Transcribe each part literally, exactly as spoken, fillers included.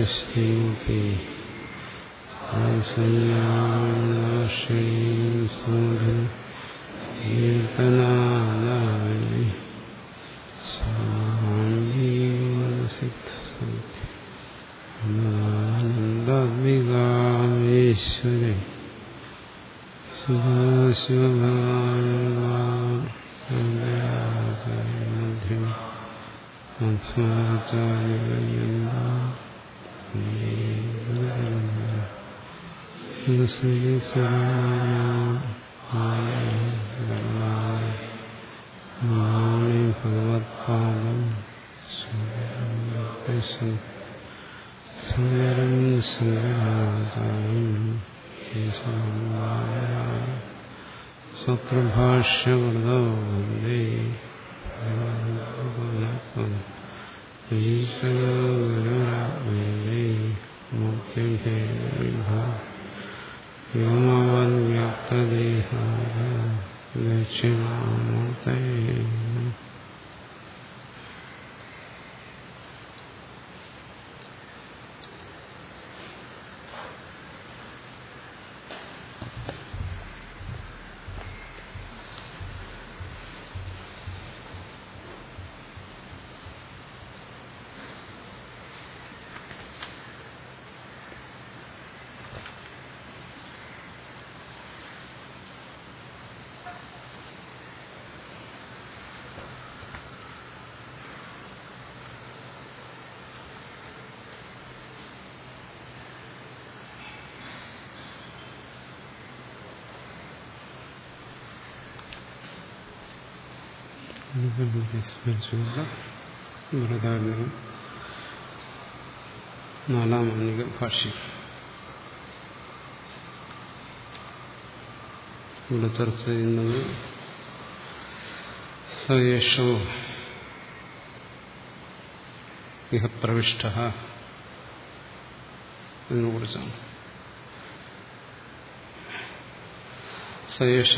ശ്രീപി ശ്രീം സുധി കീർത്തനാലായി ആനന്ദാത്മികാമേശ്വരി സുഭാശിവമധ്യം മാമി ഭഗവത്പാദം സുന്ദരം സുന്ദരാചാര്യം സ്വപ്രഭാഷ്യവൃതോ വന്ദേ ഈശ്വരഗുരുരാത്മേ വ്യോമവദ്വ്യാപ്തദേഹായ ദക്ഷിണാമൂർത്തയേ സ്മരിച്ചുകൊണ്ട് ബൃഹദാരണ്യകം നാലാം അനിക ഭാഷ്യം ഇവിടെ ചർച്ച ചെയ്യുന്നത് സയേഷോ ഇഹ പ്രവിഷ്ട ഇതിനെക്കുറിച്ചാണ്. സയേഷ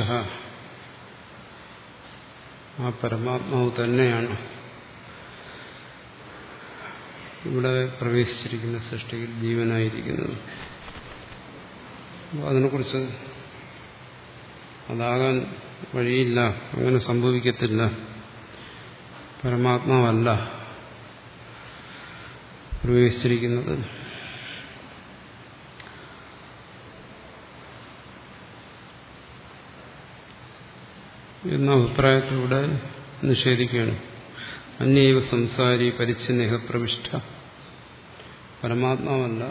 ആ പരമാത്മാവ് തന്നെയാണ് ഇവിടെ പ്രവേശിച്ചിരിക്കുന്ന സൃഷ്ടിയിൽ ജീവനായിരിക്കുന്നത്. അതിനെക്കുറിച്ച് അതാകാൻ വഴിയില്ല, അങ്ങനെ സംഭവിക്കത്തില്ല. പരമാത്മാവല്ല പ്രവേശിച്ചിരിക്കുന്നത്. എന്ന അഭിപ്രായത്തിലൂടെ നിഷേധിക്കുകയാണ്. അന്യൈവ സംസാരി പരിച്ഛിന്നേഹ പ്രവിഷ്ട, പരമാത്മാവല്ല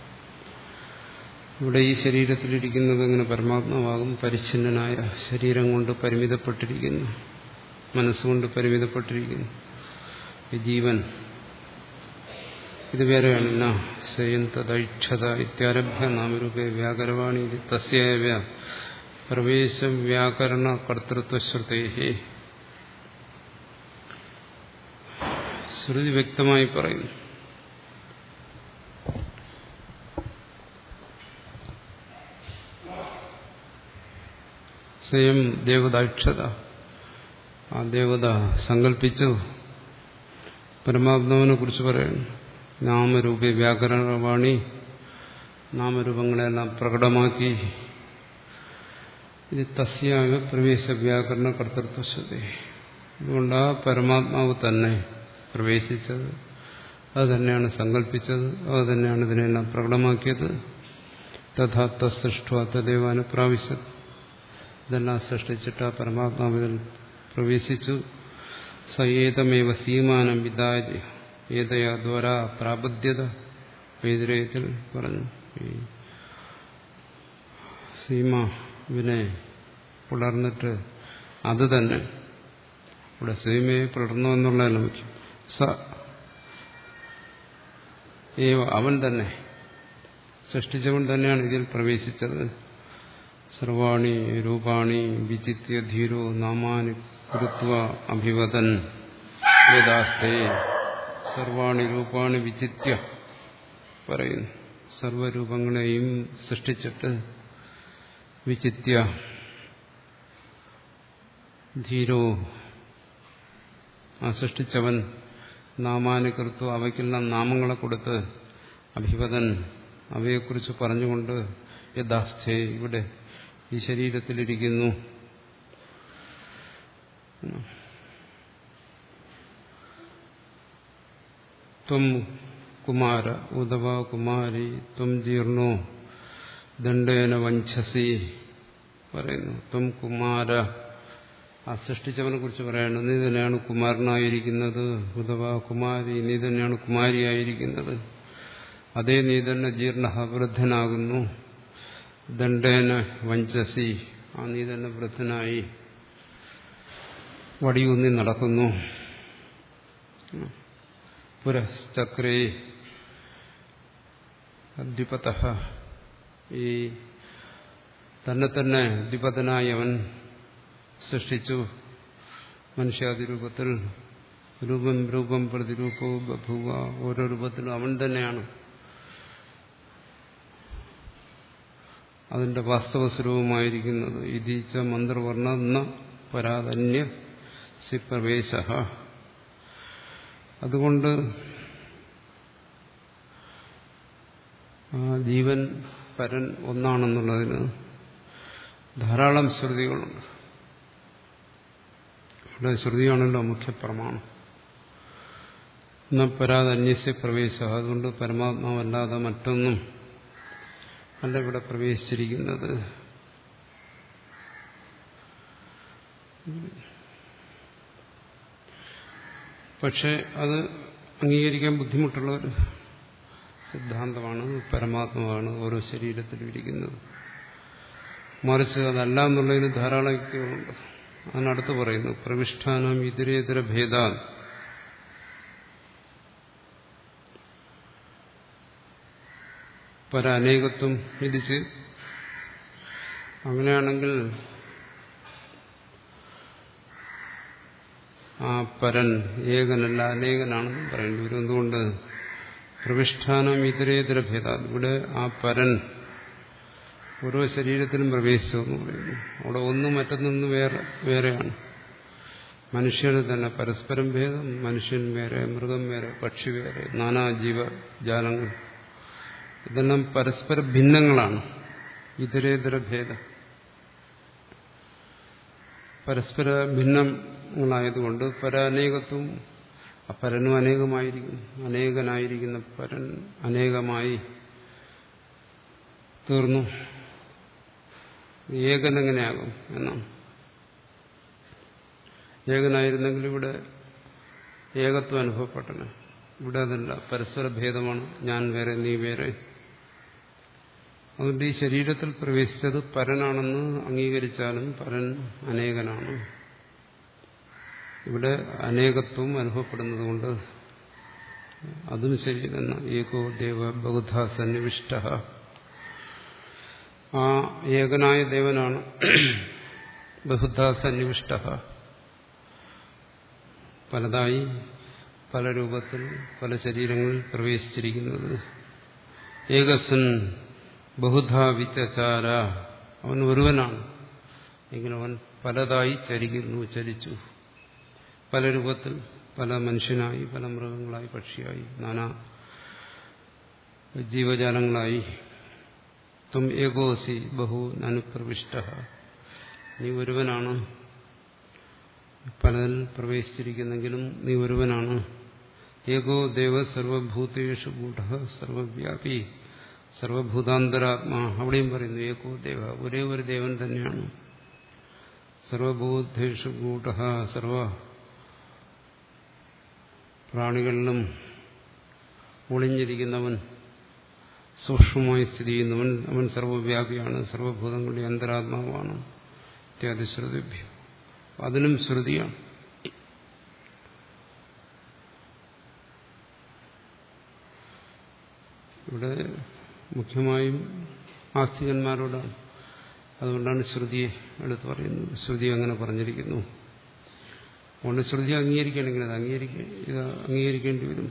ഇവിടെ ഈ ശരീരത്തിലിരിക്കുന്നത്. എങ്ങനെ പരമാത്മാവാകും? പരിച്ഛിന്നനായ ശരീരം കൊണ്ട് പരിമിതപ്പെട്ടിരിക്കുന്നു, മനസ്സുകൊണ്ട് പരിമിതപ്പെട്ടിരിക്കുന്നു ഈ ജീവൻ. ഇത് വേറെയാണ്. ന സ്വയന്തദൈക്ഷത ഇത്യാരഭ്യ നാമരൂപേ വ്യാകരവാണി തസ്യവ പ്രവേശ വ്യാകരണ കർത്തൃത്വശ്രുതേ. ശ്രുതി വ്യക്തമായി പറയുന്നു, സ്വയം ദേവതാക്ഷത, ആ ദേവത സങ്കല്പിച്ചു പരമാത്മാവിനെ കുറിച്ച് പറയുന്നു. നാമരൂപേ വ്യാകരണവാണി, നാമരൂപങ്ങളെല്ലാം പ്രകടമാക്കി. ഇത് തസ്യാവ പ്രവേശ വ്യാകരണ കർത്തൃത്വശ്രുതേ. അതുകൊണ്ട് ആ പരമാത്മാവ് തന്നെ പ്രവേശിച്ചത്, അത് തന്നെയാണ് സങ്കല്പിച്ചത്, അത് തന്നെയാണ് ഇതിനെല്ലാം പ്രകടമാക്കിയത്. തഥാ തസൃഷ്ട തദേവാനുപ്രാവശ്യത്, ഇതെല്ലാം സൃഷ്ടിച്ചിട്ട് ആ പരമാത്മാവിൽ പ്രവേശിച്ചു. സയേതമേവ സീമാനം വിദായ ഏതയാ ദ്വാരാ പ്രാബദ്ധ്യത. വേദരയത്തിൽ പറഞ്ഞു, ഈ സീമാവിനെ പുലർന്നിട്ട് അത് തന്നെ, ഇവിടെ സീമയെ പുലർന്നു എന്നുള്ളതല്ല മുഖ്യം. സ ഏവ, അവൻ തന്നെ, സൃഷ്ടിച്ചവൻ തന്നെയാണ് ഇതിൽ പ്രവേശിച്ചത്. സർവാണി രൂപാണി വിചിത്യ ധീരോ നാമാനി കൃത്വ അഭിവദൻ വേദാസ്തേ. സർവാണി രൂപാണി വിചിത്യ പറയുന്നു, സർവരൂപങ്ങളെയും സൃഷ്ടിച്ചിട്ട് വിചിത്യ ധീരോ, ആ സൃഷ്ടിച്ചവൻ നാമാനുകൃത്വം, അവയ്ക്കെല്ലാം നാമങ്ങളെ കൊടുത്ത് അഭിവദൻ അവയെക്കുറിച്ച് പറഞ്ഞുകൊണ്ട് യഥാസ്ഥേ ഇവിടെ ഈ ശരീരത്തിലിരിക്കുന്നു. ത്വം കുമാര ഉദവ കുമാരി ത്വം ജീർണോ ദണ്ഡേന വഞ്ചസി പറയുന്നു. ത്വം കുമാര, ആ സൃഷ്ടിച്ചവനെ കുറിച്ച് പറയണം. നീ തന്നെയാണ് കുമാരനായിരിക്കുന്നത്. ഉദവ കുമാരി, നീ തന്നെയാണ് കുമാരിയായിരിക്കുന്നത്. അതേ നീ തന്നെ ജീർണ വൃദ്ധനാകുന്നു. ദണ്ഡേന വഞ്ചസി, ആ നീ തന്നെ വൃദ്ധനായി വടിയൂന്നി നടക്കുന്നു. പുരശ്ചക്രേ ദ്വിപത, ഈ തന്നെ തന്നെ ദ്വിപതനായി അവൻ സൃഷ്ടിച്ചു. മനുഷ്യാദിരൂപത്തിൽ രൂപം രൂപം പ്രതിരൂപവും ബഭൂവ, ഓരോ രൂപത്തിലും അവൻ തന്നെയാണ് അതിന്റെ വാസ്തവ സ്വരൂപമായിരിക്കുന്നത്. ഇതീച്ച മന്ത്രവർണ്ണ ന പരാധന്യ സി പ്രവേശ. അതുകൊണ്ട് ആ ജീവൻ പരൻ ഒന്നാണെന്നുള്ളതിന് ധാരാളം ശ്രുതികളുണ്ട്. ഇവിടെ ശ്രുതിയാണല്ലോ മുഖ്യ പ്രമാണം. ന പരാധന്യസ്യ പ്രവേശ, അതുകൊണ്ട് പരമാത്മാവല്ലാതെ മറ്റൊന്നും അല്ല ഇവിടെ പ്രവേശിച്ചിരിക്കുന്നത്. പക്ഷെ അത് അംഗീകരിക്കാൻ ബുദ്ധിമുട്ടുള്ള ഒരു സിദ്ധാന്തമാണ്. പരമാത്മാവാണ് ഓരോ ശരീരത്തിലും ഇരിക്കുന്നത്. മറിച്ച് അതല്ല എന്നുള്ളതിന് ധാരാളം യുക്തികളുണ്ട്. അതിനടുത്ത് പറയുന്നു പ്രവിഷ്ഠാനം ഇതരേതര ഭേദാ, പര അനേകത്വം വിധിച്ച്. അങ്ങനെയാണെങ്കിൽ ആ പരൻ ഏകനല്ല അനേകനാണെന്ന് പറയേണ്ടി വരും. എന്തുകൊണ്ട്? പ്രവിഷ്ഠാനം ഇതരേതര ഭേദ, ഇവിടെ ആ പരൻ ഓരോ ശരീരത്തിലും പ്രവേശിച്ചു എന്ന് പറയുന്നു. അവിടെ ഒന്നും മറ്റൊന്നും വേറെ വേറെയാണ്. മനുഷ്യന് തന്നെ പരസ്പരം ഭേദം. മനുഷ്യൻ വേറെ, മൃഗം വേറെ, പക്ഷി വേറെ, നാനാ ജീവജാലങ്ങൾ, ഇതെല്ലാം പരസ്പര ഭിന്നങ്ങളാണ്. ഇതരേതര ഭേദം പരസ്പര ഭിന്നങ്ങളായതുകൊണ്ട് പരാനേകത്വം, പരനും അനേകമായിരിക്കും. അനേകനായിരിക്കുന്ന പരൻ അനേകമായി തീർന്നു. ഏകനെങ്ങനെയാകും എന്നാണ്. ഏകനായിരുന്നെങ്കിൽ ഇവിടെ ഏകത്വം അനുഭവപ്പെട്ടനെ. ഇവിടെ അതല്ല, പരസ്പര ഭേദമാണ്. ഞാൻ വേറെ, നീ വേറെ. അതുകൊണ്ട് ഈ ശരീരത്തിൽ പ്രവേശിച്ചത് പരനാണെന്ന് അംഗീകരിച്ചാലും പരൻ അനേകനാണ്. ഇവിടെ അനേകത്വം അനുഭവപ്പെടുന്നത് കൊണ്ട് അതും ശരി തന്നെ. ഏകോ ദേവ ബഹുധാ സന്നിവിഷ്ട, ആ ഏകനായ ദേവനാണ് ബഹുധാ സന്നിവിഷ്ട, പലതായി പല രൂപത്തിൽ പല ശരീരങ്ങളിൽ പ്രവേശിച്ചിരിക്കുന്നത്. ഏകസൻ ബഹുധാ വിചാര, അവൻ ഒരുവനാണ് എങ്കിലും അവൻ പലതായി ചരിക്കുന്നു, ചരിച്ചു. പല രൂപത്തിൽ, പല മനുഷ്യനായി, പല മൃഗങ്ങളായി, പക്ഷിയായി, നാനാ ജീവജാലങ്ങളായി. തും ഏകോസി ബഹു അനുപ്രവിഷ്ട, നീ ഒരുവനാണ്. പലതിൽ പ്രവേശിച്ചിരിക്കുന്നെങ്കിലും നീ ഒരുവനാണ്. ഏകോ ദേവ സർവഭൂതേഷു ഗൂഢ സർവവ്യാപി സർവഭൂതാന്തരാത്മാ. അവിടെയും പറയുന്നു ഏകോ ദേവ, ഒരേ ഒരു ദേവൻ തന്നെയാണ്. സർവഭൂതേഷു ഗൂഢ, സർവ പ്രാണികളിലും ഒളിഞ്ഞിരിക്കുന്നവൻ, സൂക്ഷ്മമായി സ്ഥിതി ചെയ്യുന്നവൻ, അവൻ സർവവ്യാപിയാണ്, സർവഭൂതങ്ങളുടെ അന്തരാത്മാവാണ്. ഇത്യാദി ശ്രുതിഭ്യം, അതിനും ശ്രുതിയാണ്. ഇവിടെ മുഖ്യമായും ആസ്തികന്മാരോടാണ്. അതുകൊണ്ടാണ് ശ്രുതിയെ എടുത്ത് പറയുന്നത്. ശ്രുതി അങ്ങനെ പറഞ്ഞിരിക്കുന്നു. അതുകൊണ്ട് ശ്രുതി അംഗീകരിക്കണമെങ്കിൽ അത് അംഗീകരിക്ക ഇത് അംഗീകരിക്കേണ്ടി വരും.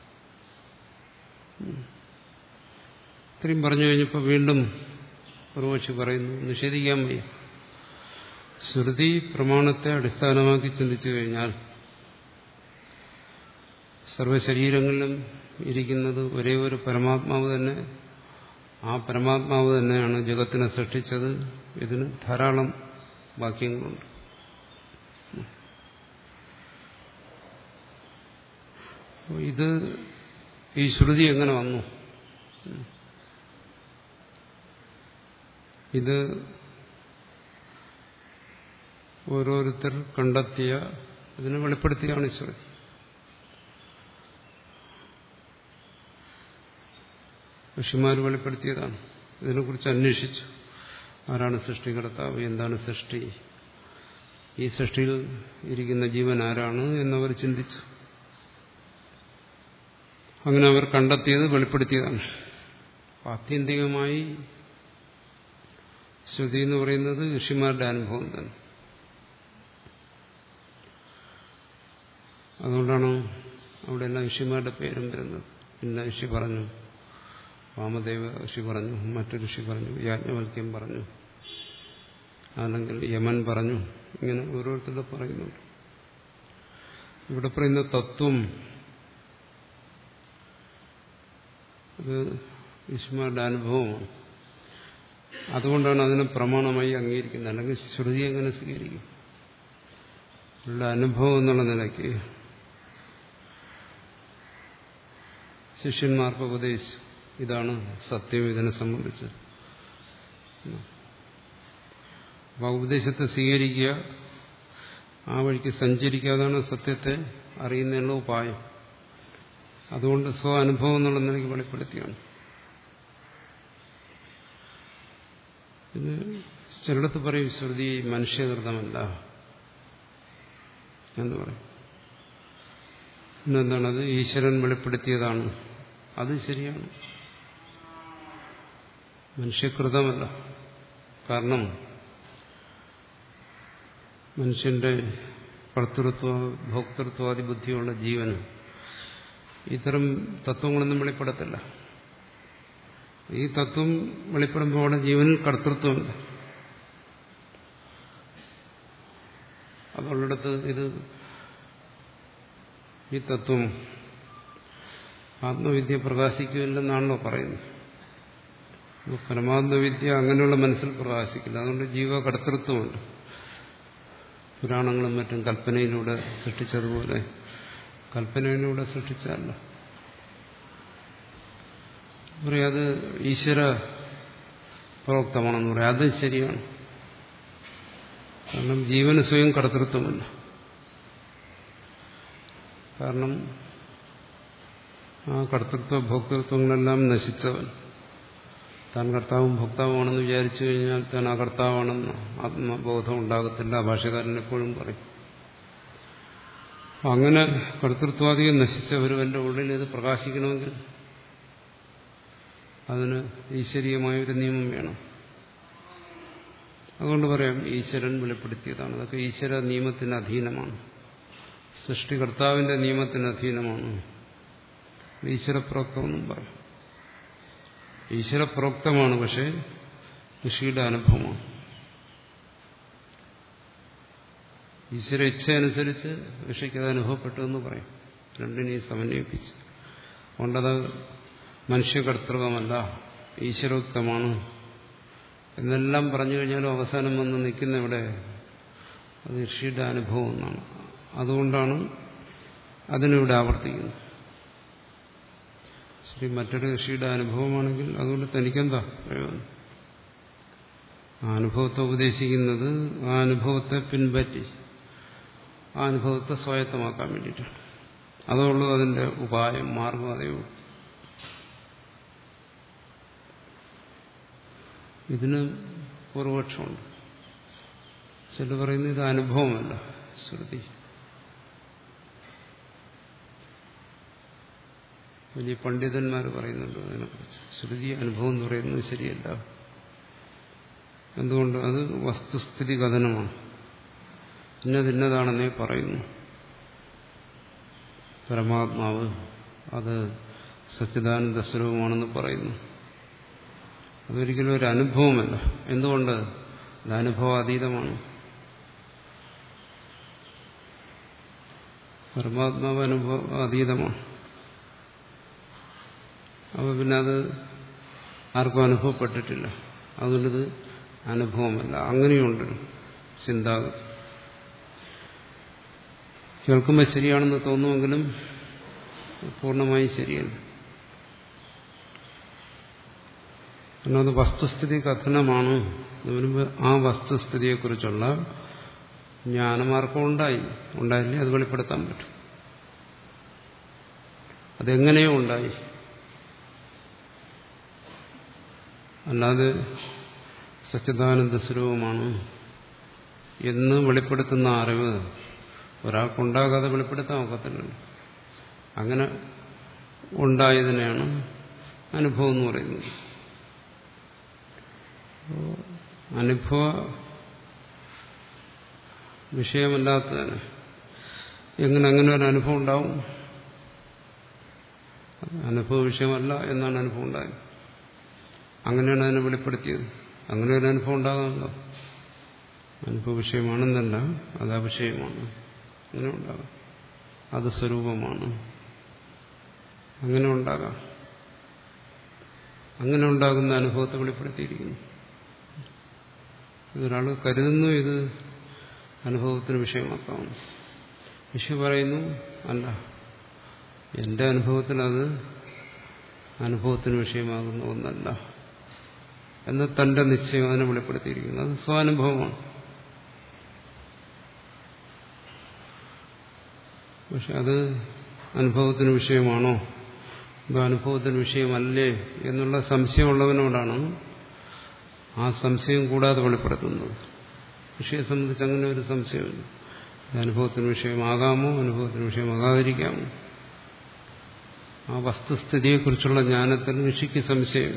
ഇത്രയും പറഞ്ഞു കഴിഞ്ഞപ്പോൾ വീണ്ടും പൂർവക്ഷി പറയുന്നു, നിഷേധിക്കാൻ വയ്യ. ശ്രുതി പ്രമാണത്തെ അടിസ്ഥാനമാക്കി ചിന്തിച്ചു കഴിഞ്ഞാൽ സർവ്വശരീരങ്ങളിലും ഇരിക്കുന്നത് ഒരേ ഒരു പരമാത്മാവ് തന്നെ. ആ പരമാത്മാവ് തന്നെയാണ് ജഗത്തിനെ സൃഷ്ടിച്ചത്. ഇതിന് ധാരാളം വാക്യങ്ങളുണ്ട്. ഇത് ഈ ശ്രുതി എങ്ങനെ വന്നു? ഇത് ഓരോരുത്തർ കണ്ടെത്തിയ, ഇതിനെ വെളിപ്പെടുത്തിയാണ് ശ്രുതി. ഋഷിമാർ വെളിപ്പെടുത്തിയതാണ്. ഇതിനെക്കുറിച്ച് അന്വേഷിച്ചു. ആരാണ് സൃഷ്ടികർത്താവ്, എന്താണ് സൃഷ്ടി, ഈ സൃഷ്ടിയിൽ ഇരിക്കുന്ന ജീവൻ ആരാണ് എന്നവർ ചിന്തിച്ചു. അങ്ങനെ അവർ കണ്ടെത്തിയത് വെളിപ്പെടുത്തിയതാണ്. ആത്യന്തികമായി ശ്രുതി എന്ന് പറയുന്നത് ഋഷിമാരുടെ അനുഭവം തന്നെ. അതുകൊണ്ടാണ് അവിടെ എല്ലാം ഋഷിമാരുടെ പേരും വരുന്നത്. പിന്നെ ഋഷി പറഞ്ഞു, വാമദേവ ഋഷി പറഞ്ഞു, മറ്റൊരു ഋഷി പറഞ്ഞു, യാജ്ഞവൽക്യം പറഞ്ഞു, അല്ലെങ്കിൽ യമൻ പറഞ്ഞു. ഇങ്ങനെ ഓരോരുത്തരുടെ പറയുന്നുണ്ട്. ഇവിടെ പറയുന്ന തത്വം അത് ഋഷിമാരുടെ അനുഭവമാണ്. അതുകൊണ്ടാണ് അതിനെ പ്രമാണമായി അംഗീകരിക്കുന്നത്. അല്ലെങ്കിൽ ശ്രുതി എങ്ങനെ സ്വീകരിക്കും? അവരുടെ അനുഭവം എന്നുള്ള നിലയ്ക്ക് ശിഷ്യന്മാർക്ക് ഉപദേശിച്ചു, ഇതാണ് സത്യം ഇതിനെ സംബന്ധിച്ച്. അപ്പോൾ ഉപദേശത്തെ സ്വീകരിക്കുക, ആ വഴിക്ക് സഞ്ചരിക്കാതാണ് സത്യത്തെ അറിയുന്നതിനുള്ള ഉപായം. അതുകൊണ്ട് സ്വ അനുഭവം എന്നുള്ള നിലയ്ക്ക് വെളിപ്പെടുത്തിയാണ്. പിന്നെ ചിലടത്ത് പറയും ശ്രുതി മനുഷ്യകൃതമല്ല എന്ന് പറയും. പിന്നെന്താണത്? ഈശ്വരൻ വെളിപ്പെടുത്തിയതാണ്. അത് ശരിയാണ്, മനുഷ്യകൃതമല്ല. കാരണം മനുഷ്യന്റെ കർത്തൃത്വ ഭോക്തൃത്വാദി ബുദ്ധിയുള്ള ജീവന് ഇത്തരം തത്വങ്ങളൊന്നും വെളിപ്പെടത്തില്ല. ഈ തത്വം വെളിപ്പെടുമ്പോൾ അവിടെ ജീവനിൽ കർത്തൃത്വമില്ല. അതുള്ളിടത്ത് ഇത് ഈ തത്വം ആത്മവിദ്യ പ്രകാശിക്കുന്നില്ലെന്നാണല്ലോ പറയുന്നത്. പരമാത്മവിദ്യ അങ്ങനെയുള്ള മനസ്സിൽ പ്രകാശിക്കില്ല. അതുകൊണ്ട് ജീവകർത്തൃത്വമുണ്ട്. പുരാണങ്ങളും മറ്റും കൽപ്പനയിലൂടെ സൃഷ്ടിച്ചതുപോലെ കൽപ്പനയിലൂടെ സൃഷ്ടിച്ചല്ല. പറയാം അത് ഈശ്വര പ്രോക്തമാണെന്ന് പറയാം. അത് ശരിയാണ്. കാരണം ജീവന് സ്വയം കർത്തൃത്വമല്ല. കാരണം ആ കർത്തൃത്വ ഭോക്തൃത്വങ്ങളെല്ലാം നശിച്ചവൻ താൻ കർത്താവും ഭോക്താവുമാണെന്ന് വിചാരിച്ചു കഴിഞ്ഞാൽ താൻ ആ കർത്താവാണെന്ന് ആത്മബോധം ഉണ്ടാകത്തില്ല. ഭാഷകാരൻ എപ്പോഴും പറയും. അങ്ങനെ കർത്തൃത്വാദികൾ നശിച്ച ഒരുവന്റെ ഉള്ളിൽ ഇത് പ്രകാശിക്കണമെങ്കിൽ അതിന് ഈശ്വരീയമായൊരു നിയമം വേണം. അതുകൊണ്ട് പറയാം ഈശ്വരൻ വെളിപ്പെടുത്തിയതാണ്. അതൊക്കെ ഈശ്വര നിയമത്തിന് അധീനമാണ്. സൃഷ്ടികർത്താവിന്റെ നിയമത്തിന് അധീനമാണ്. ഈശ്വരപ്രോക്തമെന്നും പറയും. ഈശ്വരപ്രോക്തമാണ്, പക്ഷേ ഋഷിയുടെ അനുഭവമാണ്. ഈശ്വര ഇച്ഛ അനുസരിച്ച് ഋഷിക്ക് അത് അനുഭവപ്പെട്ടു എന്ന് പറയും. രണ്ടിനെയും സമന്വയിപ്പിച്ച്. അതുകൊണ്ടത് മനുഷ്യകർത്തൃകമല്ല, ഈശ്വരോക്തമാണ് എന്നെല്ലാം പറഞ്ഞു കഴിഞ്ഞാലും അവസാനം വന്ന് നിൽക്കുന്ന ഇവിടെ അത് ഋഷിയുടെ അനുഭവം എന്നാണ്. അതുകൊണ്ടാണ് അതിനിവിടെ ആവർത്തിക്കുന്നത്. ശരി, മറ്റൊരു ഋഷിയുടെ അനുഭവമാണെങ്കിൽ അതുകൊണ്ട് തനിക്കെന്താ പ്രയോജനം? ആ അനുഭവത്തെ ഉപദേശിക്കുന്നത് ആ അനുഭവത്തെ പിൻപറ്റി ആ അനുഭവത്തെ സ്വായത്തമാക്കാൻ വേണ്ടിയിട്ടാണ്. അതുള്ളൂ അതിന്റെ ഉപായം, മാർഗം അതേ ഉള്ളൂ. ഇതിന് പൂർവപക്ഷമുണ്ട്. ചില പറയുന്നത് ഇത് അനുഭവമല്ല, ശ്രുതി. വലിയ പണ്ഡിതന്മാർ പറയുന്നുണ്ട് അതിനെക്കുറിച്ച്. ശ്രുതി അനുഭവം എന്ന് പറയുന്നത് ശരിയല്ല. എന്തുകൊണ്ട്? അത് വസ്തുസ്ഥിതി കഥനമാണ്. ഇന്നതിന്നതാണെന്നേ പറയുന്നു. പരമാത്മാവ് അത് സച്ചിദാനന്ദ സ്വരൂപമാണെന്ന് പറയുന്നു. അതൊരിക്കലും ഒരു അനുഭവമല്ല. എന്തുകൊണ്ട്? അത് അനുഭവാതീതമാണ്. പരമാത്മാവ് അനുഭവ അതീതമാണ്. അപ്പോൾ പിന്നെ അത് ആർക്കും അനുഭവപ്പെട്ടിട്ടില്ല, അതുകൊണ്ടിത് അനുഭവമല്ല. അങ്ങനെയുണ്ട് ചിന്താഗതി. കേൾക്കുമ്പോൾ ശരിയാണെന്ന് തോന്നുമെങ്കിലും പൂർണ്ണമായും ശരിയല്ല. കാരണം അത് വസ്തുസ്ഥിതി കഥനമാണ്. അതിനുമുമ്പ് ആ വസ്തുസ്ഥിതിയെക്കുറിച്ചുള്ള ജ്ഞാനമാർക്കും ഉണ്ടായി ഉണ്ടായില്ലേ അത് വെളിപ്പെടുത്താൻ പറ്റും. അതെങ്ങനെയോ ഉണ്ടായി, അല്ലാതെ സച്ചിദാനന്ദ സ്വരൂപമാണ് എന്ന് വെളിപ്പെടുത്തുന്ന അറിവ് ഒരാൾക്കുണ്ടാകാതെ വെളിപ്പെടുത്താൻ ഒക്കത്തില്ലല്ലോ. അങ്ങനെ ഉണ്ടായതിനെയാണ് അനുഭവം എന്ന് പറയുന്നത്. അനുഭവ വിഷയമല്ലാത്തതിന് എങ്ങനെ അങ്ങനെ ഒരു അനുഭവം ഉണ്ടാവും? അനുഭവ വിഷയമല്ല എന്നാണ് അനുഭവം ഉണ്ടായത്. അങ്ങനെയാണ് അതിനെ വെളിപ്പെടുത്തിയത്. അങ്ങനെ ഒരു അനുഭവം ഉണ്ടാകാമല്ലോ. അനുഭവ വിഷയമാണെന്നല്ല, അത് അവിഷയമാണ്. അങ്ങനെ ഉണ്ടാകാം. അത് സ്വരൂപമാണ്. അങ്ങനെ ഉണ്ടാകാം. അങ്ങനെ ഉണ്ടാകുന്ന അനുഭവത്തെ വെളിപ്പെടുത്തിയിരിക്കുന്നു. ഇതൊരാൾ കരുതുന്നു ഇത് അനുഭവത്തിന് വിഷയമാക്കാം. വിഷയം പറയുന്നു അല്ല, എന്റെ അനുഭവത്തിൽ അത് അനുഭവത്തിന് വിഷയമാകുന്ന ഒന്നല്ല എന്ന് തന്റെ നിശ്ചയം അതിനെ വെളിപ്പെടുത്തിയിരിക്കുന്നു. അത് സ്വാനുഭവമാണ്. പക്ഷെ അത് അനുഭവത്തിന് വിഷയമാണോ ഇത് അനുഭവത്തിന് വിഷയമല്ലേ എന്നുള്ള സംശയമുള്ളവനോടാണ് ആ സംശയം കൂടാതെ വെളിപ്പെടുത്തുന്നത്. വിഷയെ സംബന്ധിച്ച് അങ്ങനെ ഒരു സംശയമില്ല. ഇത് അനുഭവത്തിന് വിഷയമാകാമോ അനുഭവത്തിന് വിഷയമാകാതിരിക്കാമോ? ആ വസ്തുസ്ഥിതിയെക്കുറിച്ചുള്ള ജ്ഞാനത്തിൽ ഋഷിക്ക് സംശയം,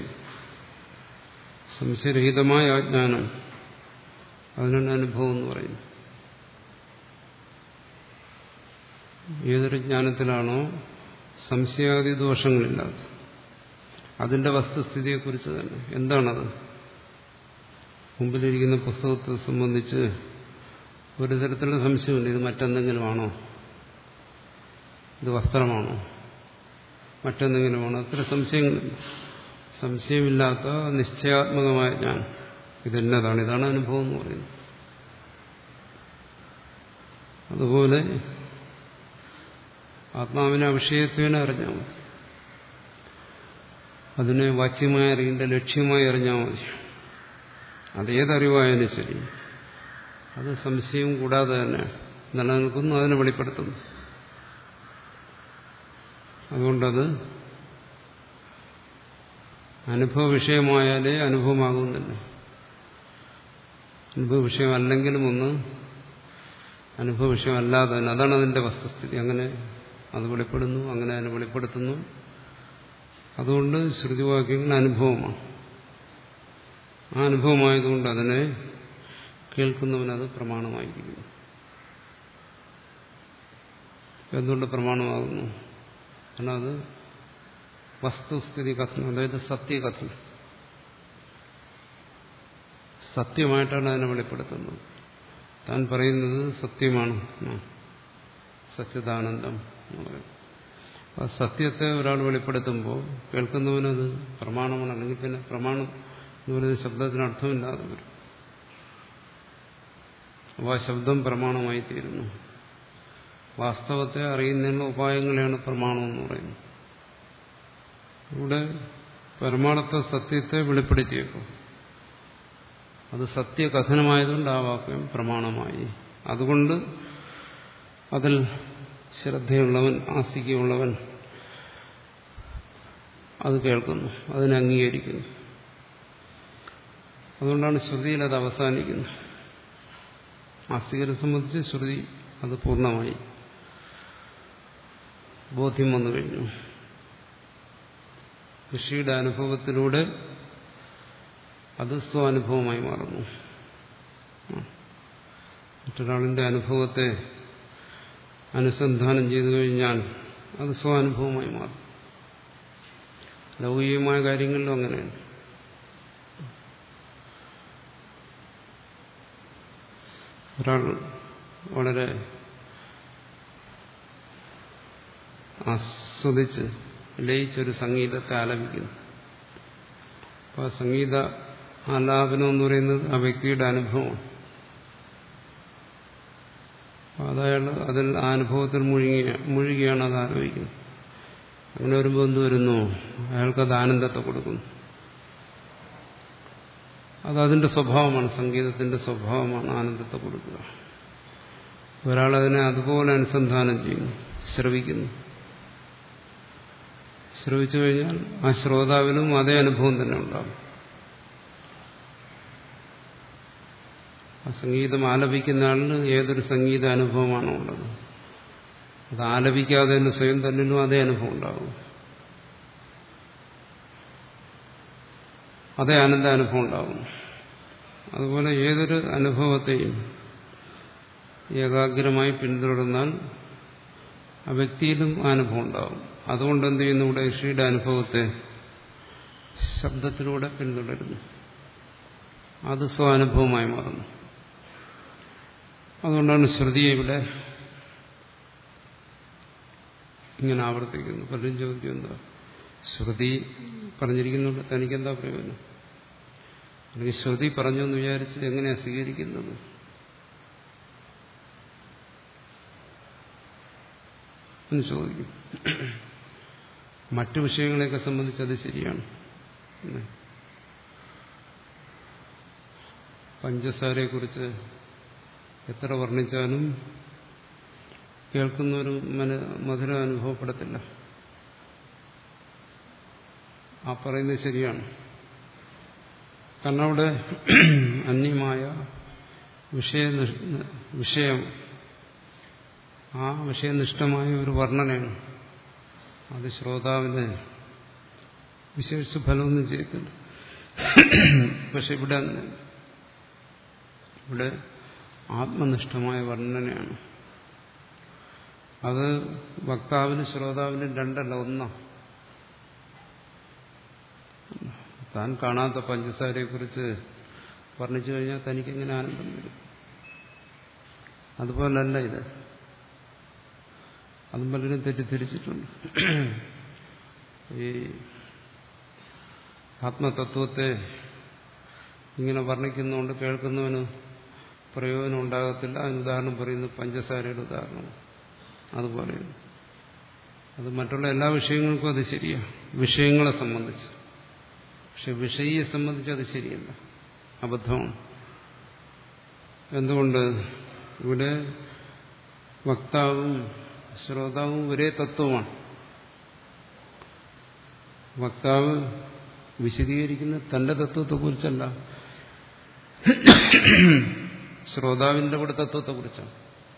സംശയരഹിതമായ ആ ജ്ഞാനം, അതിനാണ് അനുഭവം എന്ന് പറയുന്നത്. ഏതൊരു ജ്ഞാനത്തിലാണോ സംശയാദി ദോഷങ്ങളില്ലാത്തത്, അതിന്റെ വസ്തുസ്ഥിതിയെക്കുറിച്ച് തന്നെ. എന്താണത്? മുമ്പിലിരിക്കുന്ന പുസ്തകത്തെ സംബന്ധിച്ച് ഒരു തരത്തിലുള്ള സംശയമില്ല. ഇത് മറ്റെന്തെങ്കിലും ആണോ? ഇത് വസ്ത്രമാണോ? മറ്റെന്തെങ്കിലുമാണോ? അത്ര സംശയങ്ങളില്ല. സംശയമില്ലാത്ത നിശ്ചയാത്മകമായ ജ്ഞാനം ഇതെന്നതാണ്, ഇതാണ് അനുഭവം എന്ന് പറയുന്നത്. അതുപോലെ ആത്മാവിനെ അവിഷയത്വേന അറിഞ്ഞാൽ മതി. അതിനെ വാച്യമായി അറിയേണ്ട ലക്ഷ്യമായി അറിഞ്ഞാൽ മതി. അതേതറിവായാലും ശരി, അത് സംശയം കൂടാതെ തന്നെ നിലനിൽക്കുന്നു, അതിനെ വെളിപ്പെടുത്തുന്നു. അതുകൊണ്ടത് അനുഭവ വിഷയമായാലേ അനുഭവമാകുന്നില്ല. അനുഭവ വിഷയമല്ലെങ്കിലും ഒന്ന് അനുഭവ വിഷയമല്ലാതെ തന്നെ, അതാണ് അതിന്റെ വസ്തുസ്ഥിതി. അങ്ങനെ അത് വെളിപ്പെടുന്നു, അങ്ങനെ അതിനെ വെളിപ്പെടുത്തുന്നു. അതുകൊണ്ട് ശ്രുതിവാക്യങ്ങൾ അനുഭവമാണ്. ആ അനുഭവമായതുകൊണ്ട് അതിനെ കേൾക്കുന്നവനത് പ്രമാണമായിരിക്കുന്നു. എന്തുകൊണ്ട് പ്രമാണമാകുന്നു? കാരണം അത് വസ്തുസ്ഥിതി കഥനം, അതായത് സത്യകഥനം. സത്യമായിട്ടാണ് അതിനെ വെളിപ്പെടുത്തുന്നത്. താൻ പറയുന്നത് സത്യമാണ്, സച്ചിദാനന്ദം എന്ന് പറയും. ആ സത്യത്തെ ഒരാൾ വെളിപ്പെടുത്തുമ്പോൾ കേൾക്കുന്നവനത് പ്രമാണമാണ്. അല്ലെങ്കിൽ പിന്നെ പ്രമാണം എന്ന് പറയുന്ന ശബ്ദത്തിന് അർത്ഥമില്ലാതെ വരും. അപ്പോൾ ആ ശബ്ദം പ്രമാണമായി തീരുന്നു. വാസ്തവത്തെ അറിയുന്നതിനുള്ള ഉപായങ്ങളെയാണ് പ്രമാണം എന്ന് പറയുന്നത്. ഇവിടെ പരമാർത്ഥ സത്യത്തെ വെളിപ്പെടുത്തിയേക്കും. അത് സത്യകഥനമായതുകൊണ്ട് ആ വാക്യം പ്രമാണമായി. അതുകൊണ്ട് അതിൽ ശ്രദ്ധയുള്ളവൻ, ആസ്തികയുള്ളവൻ അത് കേൾക്കുന്നു, അതിനെ അംഗീകരിക്കുന്നു. അതുകൊണ്ടാണ് ശ്രുതിയിൽ അത് അവസാനിക്കുന്നത്. ആസ്തികരെ സംബന്ധിച്ച് ശ്രുതി അത് പൂർണ്ണമായി ബോധ്യം വന്നു കഴിഞ്ഞു. ഋഷിയുടെ അനുഭവത്തിലൂടെ അത് സ്വാനുഭവമായി മാറുന്നു. മറ്റൊരാളിന്റെ അനുഭവത്തെ അനുസന്ധാനം ചെയ്തു കഴിഞ്ഞാൽ അത് സ്വാനുഭവമായി മാറും. ലൗകികമായ കാര്യങ്ങളിലും അങ്ങനെയാണ്. ഒരാൾ വളരെ ആസ്വദിച്ച് ലയിച്ചൊരു സംഗീതത്തെ ആലപിക്കുന്നു. അപ്പോൾ ആ സംഗീത ആലാപനം എന്ന് പറയുന്നത് ആ വ്യക്തിയുടെ അനുഭവമാണ്. അതയാൾ അതിൽ ആ അനുഭവത്തിൽ മുഴുകിയ മുഴുകിയാണ് അത് ആലോചിക്കുന്നത്. അങ്ങനെ വരുമ്പോൾ എന്ത് വരുന്നു? അയാൾക്കത് ആനന്ദത്തെ കൊടുക്കുന്നു. അതതിന്റെ സ്വഭാവമാണ്, സംഗീതത്തിന്റെ സ്വഭാവമാണ് ആനന്ദത്തെ കൊടുക്കുക. ഒരാളതിനെ അതുപോലെ അനുസന്ധാനം ചെയ്യുന്നു, ശ്രവിക്കുന്നു. ശ്രവിച്ചു കഴിഞ്ഞാൽ ആ ശ്രോതാവിനും അതേ അനുഭവം തന്നെ ഉണ്ടാകും. ആ സംഗീതം ആലപിക്കുന്ന ആളിന് ഏതൊരു സംഗീത അനുഭവമാണോ ഉള്ളത്, അത് ആലപിക്കാതെ തന്നെ സ്വയം തന്നിലും അതേ അനുഭവം ഉണ്ടാകും. അതേ ആനന്ദാനുഭവം ഉണ്ടാകും. അതുപോലെ ഏതൊരു അനുഭവത്തെയും ഏകാഗ്രമായി പിന്തുടർന്നാൽ ആ വ്യക്തിയിലും അനുഭവം ഉണ്ടാകും. അതുകൊണ്ട് എന്ത് ചെയ്യുന്നു? ഇവിടെ ഋഷിയുടെ അനുഭവത്തെ ശബ്ദത്തിലൂടെ പിന്തുടരുന്നു. അത് സ്വാനുഭവമായി മാറുന്നു. അതുകൊണ്ടാണ് ശ്രുതിയെ ഇവിടെ ഇങ്ങനെ ആവർത്തിക്കുന്നു. പലരും ചോദിക്കും, എന്താ ശ്രുതി പറഞ്ഞിരിക്കുന്നുണ്ട്, തനിക്കെന്താ പ്രയോജനം? അല്ലെങ്കിൽ ശ്രുതി പറഞ്ഞു എന്ന് വിചാരിച്ച് എങ്ങനെയാ സ്വീകരിക്കുന്നത്? എന്ന് ചോദിക്കും. മറ്റു വിഷയങ്ങളെയൊക്കെ സംബന്ധിച്ച് അത് ശരിയാണ്. പഞ്ചസാരയെക്കുറിച്ച് എത്ര വർണ്ണിച്ചാലും കേൾക്കുന്നൊരു മധുരം അനുഭവപ്പെടത്തില്ല. ആ പറയുന്നത് ശരിയാണ്. കാരണം അവിടെ അന്യമായ വിഷയ വിഷയം ആ വിഷയനിഷ്ഠമായ ഒരു വർണ്ണനയാണ്. അത് ശ്രോതാവിന് വിശേഷിച്ച് ഫലമൊന്നും ചെയ്യത്തില്ല. പക്ഷെ ഇവിടെ ഇവിടെ ആത്മനിഷ്ഠമായ വർണ്ണനയാണ്. അത് വക്താവിനും ശ്രോതാവിനും രണ്ടല്ല, ഒന്നാണ്. താൻ കാണാത്ത പഞ്ചസാരയെക്കുറിച്ച് വർണ്ണിച്ചു കഴിഞ്ഞാൽ തനിക്കെങ്ങനെ ആനന്ദം വരും? അതുപോലല്ല ഇത്. അതും പലരും തെറ്റിദ്ധരിച്ചിട്ടുണ്ട്. ഈ ആത്മതത്വത്തെ ഇങ്ങനെ വർണ്ണിക്കുന്നതുകൊണ്ട് കേൾക്കുന്നവന് പ്രയോജനം ഉണ്ടാകത്തില്ല. അതിന് ഉദാഹരണം പറയുന്നത് പഞ്ചസാരയുടെ ഉദാഹരണം. അതുപോലെ അത് മറ്റുള്ള എല്ലാ വിഷയങ്ങൾക്കും അത് ശരിയാണ്, വിഷയങ്ങളെ സംബന്ധിച്ച്. പക്ഷെ വിഷയിയെ സംബന്ധിച്ച് അത് ശരിയല്ല, അബദ്ധമാണ്. എന്തുകൊണ്ട്? ഇവിടെ വക്താവും ശ്രോതാവും ഒരേ തത്വമാണ്. വക്താവ് വിശദീകരിക്കുന്നത് തന്റെ തത്വത്തെക്കുറിച്ചല്ല, ശ്രോതാവിന്റെ കൂടെ തത്വത്തെക്കുറിച്ചാണ്.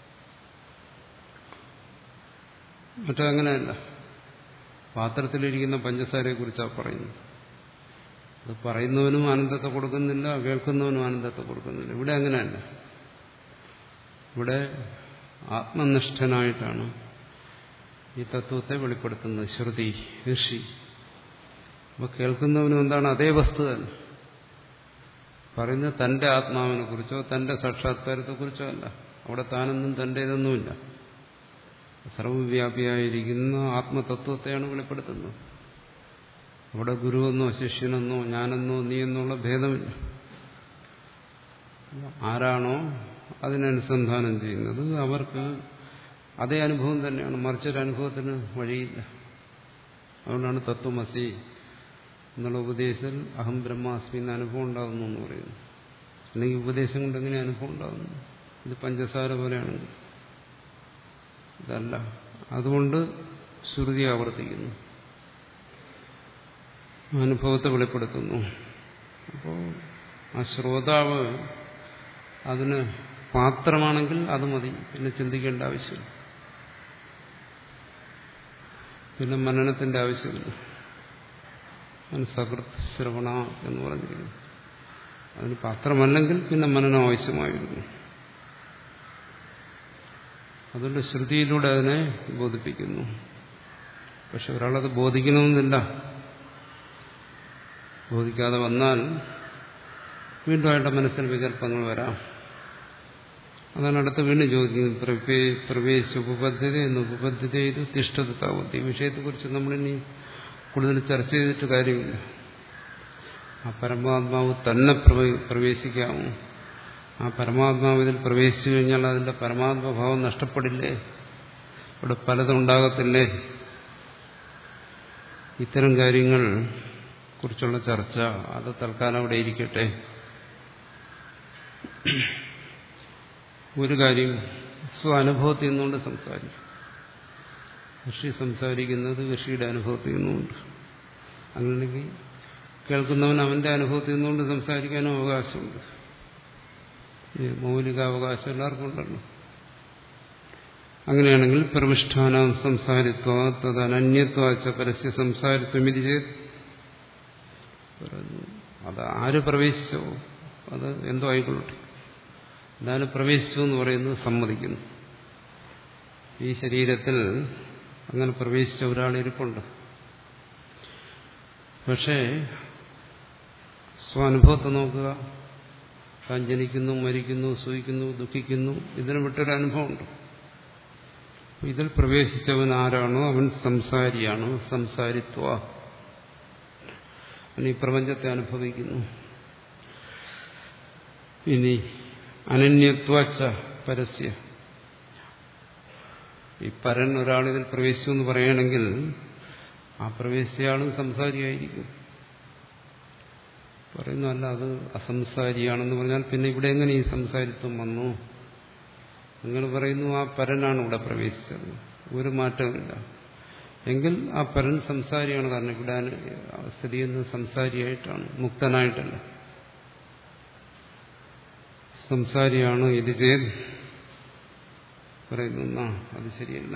മറ്റങ്ങനെയല്ല. പാത്രത്തിലിരിക്കുന്ന പഞ്ചസാരയെക്കുറിച്ചാണ് പറയുന്നത്. അത് പറയുന്നവനും ആനന്ദത്തെ കൊടുക്കുന്നില്ല, കേൾക്കുന്നവനും ആനന്ദത്തെ കൊടുക്കുന്നില്ല. ഇവിടെ അങ്ങനെയല്ല. ഇവിടെ ആത്മനിഷ്ഠനായിട്ടാണ് ഈ തത്വത്തെ വെളിപ്പെടുത്തുന്നത് ശ്രുതി, ഋഷി. അപ്പൊ കേൾക്കുന്നവനും എന്താണ്? അതേ വസ്തു തന്നെ പറയുന്നത്. തന്റെ ആത്മാവിനെ കുറിച്ചോ തന്റെ സാക്ഷാത്കാരത്തെക്കുറിച്ചോ അല്ല. അവിടെ താനൊന്നും തന്റേതൊന്നുമില്ല. സർവവ്യാപിയായിരിക്കുന്ന ആത്മതത്വത്തെയാണ് വെളിപ്പെടുത്തുന്നത്. അവിടെ ഗുരുവെന്നോ ശിഷ്യനെന്നോ ഞാനെന്നോ നീ എന്നുള്ള ഭേദമില്ല. ആരാണോ അതിനനുസന്ധാനം ചെയ്യുന്നത് അവർക്ക് അതേ അനുഭവം തന്നെയാണ്. മറിച്ചൊരു അനുഭവത്തിന് വഴിയില്ല. അതുകൊണ്ടാണ് തത്വമസി എന്നുള്ള ഉപദേശത്തിൽ അഹം ബ്രഹ്മാസ്മി എന്ന അനുഭവം ഉണ്ടാകുന്നു എന്ന് പറയുന്നു. അല്ലെങ്കിൽ ഉപദേശം കൊണ്ട് എങ്ങനെ അനുഭവം ഉണ്ടാകുന്നു? ഇത് പഞ്ചസാര പോലെയാണെങ്കിൽ ഇതല്ല. അതുകൊണ്ട് ശ്രുതി ആവർത്തിക്കുന്നു, അനുഭവത്തെ വെളിപ്പെടുത്തുന്നു. അപ്പോൾ ആ ശ്രോതാവ് അതിന് പാത്രമാണെങ്കിൽ അത് മതി, പിന്നെ ചിന്തിക്കേണ്ട ആവശ്യമില്ല, പിന്നെ മനനത്തിന്റെ ആവശ്യമില്ല. അതിന് സകൃത് ശ്രവണ എന്ന് പറഞ്ഞിരിക്കുന്നു. അതിന് പാത്രമല്ലെങ്കിൽ പിന്നെ മനനം ആവശ്യമായിരുന്നു. അതുകൊണ്ട് ശ്രുതിയിലൂടെ അതിനെ ബോധിപ്പിക്കുന്നു. പക്ഷെ ഒരാളത് ബോധിക്കണമെന്നില്ല. ബോധിക്കാതെ വന്നാൽ വീണ്ടും അയാളുടെ മനസ്സിൽ വികല്പങ്ങൾ വരാം. അതാണ് അടുത്ത് വീണ്ടും ചോദിക്കുന്നത്. പ്രവേ പ്രവേശ ഉപപദ്ധ്യത എന്ന് ഉപപദ്ധ്യത ചെയ്ത് തിഷ്ഠതാവത്തി. ഈ വിഷയത്തെക്കുറിച്ച് നമ്മളിനി കൂടുതൽ ചർച്ച ചെയ്തിട്ട് കാര്യമില്ല. ആ പരമാത്മാവ് തന്നെ പ്രവേശിക്കാമോ? ആ പരമാത്മാവ് ഇതിൽ പ്രവേശിച്ചു കഴിഞ്ഞാൽ അതിന്റെ പരമാത്മഭാവം നഷ്ടപ്പെടില്ലേ? ഇവിടെ പലതുണ്ടാകത്തില്ലേ? ഇത്തരം കാര്യങ്ങൾ കുറിച്ചുള്ള ചർച്ച അത് തൽക്കാലം അവിടെ ഇരിക്കട്ടെ. ഒരു കാര്യം സ്വാനുഭവത്തിൽ നിന്നുകൊണ്ട് സംസാരിക്കും. ഋഷി സംസാരിക്കുന്നത് ഋഷിയുടെ അനുഭവത്തിൽ നിന്നുകൊണ്ട്. അങ്ങനെയെങ്കിൽ കേൾക്കുന്നവൻ അവന്റെ അനുഭവത്തിൽ നിന്നുകൊണ്ട് സംസാരിക്കാനും അവകാശമുണ്ട്. മൗലികാവകാശം എല്ലാവർക്കും ഉണ്ടല്ലോ. അങ്ങനെയാണെങ്കിൽ പ്രവിഷ്ഠാനം സംസാരിത്വ തത് അനന്യത്വാച്ച പരസ്യ സംസാരിത്വം ഇത് ചെയ്ത് അത് ആര് പ്രവേശിച്ചോ അത് എന്തോ ആയിക്കൊള്ളട്ടെ. എന്തായാലും പ്രവേശിച്ചു എന്ന് പറയുന്നത് സമ്മതിക്കുന്നു. ഈ ശരീരത്തിൽ അങ്ങനെ പ്രവേശിച്ച ഒരാൾ ഇരിപ്പുണ്ട്. പക്ഷേ സ്വാനുഭവത്തെ നോക്കുക. താൻ ജനിക്കുന്നു, മരിക്കുന്നു, സൂഹിക്കുന്നു, ദുഃഖിക്കുന്നു, ഇതിന് വിട്ടൊരനുഭവമുണ്ട്. ഇതിൽ പ്രവേശിച്ചവൻ ആരാണോ അവൻ സംസാരിയാണ്. സംസാരിത്വ ഈ പ്രപഞ്ചത്തെ അനുഭവിക്കുന്നു. ഇനി അനന്യത്വച്ച പരസ്യ, ഈ പരൻ ഒരാളിതിൽ പ്രവേശിച്ചു എന്ന് പറയുകയാണെങ്കിൽ ആ പ്രവേശിച്ചയാളും സംസാരിയായിരിക്കും. പറയുന്നു അല്ല അത് അസംസാരിയാണെന്ന് പറഞ്ഞാൽ പിന്നെ ഇവിടെ എങ്ങനെ ഈ സംസാരിത്വം വന്നു? നിങ്ങൾ പറയുന്നു ആ പരനാണ് ഇവിടെ പ്രവേശിച്ചത്, ഒരു മാറ്റമില്ല. എങ്കിൽ ആ പരൻ സംസാരിയാണ്. കാരണം ഇവിടെ സ്ഥിതി ചെയ്യുന്നത് സംസാരിയായിട്ടാണ്, മുക്തനായിട്ടല്ല. സംസാരിയാണ്. ഇത് ചെയ്ത് പറയുന്നു അത് ശരിയല്ല.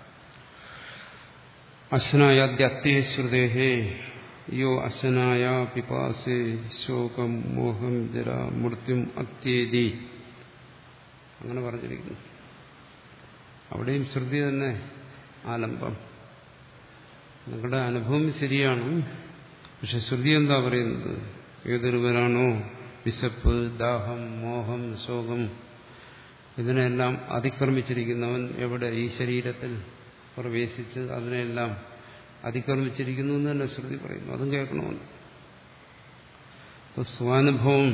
അശ്നായാദ്യത്യശ്രുതേഹേ യോ അശ്നായ പിപാസേ ശോകം മോഹം ജര മൃത്യും അത്യേതി. അങ്ങനെ പറഞ്ഞിരിക്കുന്നു. അവിടെയും ശ്രുതി തന്നെ ആലംബം. നിങ്ങളുടെ അനുഭവം ശരിയാണ്. പക്ഷെ ശ്രുതി എന്താ പറയുന്നത്? ഏതൊരുവരാണോ വിശപ്പ്, ദാഹം, മോഹം, ശോകം ഇതിനെല്ലാം അതിക്രമിച്ചിരിക്കുന്നവൻ എവിടെ? ഈ ശരീരത്തിൽ പ്രവേശിച്ച് അതിനെല്ലാം അതിക്രമിച്ചിരിക്കുന്നു എന്ന് തന്നെ ശ്രുതി പറയുന്നു. അതും കേൾക്കണമെന്ന്. അപ്പോൾ സ്വാനുഭവം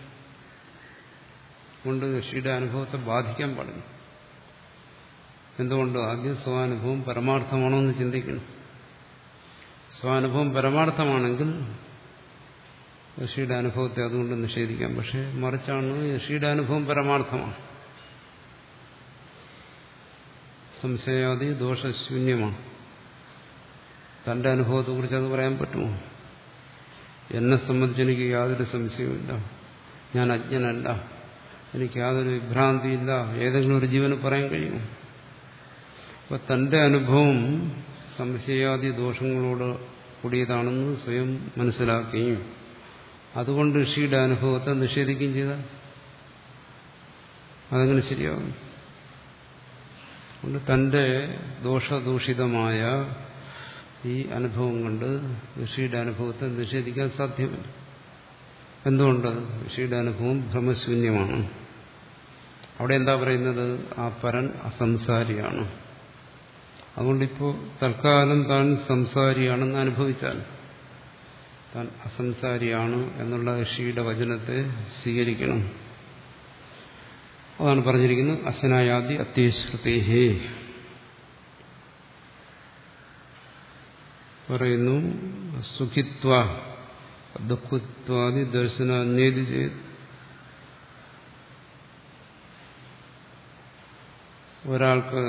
കൊണ്ട് ഋഷിയുടെ അനുഭവത്തെ ബാധിക്കാൻ പാടില്ല. എന്തുകൊണ്ട്? ആദ്യം സ്വാനുഭവം പരമാർത്ഥമാണോ എന്ന് ചിന്തിക്കണം. സ്വാനുഭവം പരമാർത്ഥമാണെങ്കിൽ ഋഷിയുടെ അനുഭവത്തെ അതുകൊണ്ട് നിഷേധിക്കാം. പക്ഷെ മറിച്ചാണ്, ഋഷിയുടെ അനുഭവം പരമാർത്ഥമാണ്, സംശയാദി ദോഷശൂന്യമാണ്. തന്റെ അനുഭവത്തെക്കുറിച്ച് അത് പറയാൻ പറ്റുമോ? എന്നെ സംബന്ധിച്ച് എനിക്ക് യാതൊരു സംശയവുമില്ല, ഞാൻ അജ്ഞനല്ല, എനിക്ക് യാതൊരു വിഭ്രാന്തിയില്ല, ഏതെങ്കിലും ഒരു ജീവന് പറയാൻ കഴിയുമോ? അപ്പൊ തന്റെ അനുഭവം സംശയാദി ദോഷങ്ങളോട് കൂടിയതാണെന്ന് സ്വയം മനസ്സിലാക്കുകയും അതുകൊണ്ട് ഋഷിയുടെ അനുഭവത്തെ നിഷേധിക്കുകയും ചെയ്താൽ അതെങ്ങനെ ശരിയാകും? അതുകൊണ്ട് തന്റെ ദോഷദൂഷിതമായ ഈ അനുഭവം കൊണ്ട് ഋഷിയുടെ അനുഭവത്തെ നിഷേധിക്കാൻ സാധ്യമല്ല. എന്തുകൊണ്ട്? ഋഷിയുടെ അനുഭവം ഭ്രമശൂന്യമാണ്. അവിടെ എന്താ പറയുന്നത്? ആ പരൻ അസംസാരിയാണ്. അതുകൊണ്ടിപ്പോൾ തൽക്കാലം താൻ സംസാരിയാണെന്ന് അനുഭവിച്ചാൽ താൻ അസംസാരിയാണ് എന്നുള്ള ഋഷിയുടെ വചനത്തെ സ്വീകരിക്കണം. അതാണ് പറഞ്ഞിരിക്കുന്നത്. അശനായാദി അത്യശ്രുതേഹേ പറയുന്നു. സുഖിത്വ ദുഃഖിത്വാദി ദർശന അന്വേതി ചെയ്ത് ഒരാൾക്ക്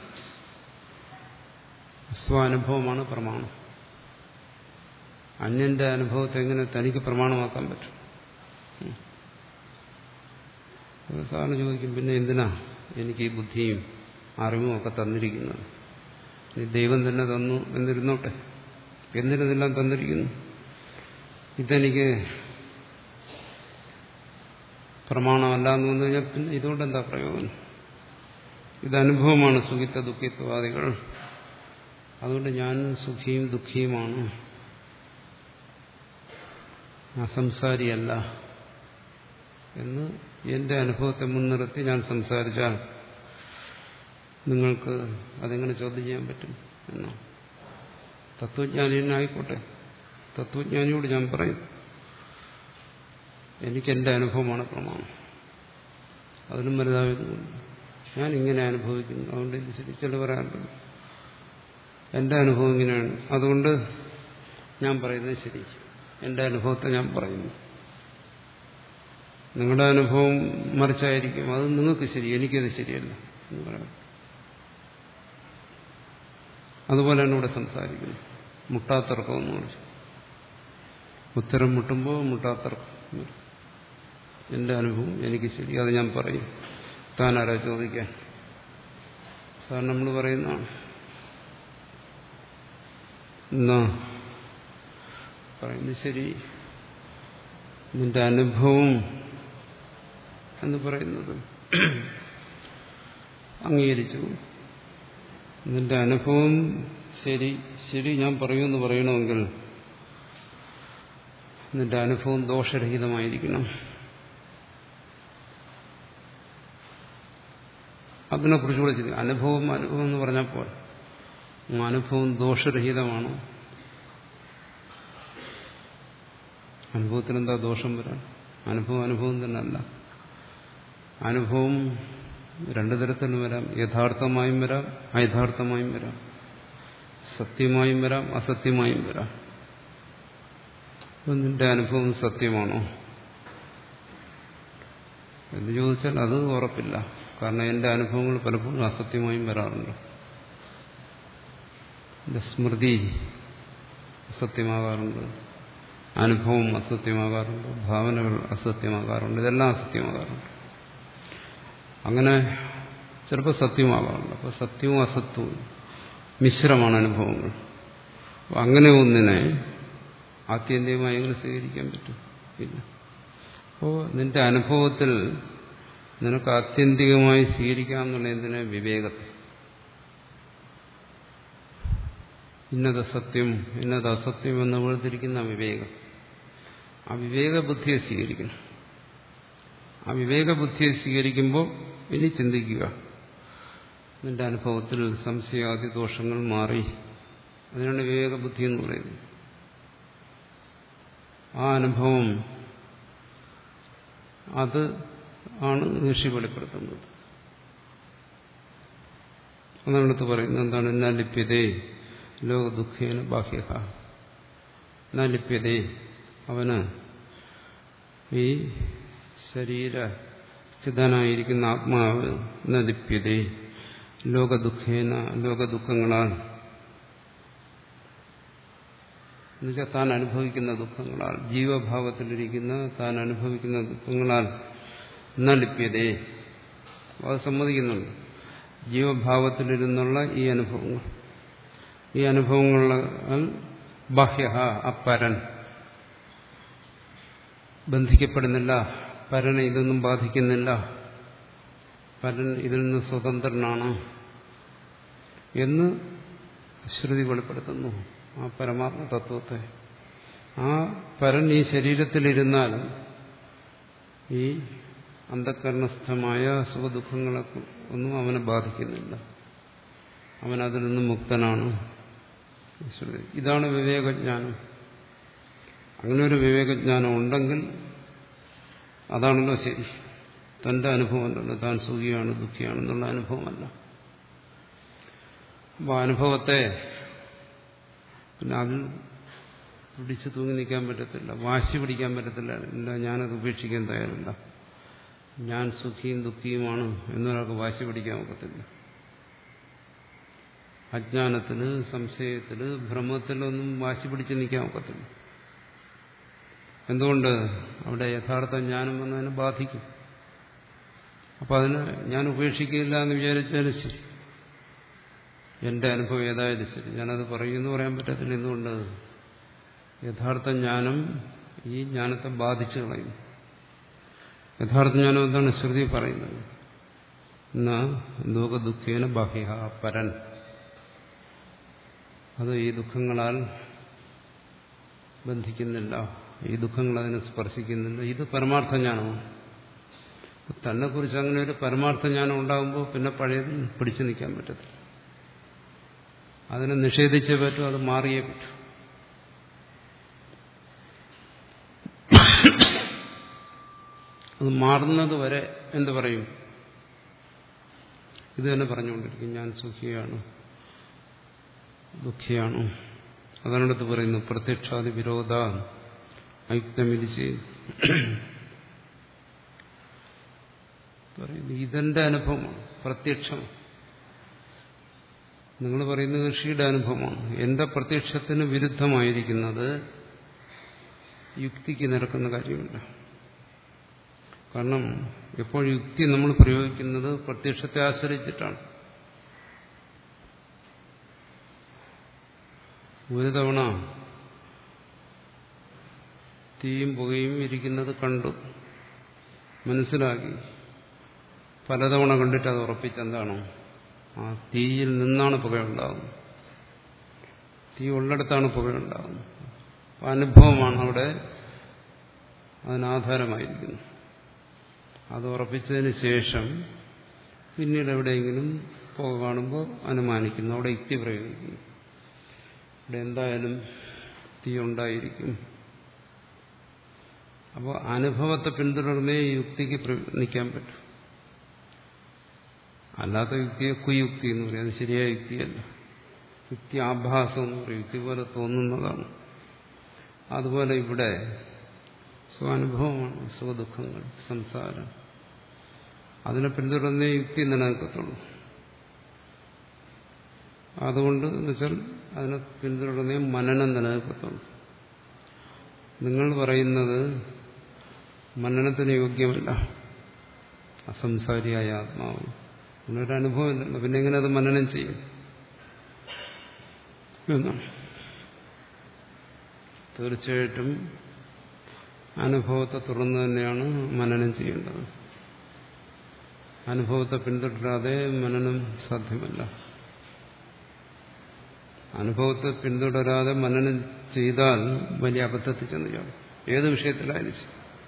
സ്വാനുഭവമാണ് പ്രമാണം. അന്യന്റെ അനുഭവത്തെ എങ്ങനെ തനിക്ക് പ്രമാണമാക്കാൻ പറ്റും? സാറിന് ചോദിക്കും, പിന്നെ എന്തിനാ എനിക്ക് ഈ ബുദ്ധിയും അറിവും ഒക്കെ തന്നിരിക്കുന്നത്? ഈ ദൈവം തന്നെ തന്നു എന്നിരുന്നോട്ടെ, എന്തിനെല്ലാം തന്നിരിക്കുന്നു? ഇതെനിക്ക് പ്രമാണമല്ല എന്ന് വന്നു കഴിഞ്ഞാൽ പിന്നെ ഇതുകൊണ്ട് എന്താ പ്രയോജനം? ഇത് അനുഭവമാണ്, സുഖിത്വ ദുഃഖിത്വാദികൾ. അതുകൊണ്ട് ഞാൻ സുഖിയും ദുഃഖിയുമാണ്, അസംസാരിയല്ല. എന്ന് എന്റെ അനുഭവത്തെ മുൻനിർത്തി ഞാൻ സംസാരിച്ചാൽ നിങ്ങൾക്ക് അതെങ്ങനെ ചോദ്യം ചെയ്യാൻ പറ്റും എന്നോ? തത്വജ്ഞാനിയായിക്കോട്ടെ, തത്വജ്ഞാനിയോട് ഞാൻ പറയും, എനിക്കെന്റെ അനുഭവമാണ് പ്രമാണം, അതിനും വലുതായതുകൊണ്ട് ഞാൻ ഇങ്ങനെ അനുഭവിക്കുന്നു, അതുകൊണ്ട് ഇത് ശരി. ചില പറയാറുണ്ട് എന്റെ അനുഭവം ഇങ്ങനെയാണ്, അതുകൊണ്ട് ഞാൻ പറയുന്നത് ശരി, എന്റെ അനുഭവത്തെ ഞാൻ പറയുന്നു. നിങ്ങളുടെ അനുഭവം മറിച്ചായിരിക്കും, അത് നിങ്ങൾക്ക് ശരി, എനിക്കത് ശരിയല്ല എന്ന് പറയാം. അതുപോലെയാണ് ഇവിടെ സംസാരിക്കുന്നത്. മുട്ടാത്തർക്കം എന്ന് പറഞ്ഞു, ഉത്തരം മുട്ടുമ്പോൾ മുട്ടാത്തർക്കം. എന്റെ അനുഭവം എനിക്ക് ശരി, അത് ഞാൻ പറയും. താനാരാ ചോദിക്കാൻ? സാർ നമ്മൾ പറയുന്നതാണ്. എന്നാ പറയുന്നത് ശരി, നിന്റെ അനുഭവം എന്ന് പറയുന്നത് അംഗീകരിച്ചു. നിന്റെ അനുഭവം ശരി ശരി ഞാൻ പറയുമെന്ന് പറയണമെങ്കിൽ നിന്റെ അനുഭവം ദോഷരഹിതമായിരിക്കണം. അതിനെക്കുറിച്ചുകൂടെ ചിന്തി. അനുഭവം അനുഭവം എന്ന് പറഞ്ഞാൽ പോലെ അനുഭവം ദോഷരഹിതമാണോ? അനുഭവത്തിനെന്താ ദോഷം വരാൻ? അനുഭവം അനുഭവം തന്നെ അല്ല. അനുഭവം രണ്ടു തരത്തിലും വരാം. യഥാർത്ഥമായും വരാം, അയഥാർത്ഥമായും വരാം. സത്യമായും വരാം, അസത്യമായും വരാം. അപ്പം നിന്റെ അനുഭവം സത്യമാണോ എന്ന് ചോദിച്ചാൽ അത് ഉറപ്പില്ല. കാരണം എന്റെ അനുഭവങ്ങൾ പലപ്പോഴും അസത്യമായും വരാറുണ്ട്. എന്റെ സ്മൃതി അസത്യമാകാറുണ്ട്, അനുഭവം അസത്യമാകാറുണ്ട്, ഭാവനകൾ അസത്യമാകാറുണ്ട്, ഇതെല്ലാം അസത്യമാകാറുണ്ട്. അങ്ങനെ ചിലപ്പോൾ സത്യമാകാറുണ്ട്. അപ്പോൾ സത്യവും അസത്യവും മിശ്രമാണ് അനുഭവങ്ങൾ. അങ്ങനെ ഒന്നിനെ ആത്യന്തികമായി എങ്ങനെ സ്വീകരിക്കാൻ പറ്റും? ഇല്ല. അപ്പോൾ നിന്റെ അനുഭവത്തിൽ നിനക്ക് ആത്യന്തികമായി സ്വീകരിക്കാമെന്നുള്ള എന്തിനെ? വിവേകത്തെ. ഇന്നത് സത്യം ഇന്നത് അസത്യം എന്ന് വേർതിരിക്കുന്ന വിവേകം. ആ വിവേക ബുദ്ധിയെ സ്വീകരിക്കണം. ആ വിവേക ബുദ്ധിയെ സ്വീകരിക്കുമ്പോൾ ഇനി ചിന്തിക്കുക, നിന്റെ അനുഭവത്തിൽ സംശയാദി ദോഷങ്ങൾ മാറി. അതിനാണ് വിവേക ബുദ്ധി എന്ന് പറയുന്നത്. ആ അനുഭവം അത് ആണ് ഋഷി വെളിപ്പെടുത്തുന്നത്. അതാണ് അടുത്ത് പറയുന്നത്. എന്താണ്? എന്നാ ലിപ്യതേ ലോക ദുഃഖേന ബാഹ്യ. എന്നാ ലിപ്യതേ, അവന് ഈ ശരീര സ്ഥിതനായിരിക്കുന്ന ആത്മാവ് ന ലിപ്യതേ ലോകദുഃഖേന, ലോകദുഃഖങ്ങളാൽ, എന്നുവെച്ചാൽ താൻ അനുഭവിക്കുന്ന ദുഃഖങ്ങളാൽ, ജീവഭാവത്തിലിരിക്കുന്ന താൻ അനുഭവിക്കുന്ന ദുഃഖങ്ങളാൽ ന ലിപ്യതേ, അത് സമ്മതിക്കുന്നുണ്ട്. ജീവഭാവത്തിലിരുന്നുള്ള ഈ അനുഭവങ്ങൾ, ഈ അനുഭവങ്ങളാൽ ബാഹ്യ അപ്പരൻ ബന്ധിക്കപ്പെടുന്നില്ല, പരനെ ഇതൊന്നും ബാധിക്കുന്നില്ല, പരൻ ഇതിൽ നിന്ന് സ്വതന്ത്രനാണ് എന്ന് ശ്രുതി വെളിപ്പെടുത്തുന്നു. ആ പരമാത്മ തത്വത്തെ, ആ പരൻ ഈ ശരീരത്തിലിരുന്നാൽ ഈ അന്ധകരണസ്ഥമായ സുഖദുഃഖങ്ങളെ ഒന്നും അവനെ ബാധിക്കുന്നില്ല, അവൻ അതിൽ നിന്നും മുക്തനാണ്. ഇതാണ് വിവേകജ്ഞാനം. അങ്ങനെ ഒരു വിവേകജ്ഞാനം ഉണ്ടെങ്കിൽ അതാണല്ലോ ശരി. തന്റെ അനുഭവമല്ലല്ലോ, താൻ സുഖിയാണ് ദുഃഖിയാണെന്നുള്ള അനുഭവമല്ല. അപ്പോൾ അനുഭവത്തെ പിന്നെ അതിൽ പിടിച്ചു തൂങ്ങി നിൽക്കാൻ പറ്റത്തില്ല, വാശി പിടിക്കാൻ പറ്റത്തില്ല. ഇല്ല, ഞാനത് ഉപേക്ഷിക്കാൻ തയ്യാറില്ല, ഞാൻ സുഖിയും ദുഃഖിയുമാണ് എന്നൊരാൾക്ക് വാശി പിടിക്കാൻ ഒക്കത്തില്ല. അജ്ഞാനത്തിന്, സംശയത്തിന്, ഭ്രമത്തിലൊന്നും വാശി പിടിച്ച് നിൽക്കാൻ ഒക്കത്തില്ല. എന്തുകൊണ്ട്? അവിടെ യഥാർത്ഥ ജ്ഞാനം വന്നതിനെ ബാധിക്കും. അപ്പം അതിന് ഞാൻ ഉപേക്ഷിക്കില്ല എന്ന് വിചാരിച്ചാലും ശരി, എന്റെ അനുഭവം ഏതായാലും ശരി, ഞാനത് പറയുമെന്ന് പറയാൻ പറ്റത്തില്ല. എന്തുകൊണ്ട്? യഥാർത്ഥ ജ്ഞാനം ഈ ജ്ഞാനത്തെ ബാധിച്ചു കളയും. യഥാർത്ഥ ജ്ഞാനം എന്താണ് ശ്രുതി പറയുന്നത്? എന്നാ ലോക ദുഃഖേന ബാഹ്യ പരൻ, അത് ഈ ദുഃഖങ്ങളാൽ ബന്ധിക്കുന്നില്ല, ഈ ദുഃഖങ്ങൾ അതിനെ സ്പർശിക്കുന്നില്ല. ഇത് പരമാർത്ഥ ജ്ഞാനമാണ്. തന്നെ കുറിച്ച് അങ്ങനെ ഒരു പരമാർത്ഥ ജ്ഞാനം ഉണ്ടാകുമ്പോൾ പിന്നെ പഴയത് പിടിച്ചു നിൽക്കാൻ പറ്റത്തില്ല. അതിനെ നിഷേധിച്ചേ പറ്റൂ, അത് മാറിയേ പറ്റൂ. അത് മാറുന്നത് വരെ എന്ത് പറയും? ഇത് തന്നെ പറഞ്ഞുകൊണ്ടിരിക്കും, ഞാൻ സുഖിയാണ്, ദുഃഖിയാണ്. അതാണടുത്ത് പറയുന്നു പ്രത്യക്ഷാദി വിരോധ അയുക്തമിരിച്ച് പറയുന്നു. ഇതെന്റെ അനുഭവമാണ്, പ്രത്യക്ഷം. നിങ്ങൾ പറയുന്നത് ഋഷിയുടെ അനുഭവമാണ്. എന്റെ പ്രത്യക്ഷത്തിന് വിരുദ്ധമായിരിക്കുന്നത് യുക്തിക്ക് നിരക്കുന്ന കാര്യമില്ല. കാരണം എപ്പോൾ യുക്തി നമ്മൾ പ്രയോഗിക്കുന്നത് പ്രത്യക്ഷത്തെ ആശ്രയിച്ചിട്ടാണ്. ഒരു തവണ തീയും പുകയും ഇരിക്കുന്നത് കണ്ടു, മനസ്സിലാക്കി. പലതവണ കണ്ടിട്ട് അത് ഉറപ്പിച്ചെന്താണോ, ആ തീയിൽ നിന്നാണ് പുകയുണ്ടാകുന്നത്, തീ ഉള്ളിടത്താണ് പുകയുണ്ടാകുന്നത്. അനുഭവമാണ് അവിടെ അതിനാധാരമായിരിക്കുന്നത്. അത് ഉറപ്പിച്ചതിന് ശേഷം പിന്നീട് എവിടെയെങ്കിലും പുക കാണുമ്പോൾ അനുമാനിക്കുന്നു, അവിടെ യുക്തി പ്രയോഗിക്കുന്നു. ഇവിടെ എന്തായാലും തീ ഉണ്ടായിരിക്കും. അപ്പോൾ അനുഭവത്തെ പിന്തുടർന്നേ യുക്തിക്ക് നിൽക്കാൻ പറ്റും. അല്ലാത്ത യുക്തിയെ കുയുക്തി എന്ന് പറയും. അത് ശരിയായ യുക്തിയല്ല. യുക്തി ആഭാസം എന്ന് പറയും, യുക്തി പോലെ തോന്നുന്നതാണ്. അതുപോലെ ഇവിടെ സ്വാനുഭവമാണ്, സുഖദുഃഖങ്ങൾ, സംസാരം. അതിനെ പിന്തുടർന്നേ യുക്തി നിലനിൽക്കത്തുള്ളൂ. അതുകൊണ്ട് എന്നുവെച്ചാൽ അതിനെ പിന്തുടർന്നേ മനനം നിലനിൽക്കത്തുള്ളൂ. നിങ്ങൾ പറയുന്നത് മനനത്തിന് യോഗ്യമല്ല, അസംസാരിയായ ആത്മാവ്, അങ്ങനൊരു അനുഭവമില്ലല്ലോ, പിന്നെ എങ്ങനെ അത് മനനം ചെയ്യും എന്നാണ്. തീർച്ചയായിട്ടും അനുഭവത്തെ തുടർന്ന് തന്നെയാണ് മനനം ചെയ്യേണ്ടത്. അനുഭവത്തെ പിന്തുടരാതെ മനനം സാധ്യമല്ല. അനുഭവത്തെ പിന്തുടരാതെ മനനം ചെയ്താൽ വലിയ അബദ്ധത്തിൽ ചെന്ന് ചാടും. ഏത് വിഷയത്തിലായിരിക്കും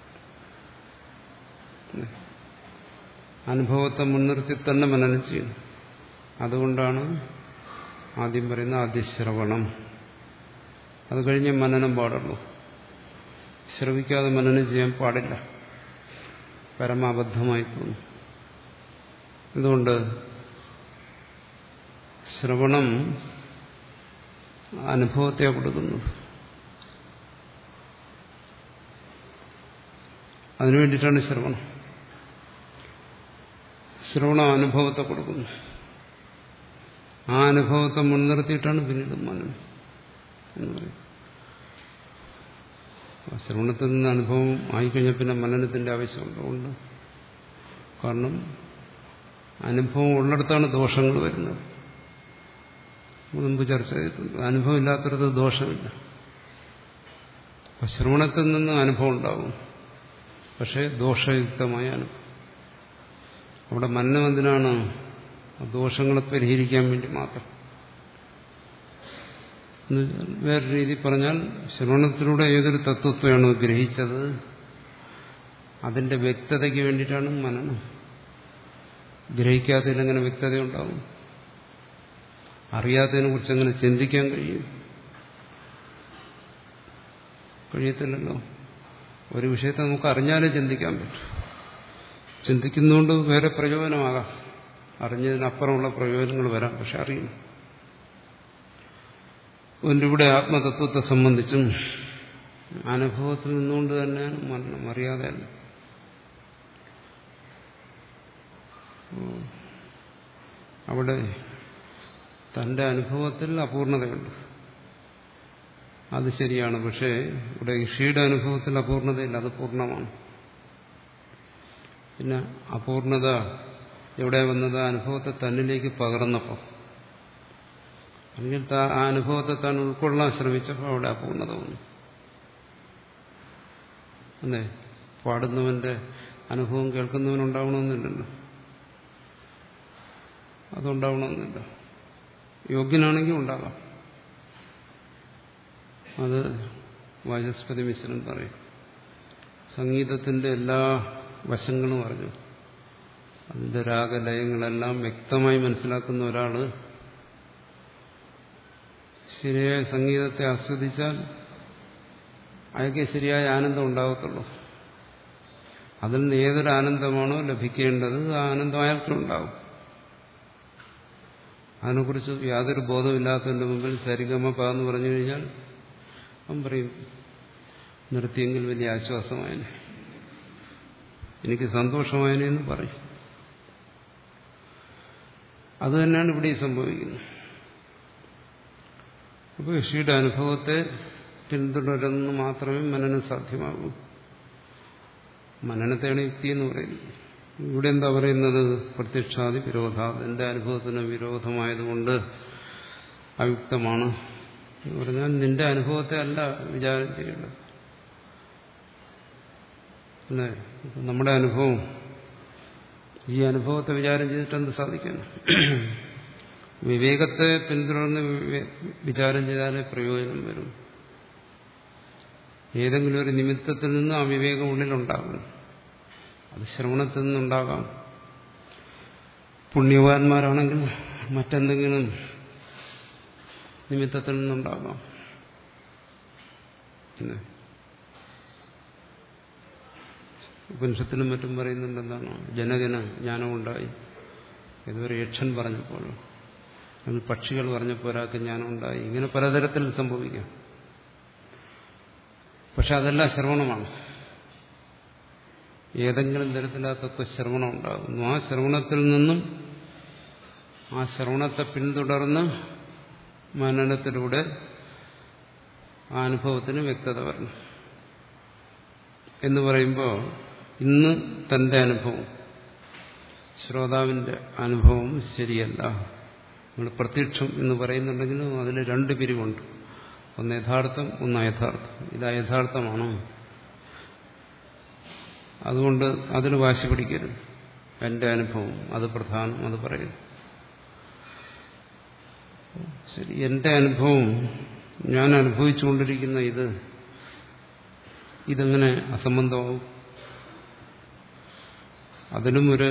അനുഭവത്തെ മുൻനിർത്തി തന്നെ മനനം ചെയ്യുന്നു. അതുകൊണ്ടാണ് ആദ്യം പറയുന്ന ആദ്യശ്രവണം. അത് കഴിഞ്ഞ് മനനം പാടുള്ളൂ. ശ്രവിക്കാതെ മനനം ചെയ്യാൻ പാടില്ല, പരമാബദ്ധമായി തോന്നും. എന്തുകൊണ്ട്? ശ്രവണം അനുഭവത്തെ കൊടുക്കുന്നത്. അതിനുവേണ്ടിയിട്ടാണ് ശ്രവണം. ശ്രവണം അനുഭവത്തെ കൊടുക്കുന്നു. ആ അനുഭവത്തെ മുൻനിർത്തിയിട്ടാണ് പിന്നീട് മനനം എന്ന് പറയും. ശ്രവണത്തിൽ നിന്ന് അനുഭവം ആയിക്കഴിഞ്ഞാൽ പിന്നെ മനനത്തിന്റെ ആവശ്യമുണ്ട്. കാരണം അനുഭവം ഉള്ളിടത്താണ് ദോഷങ്ങൾ വരുന്നത്. മുൻപ് ചർച്ച ചെയ്തിട്ടുണ്ട്. അനുഭവം ഇല്ലാത്തടത്ത് ദോഷമില്ല. അപ്പൊ ശ്രവണത്തിൽ നിന്ന് അനുഭവം ഉണ്ടാവും, പക്ഷേ ദോഷയുക്തമായ അനുഭവം. അവിടെ മനനം എന്തിനാണ്? ദോഷങ്ങളെ പരിഹരിക്കാൻ വേണ്ടി മാത്രം. വേറെ രീതി പറഞ്ഞാൽ ശ്രവണത്തിലൂടെ ഏതൊരു തത്വത്തെയാണോ ഗ്രഹിച്ചത് അതിന്റെ വ്യക്തതയ്ക്ക് വേണ്ടിയിട്ടാണ് മനനം. ഗ്രഹിക്കാത്തതിനെങ്ങനെ വ്യക്തത ഉണ്ടാവും? അറിയാത്തതിനെ കുറിച്ച് എങ്ങനെ ചിന്തിക്കാൻ കഴിയും? കഴിയത്തില്ലല്ലോ. ഒരു വിഷയത്തെ നമുക്ക് അറിഞ്ഞാലേ ചിന്തിക്കാൻ പറ്റും. ചിന്തിക്കുന്നതുകൊണ്ട് വേറെ പ്രയോജനമാകാം, അറിഞ്ഞതിനപ്പുറമുള്ള പ്രയോജനങ്ങൾ വരാം, പക്ഷെ അറിയും. അതുകൊണ്ട് ഇവിടെ ആത്മതത്വത്തെ സംബന്ധിച്ചും അനുഭവത്തിൽ നിന്നുകൊണ്ട് തന്നെയാണ് മരണം, അറിയാതെയല്ല. അവിടെ തന്റെ അനുഭവത്തിൽ അപൂർണതയുണ്ട്, അത് ശരിയാണ്. പക്ഷേ ഇവിടെ ഋഷിയുടെ അനുഭവത്തിൽ അപൂർണതയില്ല, അത് പൂർണ്ണമാണ്. പിന്നെ അപൂർണത എവിടെ വന്നത്? അനുഭവത്തെ തന്നിലേക്ക് പകർന്നപ്പോൾ, അല്ലെങ്കിൽ ആ അനുഭവത്തെ താൻ ഉൾക്കൊള്ളാൻ ശ്രമിച്ചപ്പോൾ അവിടെ അപൂർണത വന്നു. അല്ലേ? പാടുന്നവന്റെ അനുഭവം കേൾക്കുന്നവനുണ്ടാവണമെന്നില്ലല്ലോ, അതുണ്ടാവണമെന്നില്ല. യോഗ്യനാണെങ്കിൽ ഉണ്ടാകാം. അത് വാചസ്പതി മിശ്രൻ പറയും. സംഗീതത്തിന്റെ എല്ലാ വശങ്ങളും അറിഞ്ഞു, അതിന്റെ രാഗലയങ്ങളെല്ലാം വ്യക്തമായി മനസ്സിലാക്കുന്ന ഒരാള് ശരിയായ സംഗീതത്തെ ആസ്വദിച്ചാൽ അയാൾക്ക് ശരിയായ ആനന്ദം ഉണ്ടാകത്തുള്ളൂ. അതിൽ നിന്ന് ഏതൊരു ആനന്ദമാണോ ലഭിക്കേണ്ടത് ആ ആനന്ദം അയാൾക്കുണ്ടാവും. അതിനെക്കുറിച്ച് യാതൊരു ബോധമില്ലാത്തതിന്റെ മുമ്പിൽ സരിഗമപ എന്ന് പറഞ്ഞു കഴിഞ്ഞാൽ അവൻ പറയും നിർത്തിയെങ്കിൽ വലിയ ആശ്വാസമായനെ, എനിക്ക് സന്തോഷമായനെ എന്ന് പറയും. അത് തന്നെയാണ് ഇവിടെ സംഭവിക്കുന്നത്. അപ്പോൾ ഋഷിയുടെ അനുഭവത്തെ പിന്തുടരുന്നു മാത്രമേ മനനം സാധ്യമാകൂ. മനനത്തെയാണ് യുക്തി എന്ന് പറയുന്നത്. ഇവിടെ എന്താ പറയുന്നത്? പ്രത്യക്ഷാദി വിരോധ, എന്റെ അനുഭവത്തിന് വിരോധമായതുകൊണ്ട് അയുക്തമാണ് എന്ന് പറഞ്ഞാൽ നിന്റെ അനുഭവത്തെ അല്ല വിചാരം ചെയ്യേണ്ടത്. അല്ലേ? നമ്മുടെ അനുഭവം, ഈ അനുഭവത്തെ വിചാരം ചെയ്തിട്ട് എന്ത് സാധിക്കണം? വിവേകത്തെ പിന്തുടർന്ന് വിചാരം ചെയ്താലേ പ്രയോജനം വരും. ഏതെങ്കിലും ഒരു നിമിത്തത്തിൽ നിന്ന് ആ വിവേകം ഉള്ളിലുണ്ടാകും. അത് ശ്രവണത്തിൽ നിന്നുണ്ടാകാം. പുണ്യവാന്മാരാണെങ്കിൽ മറ്റെന്തെങ്കിലും നിമിത്തത്തിൽ നിന്നുണ്ടാകാം. ഉപനിഷത്തിലും മറ്റും പറയുന്നുണ്ട് എന്താണ്? ജനകന് ജ്ഞാനമുണ്ടായി. ഇതുവരെ യക്ഷൻ പറഞ്ഞപ്പോൾ, അതിൽ പക്ഷികൾ പറഞ്ഞപ്പോൾ ഒരാൾക്ക് ജ്ഞാനമുണ്ടായി. ഇങ്ങനെ പലതരത്തിൽ സംഭവിക്കാം. പക്ഷെ അതെല്ലാം ശ്രവണമാണ്. ഏതെങ്കിലും തരത്തിൽ ആ തത്വശ്രവണം ഉണ്ടാകുന്നു. ആ ശ്രവണത്തിൽ നിന്നും ആ ശ്രവണത്തെ പിന്തുടർന്ന് മനനത്തിലൂടെ ആ അനുഭവത്തിന് വ്യക്തത വരണം എന്ന് പറയുമ്പോൾ, ഇന്ന് തന്റെ അനുഭവം, ശ്രോതാവിന്റെ അനുഭവം ശരിയല്ല. നമ്മൾ പ്രത്യക്ഷം എന്ന് പറയുന്നുണ്ടെങ്കിലും അതിൽ രണ്ട് പിരിവുണ്ട്. ഒന്ന് യഥാർത്ഥം, ഒന്ന് അയഥാർത്ഥം. ഇത് അയഥാർത്ഥമാണോ? അതുകൊണ്ട് അതിന് വാശി പിടിക്കരുത്. എന്റെ അനുഭവം അത് പ്രധാനം, അത് പറയുന്നു. ശരി, എന്റെ അനുഭവം, ഞാൻ അനുഭവിച്ചുകൊണ്ടിരിക്കുന്ന ഇത് ഇതെങ്ങനെ അസംബന്ധമാവും? അതിനും ഒരു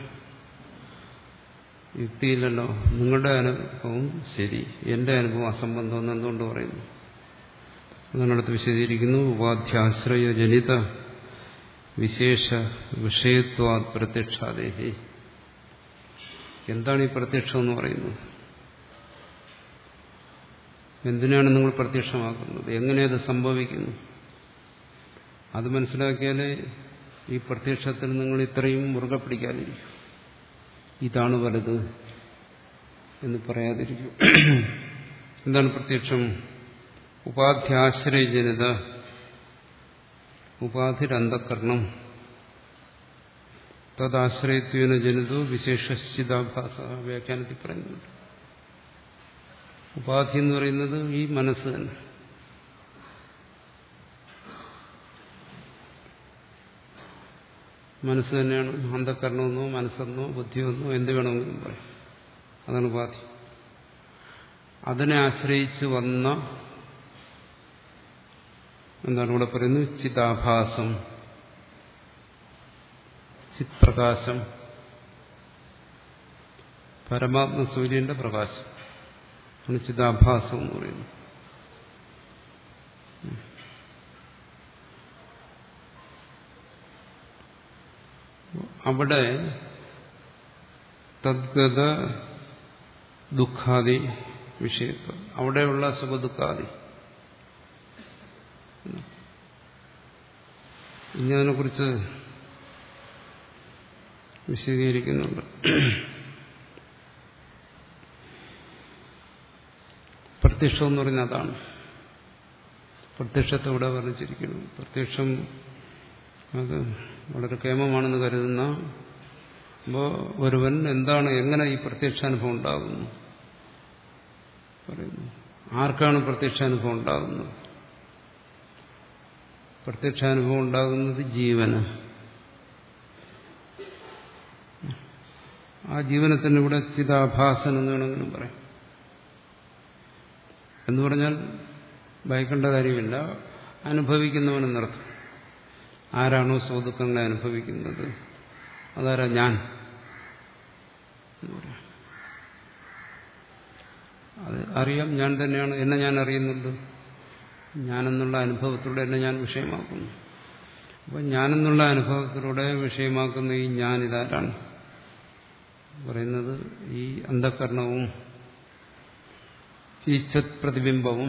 യുക്തിയില്ലല്ലോ. നിങ്ങളുടെ അനുഭവം ശരി, എന്റെ അനുഭവം അസംബന്ധം എന്ന് എന്തുകൊണ്ട് പറയുന്നു? അതിനടുത്ത് വിശദീകരിക്കുന്നു. ഉപാധ്യാശ്രയ ജനിത വിശേഷ വിഷയത്വാ പ്രത്യക്ഷാദേഹി. എന്താണ് ഈ പ്രത്യക്ഷം എന്ന് പറയുന്നത്? എന്തിനാണ് നിങ്ങൾ പ്രത്യക്ഷമാക്കുന്നത്? എങ്ങനെയത് സംഭവിക്കുന്നു? അത് മനസ്സിലാക്കിയാലേ ഈ പ്രത്യക്ഷത്തിൽ നിങ്ങൾ ഇത്രയും മുറുകെ പിടിക്കാതിരിക്കും. ഇതാണ് വലുത് എന്ന് പറയാതിരിക്കും. എന്താണ് പ്രത്യക്ഷം? ഉപാധ്യാശ്രയജനിത, ഉപാധിരന്തകരണം, തദാശ്രയത്വേന ജനിതോ വിശേഷസ്ഥിതാഭാസ. വ്യാഖ്യാനത്തിൽ പറയുന്നുണ്ട്. ഉപാധി എന്ന് പറയുന്നത് ഈ മനസ്സ് തന്നെ. മനസ്സ് തന്നെയാണ്. അന്ധകരണമെന്നോ മനസ്സെന്നോ ബുദ്ധിയെന്നോ എന്ത് വേണമെങ്കിലും പറയും. അതാണ് ഉപാധി. അതിനെ ആശ്രയിച്ച് വന്ന, എന്താണ് ഇവിടെ പറയുന്നത്? ചിതാഭാസം, ചിത്പ്രകാശം, പരമാത്മ സൂര്യന്റെ പ്രകാശം ആണ് ചിതാഭാസം എന്ന് പറയുന്നത്. അവിടെ തദ്ഗത ദുഃഖാദി വിഷയത്വം, അവിടെയുള്ള സുഖദുഃഖാദി. ഇനി അതിനെക്കുറിച്ച് വിശദീകരിക്കുന്നുണ്ട്. പ്രത്യക്ഷം എന്ന് പറയുന്നത് അതാണ്. പ്രത്യക്ഷത്തെ ഇവിടെ വർണ്ണിച്ചിരിക്കുന്നു. പ്രത്യക്ഷം അത് വളരെ കേമമാണെന്ന് കരുതുന്ന അപ്പോൾ ഒരുവൻ എന്താണ്, എങ്ങനെ ഈ പ്രത്യക്ഷാനുഭവം ഉണ്ടാകുന്നു പറയുന്നു. ആർക്കാണ് പ്രത്യക്ഷാനുഭവം ഉണ്ടാകുന്നത്? പ്രത്യക്ഷാനുഭവം ഉണ്ടാകുന്നത് ജീവന്. ആ ജീവനെ തന്നെ ഇവിടെ ചിതാഭാസൻ എന്ന് വേണമെങ്കിലും പറയാം. എന്ന് പറഞ്ഞാൽ ഭയക്കേണ്ട കാര്യമില്ല, അനുഭവിക്കുന്നവനെന്നർത്ഥം. ആരാണോ സുഖദുഃഖങ്ങളെ അനുഭവിക്കുന്നത്, അതാരാ? ഞാൻ. അത് അറിയാം, ഞാൻ തന്നെയാണ്, എന്നെ ഞാൻ അറിയുന്നുണ്ട്. ഞാനെന്നുള്ള അനുഭവത്തിലൂടെ എന്നെ ഞാൻ വിഷയമാക്കുന്നു. അപ്പം ഞാനെന്നുള്ള അനുഭവത്തിലൂടെ വിഷയമാക്കുന്ന ഈ ഞാൻ ഇതാരാണ് പറയുന്നത്? ഈ അന്ധകരണവും ഈ ചത് പ്രതിബിംബവും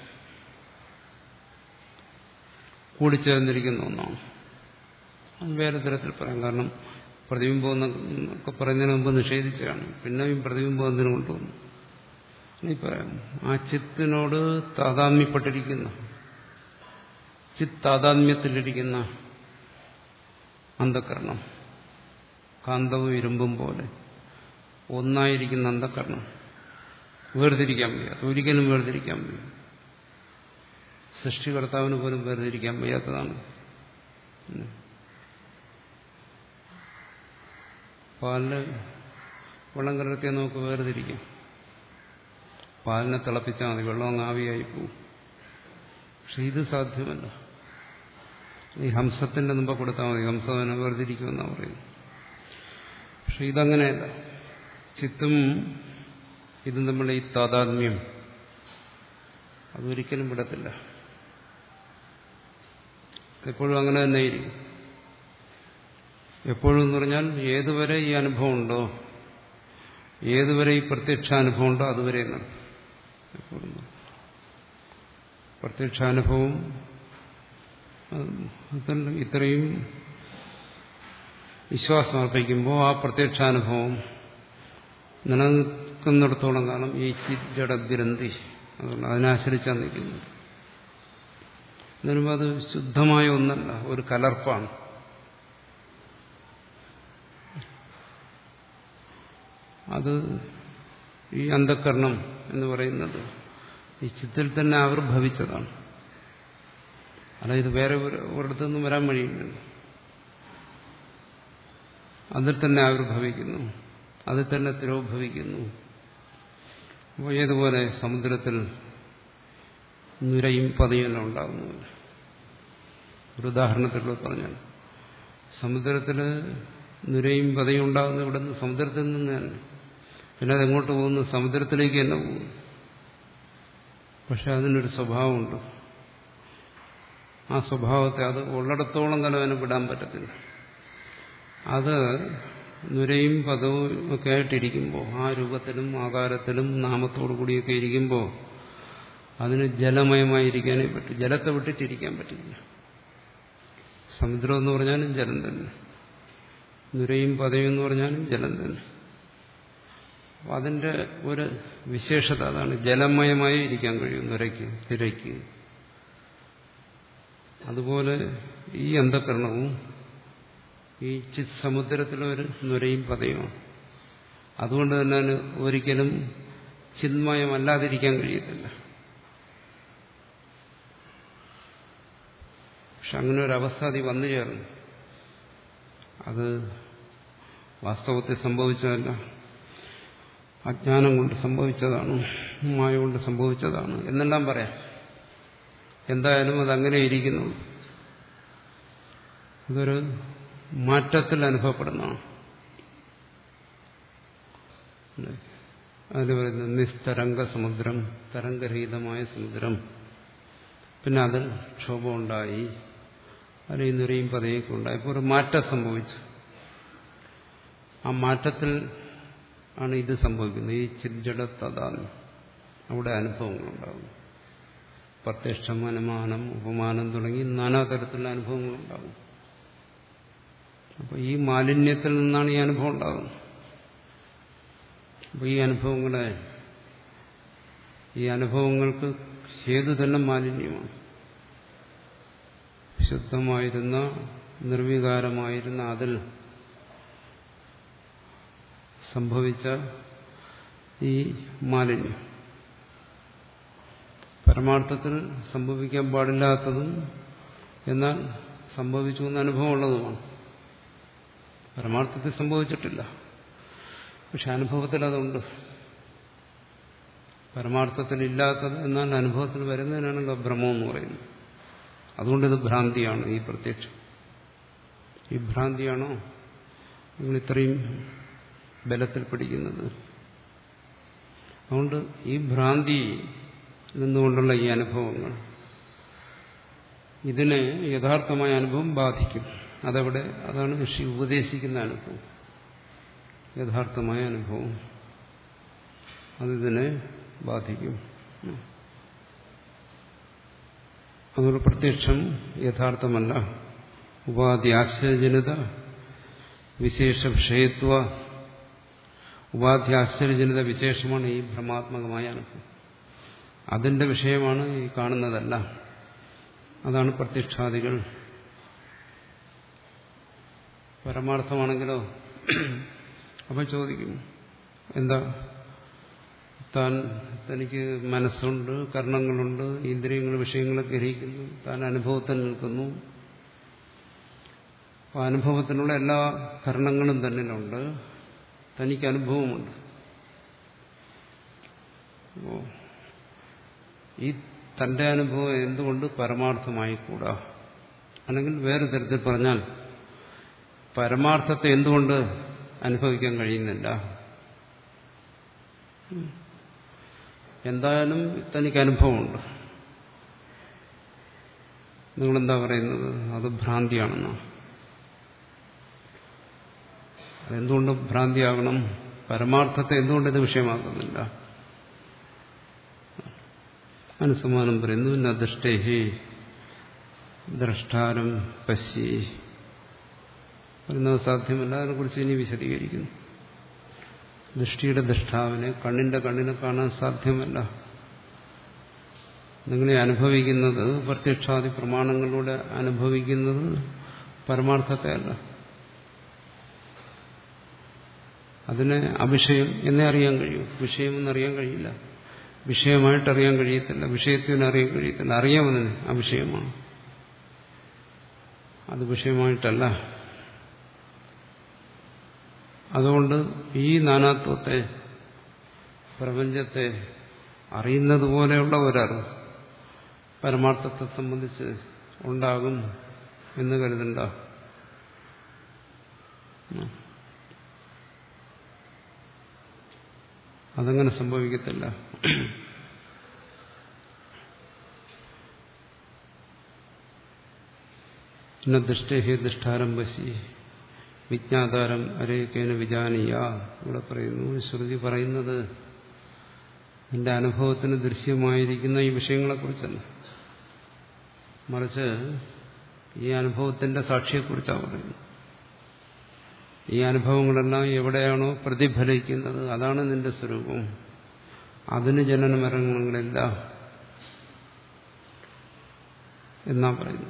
കൂടിച്ചേർന്നിരിക്കുന്ന ഒന്നാണ്. അത് വേറെ തരത്തിൽ പറയാം. കാരണം പ്രതിബിംബം എന്നൊക്കെ പറയുന്നതിന് മുമ്പ് നിഷേധിച്ചതാണ്. പിന്നെയും പ്രതിബിംബം എന്തിനു കൊണ്ടുവന്നു ഈ പറയാം. ആ ചിത്തിനോട് താതാത്മ്യപ്പെട്ടിരിക്കുന്ന, ചിത്ത് താതാത്മ്യത്തിലിരിക്കുന്ന അന്ധകരണം, കാന്തവും ഇരുമ്പും പോലെ ഒന്നായിരിക്കുന്ന അന്ധകരണം വേർതിരിക്കാൻ വയ്യ. ഒരിക്കലും വേർതിരിക്കാൻ വയ്യ. സൃഷ്ടികർത്താവിന് പോലും വേർതിരിക്കാൻ വയ്യാത്തതാണ്. പാലിന് വെള്ളം കലർത്തിയാൽ നമുക്ക് വേർതിരിക്കാം. പാലിനെ തിളപ്പിച്ചാൽ മതി, വെള്ളം അങ്ങ് ആവിയായി പോവും. പക്ഷെ ഇത് സാധ്യമല്ല. ഈ ഹംസത്തിന്റെ മുമ്പ് കൊടുത്താൽ മതി, ഹംസവനെ വേർതിരിക്കുമെന്നാണ് പറയുന്നത്. പക്ഷെ ഇതങ്ങനെയല്ല. ചിത്തും ഇതും തമ്മിലുള്ള ഈ താതാത്മ്യം അതൊരിക്കലും വിടത്തില്ല. എപ്പോഴും അങ്ങനെ തന്നെ ഇരിക്കും. എപ്പോഴും എന്ന് പറഞ്ഞാൽ ഏതുവരെ ഈ അനുഭവം ഉണ്ടോ, ഏതുവരെ ഈ പ്രത്യക്ഷാനുഭവം ഉണ്ടോ അതുവരെ എന്നാണ്. എപ്പോഴും പ്രത്യക്ഷാനുഭവം ഇത്രയും വിശ്വാസം അർപ്പിക്കുമ്പോൾ ആ പ്രത്യക്ഷാനുഭവം നിലനിൽക്കുന്നിടത്തോളം കാലം ഈ ചിജ്ജടഗ്രന്ഥി അതുകൊണ്ട് അതിനാശ്രയിച്ചാണ് നിൽക്കുന്നത്. എന്നുവരുമ്പോൾ അത് ശുദ്ധമായ ഒന്നല്ല, ഒരു കലർപ്പാണ്. അത് ഈ അന്ധകരണം എന്ന് പറയുന്നത് ഈ ചിത്തിൽ തന്നെ ആവിർഭവിച്ചതാണ്. അല്ല ഇത് വേറെ ഒരിടത്തുനിന്നും വരാൻ വഴിയില്ലല്ലോ. അതിൽ തന്നെ ആവിർഭവിക്കുന്നു, അതിൽ തന്നെ തിരോഭവിക്കുന്നു. അപ്പോൾ ഏതുപോലെ സമുദ്രത്തിൽ നുരയും പതയും ഉണ്ടാകുന്നില്ല. ഒരു ഉദാഹരണത്തിലൂടെ പറഞ്ഞാൽ സമുദ്രത്തിൽ നുരയും പതയും ഉണ്ടാകുന്ന ഇവിടെ നിന്ന് സമുദ്രത്തിൽ നിന്ന് തന്നെ. പിന്നെ അതെങ്ങോട്ട് പോകുന്നു? സമുദ്രത്തിലേക്ക് തന്നെ പോകുന്നു. പക്ഷെ അതിനൊരു സ്വഭാവമുണ്ട്. ആ സ്വഭാവത്തെ അത് ഉള്ളിടത്തോളം കാലം അതിനെ വിടാൻ പറ്റത്തില്ല. അത് നുരയും പദവും ഒക്കെ ആയിട്ടിരിക്കുമ്പോൾ, ആ രൂപത്തിലും ആകാരത്തിലും നാമത്തോടു കൂടിയൊക്കെ ഇരിക്കുമ്പോൾ അതിന് ജലമയമായിരിക്കാനേ പറ്റും. ജലത്തെ വിട്ടിട്ടിരിക്കാൻ പറ്റില്ല. സമുദ്രം എന്ന് പറഞ്ഞാലും ജലം തന്നെ, നുരയും പദയും എന്ന് പറഞ്ഞാലും ജലം തന്നെ. അതിന്റെ ഒരു വിശേഷത അതാണ്. ജലമയമായി ഇരിക്കാൻ കഴിയും നുരയ്ക്ക്, തിരയ്ക്ക്. അതുപോലെ ഈ അന്ധകരണവും ഈ ചിത് സമുദ്രത്തിലൊരു നുരയും പതയുമാണ്. അതുകൊണ്ട് തന്നെ ഒരിക്കലും ചിന്മയമല്ലാതിരിക്കാൻ കഴിയത്തില്ല. പക്ഷെ അങ്ങനെ ഒരു അവസ്ഥ അതി വന്നു ചേർന്നു. അത് വാസ്തവത്തിൽ സംഭവിച്ചതല്ല, അജ്ഞാനം കൊണ്ട് സംഭവിച്ചതാണ്, മായ കൊണ്ട് സംഭവിച്ചതാണ് എന്നെല്ലാം പറയാം. എന്തായാലും അതങ്ങനെ ഇരിക്കുന്നു. ഇതൊരു മാറ്റത്തിൽ അനുഭവപ്പെടുന്നതാണ്. അതിന് പറയുന്നത് നിസ്തരംഗ സമുദ്രം, തരംഗരഹിതമായ സമുദ്രം. പിന്നെ അതിൽ ക്ഷോഭമുണ്ടായി, അല്ലെങ്കിൽ നുരയും പതയൊക്കെ ഉണ്ടായി. ഇപ്പോൾ ഒരു മാറ്റം സംഭവിച്ചു. ആ മാറ്റത്തിൽ ആണ് ഇത് സംഭവിക്കുന്നത്. ഈ ചിജ്ജടത്തതാണ് അവിടെ അനുഭവങ്ങളുണ്ടാകും. പ്രത്യക്ഷം, അനുമാനം, ഉപമാനം തുടങ്ങി നാനാതരത്തിലുള്ള അനുഭവങ്ങളുണ്ടാകും. അപ്പോൾ ഈ മാലിന്യത്തിൽ നിന്നാണ് ഈ അനുഭവം ഉണ്ടാകുന്നത്. അപ്പോൾ ഈ അനുഭവങ്ങളെ ഈ അനുഭവങ്ങൾക്ക് ഹേതു തന്നെ മാലിന്യമാണ്. ശുദ്ധമായിരുന്ന നിർവികാരമായിരുന്ന അതിൽ സംഭവിച്ച ഈ മാലിന്യം പരമാർത്ഥത്തിൽ സംഭവിക്കാൻ പാടില്ലാത്തതും എന്നാൽ സംഭവിച്ചു എന്ന അനുഭവമുള്ളതുമാണ്. പരമാർത്ഥത്തിൽ സംഭവിച്ചിട്ടില്ല, പക്ഷെ അനുഭവത്തിൽ അതുണ്ട്. പരമാർത്ഥത്തിലില്ലാത്തത് എന്നാൽ അനുഭവത്തിൽ വരുന്നതിനാണല്ലോ ഭ്രമം എന്ന് പറയുന്നത്. അതുകൊണ്ടിത് ഭ്രാന്തിയാണ്. ഈ പ്രത്യക്ഷം ഈ ഭ്രാന്തിയാണോ നിങ്ങൾ ഇത്രയും ബലത്തിൽ പിടിക്കുന്നത്. അതുകൊണ്ട് ഈ ഭ്രാന്തി നിന്നുകൊണ്ടുള്ള ഈ അനുഭവങ്ങൾ ഇതിനെ യഥാർത്ഥമായ അനുഭവം ബാധിക്കും. അതവിടെ അതാണ് ഋഷി ഉപദേശിക്കുന്ന അനുഭവം, യഥാർത്ഥമായ അനുഭവം അതിതിനെ ബാധിക്കും. അതുകൊണ്ട് പ്രത്യക്ഷം യഥാർത്ഥമല്ല. ഉപാധി ആശ്ചര്യജനിത വിശേഷ വിഷയത്വ, ഉപാധി ആശ്ചര്യജനിത വിശേഷമാണ് ഈ ഭ്രമാത്മകമായ അനുഭവം. അതിന്റെ വിഷയമാണ് ഈ കാണുന്നതല്ല. അതാണ് പ്രത്യക്ഷാദികൾ. പരമാർത്ഥമാണെങ്കിലോ അപ്പൊ ചോദിക്കും, എന്താ താൻ തനിക്ക് മനസ്സുണ്ട്, കർണങ്ങളുണ്ട്, ഇന്ദ്രിയങ്ങൾ വിഷയങ്ങളെ ഗ്രഹിക്കുന്നു, താൻ അനുഭവത്തിൽ നിൽക്കുന്നു. അപ്പോൾ അനുഭവത്തിനുള്ള എല്ലാ കർണങ്ങളും തന്നിലുണ്ട്, തനിക്ക് അനുഭവമുണ്ട്. അപ്പോൾ ഈ തന്റെ അനുഭവം എന്തുകൊണ്ട് പരമാർത്ഥമായിക്കൂടാ? അല്ലെങ്കിൽ വേറെ തരത്തിൽ പറഞ്ഞാൽ പരമാർത്ഥത്തെ എന്തുകൊണ്ട് അനുഭവിക്കാൻ കഴിയുന്നില്ല? എന്തായാലും തനിക്ക് അനുഭവമുണ്ട്. നിങ്ങളെന്താ പറയുന്നത്? അത് ഭ്രാന്തിയാണെന്നോ? അതെന്തുകൊണ്ട് ഭ്രാന്തിയാകണം? പരമാർത്ഥത്തെ എന്തുകൊണ്ട് ഇത് വിഷയമാക്കുന്നില്ല? അനുസമാനം പറയുന്നു, ന ദൃഷ്ടേഹി ദ്രഷ്ടാരം പശ്യേ. പറയുന്നത് സാധ്യമല്ല. അതിനെക്കുറിച്ച് ഇനി വിശദീകരിക്കുന്നു. ദൃഷ്ടിയുടെ ദൃഷ്ടാവിനെ, കണ്ണിന്റെ കണ്ണിനെ കാണാൻ സാധ്യമല്ല. നിങ്ങളെ അനുഭവിക്കുന്നത്, പ്രത്യക്ഷാദി പ്രമാണങ്ങളിലൂടെ അനുഭവിക്കുന്നത് പരമാർത്ഥത്തെ അല്ല. അതിനെ അവിഷയം എന്നേ അറിയാൻ കഴിയൂ. വിഷയമെന്നറിയാൻ കഴിയില്ല. വിഷയമായിട്ടറിയാൻ കഴിയത്തില്ല. വിഷയത്തിന് അറിയാൻ കഴിയത്തില്ല. അറിയാമെന്ന് അവിഷയമാണ്. അത് വിഷയമായിട്ടല്ല. അതുകൊണ്ട് ഈ നാനാത്വത്തെ, പ്രപഞ്ചത്തെ അറിയുന്നത് പോലെയുള്ള ഒരറിവ് പരമാർത്ഥത്തെ സംബന്ധിച്ച് ഉണ്ടാകും എന്ന് കരുതണ്ട. അതങ്ങനെ സംഭവിക്കത്തില്ല. പിന്നെ ദൃഷ്ടേഹി ദൃഷ്ടാരം പശി വിജ്ഞാതാരം അരേക്കേന വിജാനീയ. ഇവിടെ പറയുന്നു, ശ്രുതി പറയുന്നത് എന്റെ അനുഭവത്തിന് ദൃശ്യമായിരിക്കുന്ന ഈ വിഷയങ്ങളെക്കുറിച്ചല്ല, മറിച്ച് ഈ അനുഭവത്തിന്റെ സാക്ഷിയെക്കുറിച്ചാണ് പറയുന്നത്. ഈ അനുഭവങ്ങളെല്ലാം എവിടെയാണോ പ്രതിഫലിക്കുന്നത് അതാണ് നിന്റെ സ്വരൂപം. അതിന് ജനനമരണങ്ങളില്ല എന്നാ പറയുന്നത്.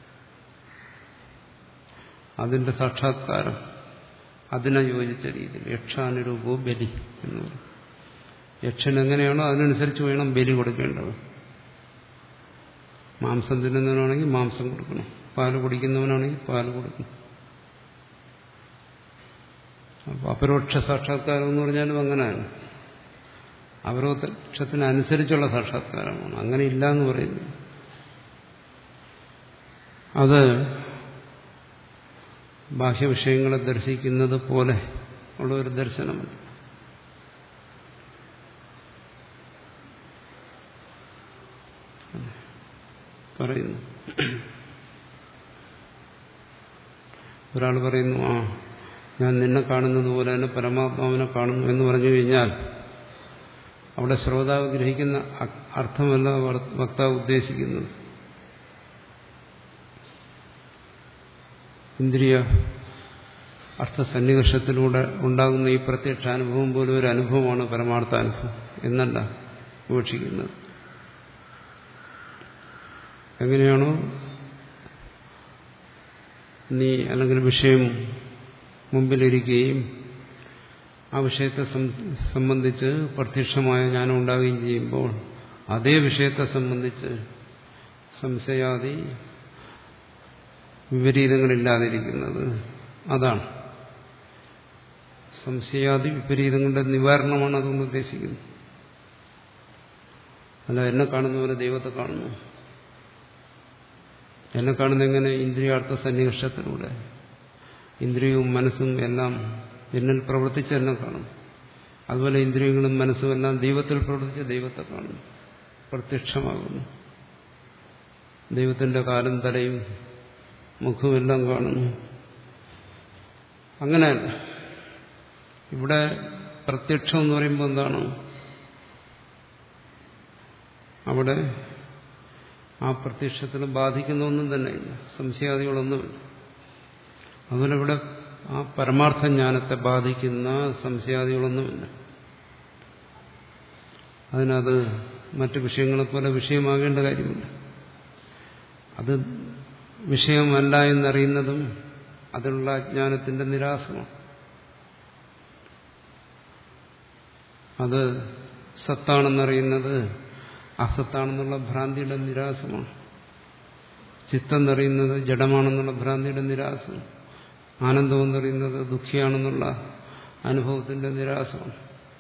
അതിന്റെ സാക്ഷാത്കാരം അതിനെ യോജിച്ച രീതിയിൽ യക്ഷാനുരൂപോ ബലി എന്ന് പറയും. യക്ഷൻ എങ്ങനെയാണോ അതിനനുസരിച്ച് വേണം ബലി കൊടുക്കേണ്ടത്. മാംസം തിന്നുന്നവനാണെങ്കിൽ മാംസം കൊടുക്കണം, പാല് കുടിക്കുന്നവനാണെങ്കിൽ പാല് കൊടുക്കണം. അപ്പോൾ അപരോക്ഷ സാക്ഷാത്കാരം എന്ന് പറഞ്ഞാലും അങ്ങനെയാണ്. അപരോക്ഷത്തിനനുസരിച്ചുള്ള സാക്ഷാത്കാരമാണ്. അങ്ങനെ ഇല്ല എന്ന് പറയുന്നു. അത് ബാഹ്യവിഷയങ്ങളെ ദർശിക്കുന്നത് പോലെ ഉള്ള ഒരു ദർശനമല്ല. പറയുന്നു, ഒരാൾ പറയുന്നു, ആ ഞാൻ നിന്നെ കാണുന്നത് പോലെ തന്നെ പരമാത്മാവിനെ കാണുന്നു എന്ന് പറഞ്ഞു കഴിഞ്ഞാൽ അവിടെ ശ്രോതാവ് ഗ്രഹിക്കുന്ന അർത്ഥമല്ല വക്താവ് ഉദ്ദേശിക്കുന്നത്. ഇന്ദ്രിയ അർത്ഥസന്നികർഷത്തിലൂടെ ഉണ്ടാകുന്ന ഈ പ്രത്യക്ഷാനുഭവം പോലും ഒരു അനുഭവമാണ് പരമാർത്ഥാനുഭവം എന്നല്ല വീക്ഷിക്കുന്നത്. എങ്ങനെയാണോ നീ അല്ലെങ്കിൽ വിഷയം മുമ്പിലിരിക്കുകയും ആ വിഷയത്തെ സംബന്ധിച്ച് പ്രത്യക്ഷമായ ജ്ഞാനം ഉണ്ടാകുകയും ചെയ്യുമ്പോൾ അതേ വിഷയത്തെ സംബന്ധിച്ച് സംശയാദി വിപരീതങ്ങളില്ലാതിരിക്കുന്നത്, അതാണ് സംശയാദി വിപരീതങ്ങളുടെ നിവാരണമാണ് അതുകൊണ്ട് ഉദ്ദേശിക്കുന്നത്. അല്ല എന്നെ കാണുന്നവരെ ദൈവത്തെ കാണുന്നു. എന്നെ കാണുന്ന എങ്ങനെ? ഇന്ദ്രിയാർത്ഥ സന്നികർഷത്തിലൂടെ. ഇന്ദ്രിയവും മനസ്സും എല്ലാം എന്നിൽ പ്രവർത്തിച്ച് എന്നെ കാണും. അതുപോലെ ഇന്ദ്രിയങ്ങളും മനസ്സും എല്ലാം ദൈവത്തിൽ പ്രവർത്തിച്ച് ദൈവത്തെ കാണുന്നു, പ്രത്യക്ഷമാകുന്നു. ദൈവത്തിന്റെ കാലും തലയും മുഖവും എല്ലാം കാണുന്നു. അങ്ങനെയല്ല. ഇവിടെ പ്രത്യക്ഷം എന്ന് പറയുമ്പോൾ എന്താണ്? അവിടെ ആ പ്രത്യക്ഷത്തിന് ബാധിക്കുന്ന ഒന്നും തന്നെയില്ല, സംശയാദികളൊന്നുമില്ല. അതുപോലെ ഇവിടെ ആ പരമാർത്ഥ ജ്ഞാനത്തെ ബാധിക്കുന്ന സംശയാദികളൊന്നുമില്ല. അതിനത് മറ്റു വിഷയങ്ങളെപ്പോലെ വിഷയമാകേണ്ട കാര്യമില്ല. അത് വിഷയമല്ല എന്നറിയുന്നതും അതിലുള്ള അജ്ഞാനത്തിന്റെ നിരാസമാണ്. അത് സത്താണെന്നറിയുന്നത് അസത്താണെന്നുള്ള ഭ്രാന്തിയുടെ നിരാസമാണ്. ചിത്തം എന്നറിയുന്നത് ജഡമാണെന്നുള്ള ഭ്രാന്തിയുടെ നിരാസമാണ്. ആനന്ദം എന്നറിയുന്നത് ദുഃഖിയാണെന്നുള്ള അനുഭവത്തിന്റെ നിരാസമാണ്.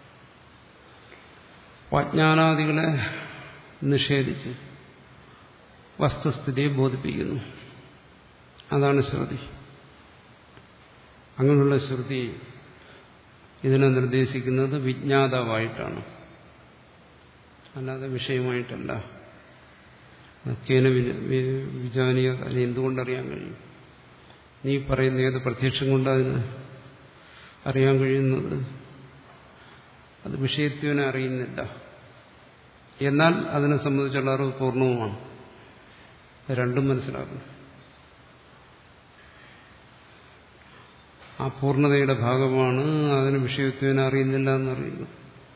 അജ്ഞാനാദികളെ നിഷേധിച്ച് വസ്തുസ്ഥിതിയെ ബോധിപ്പിക്കുന്നു. അതാണ് ശ്രുതി. അങ്ങനെയുള്ള ശ്രുതി ഇതിനെ നിർദ്ദേശിക്കുന്നത് വിജ്ഞാതാവായിട്ടാണ്, അല്ലാതെ വിഷയമായിട്ടല്ല. കേന വിജാനീയ, അതിന് എന്തുകൊണ്ടറിയാൻ കഴിയും? നീ പറയുന്ന ഏത് പ്രത്യക്ഷം കൊണ്ട് അതിന് അറിയാൻ കഴിയുന്നത്? അത് വിഷയത്വനെ അറിയുന്നില്ല. എന്നാൽ അതിനെ സംബന്ധിച്ചുള്ള അറിവ് പൂർണ്ണവുമാണ്. രണ്ടും മനസ്സിലാക്കണം. ആ പൂർണ്ണതയുടെ ഭാഗമാണ് അതിന് വിഷയത്വനെ അറിയുന്നില്ല എന്നറിയുന്നത്.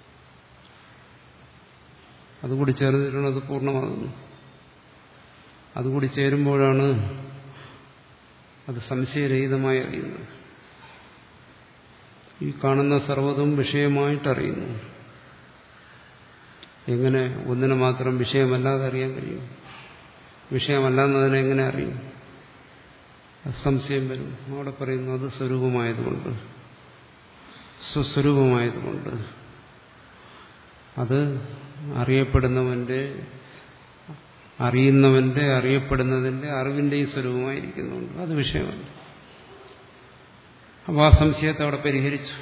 അതുകൂടി ചേർന്നിട്ടാണ് അത് പൂർണ്ണമാകുന്നു. അതുകൂടി ചേരുമ്പോഴാണ് അത് സംശയരഹിതമായി അറിയുന്നത്. ഈ കാണുന്ന സർവ്വതും വിഷയമായിട്ടറിയുന്നു. എങ്ങനെ ഒന്നിനെ മാത്രം വിഷയമല്ലാതെ അറിയാൻ കഴിയും? വിഷയമല്ലാന്നതിനെ എങ്ങനെ അറിയും? സംശയം വരും. അവിടെ പറയുന്നു അത് സ്വരൂപമായതുകൊണ്ട്, സ്വസ്വരൂപമായതുകൊണ്ട്, അത് അറിയപ്പെടുന്നവന്റെ അറിയുന്നവന്റെ അറിയപ്പെടുന്നതിന്റെ അറിവിന്റെയും സ്വരൂപമായിരിക്കുന്നുണ്ട്. അത് വിഷയമല്ല. അപ്പോൾ ആ സംശയത്തെ അവിടെ പരിഹരിച്ചു.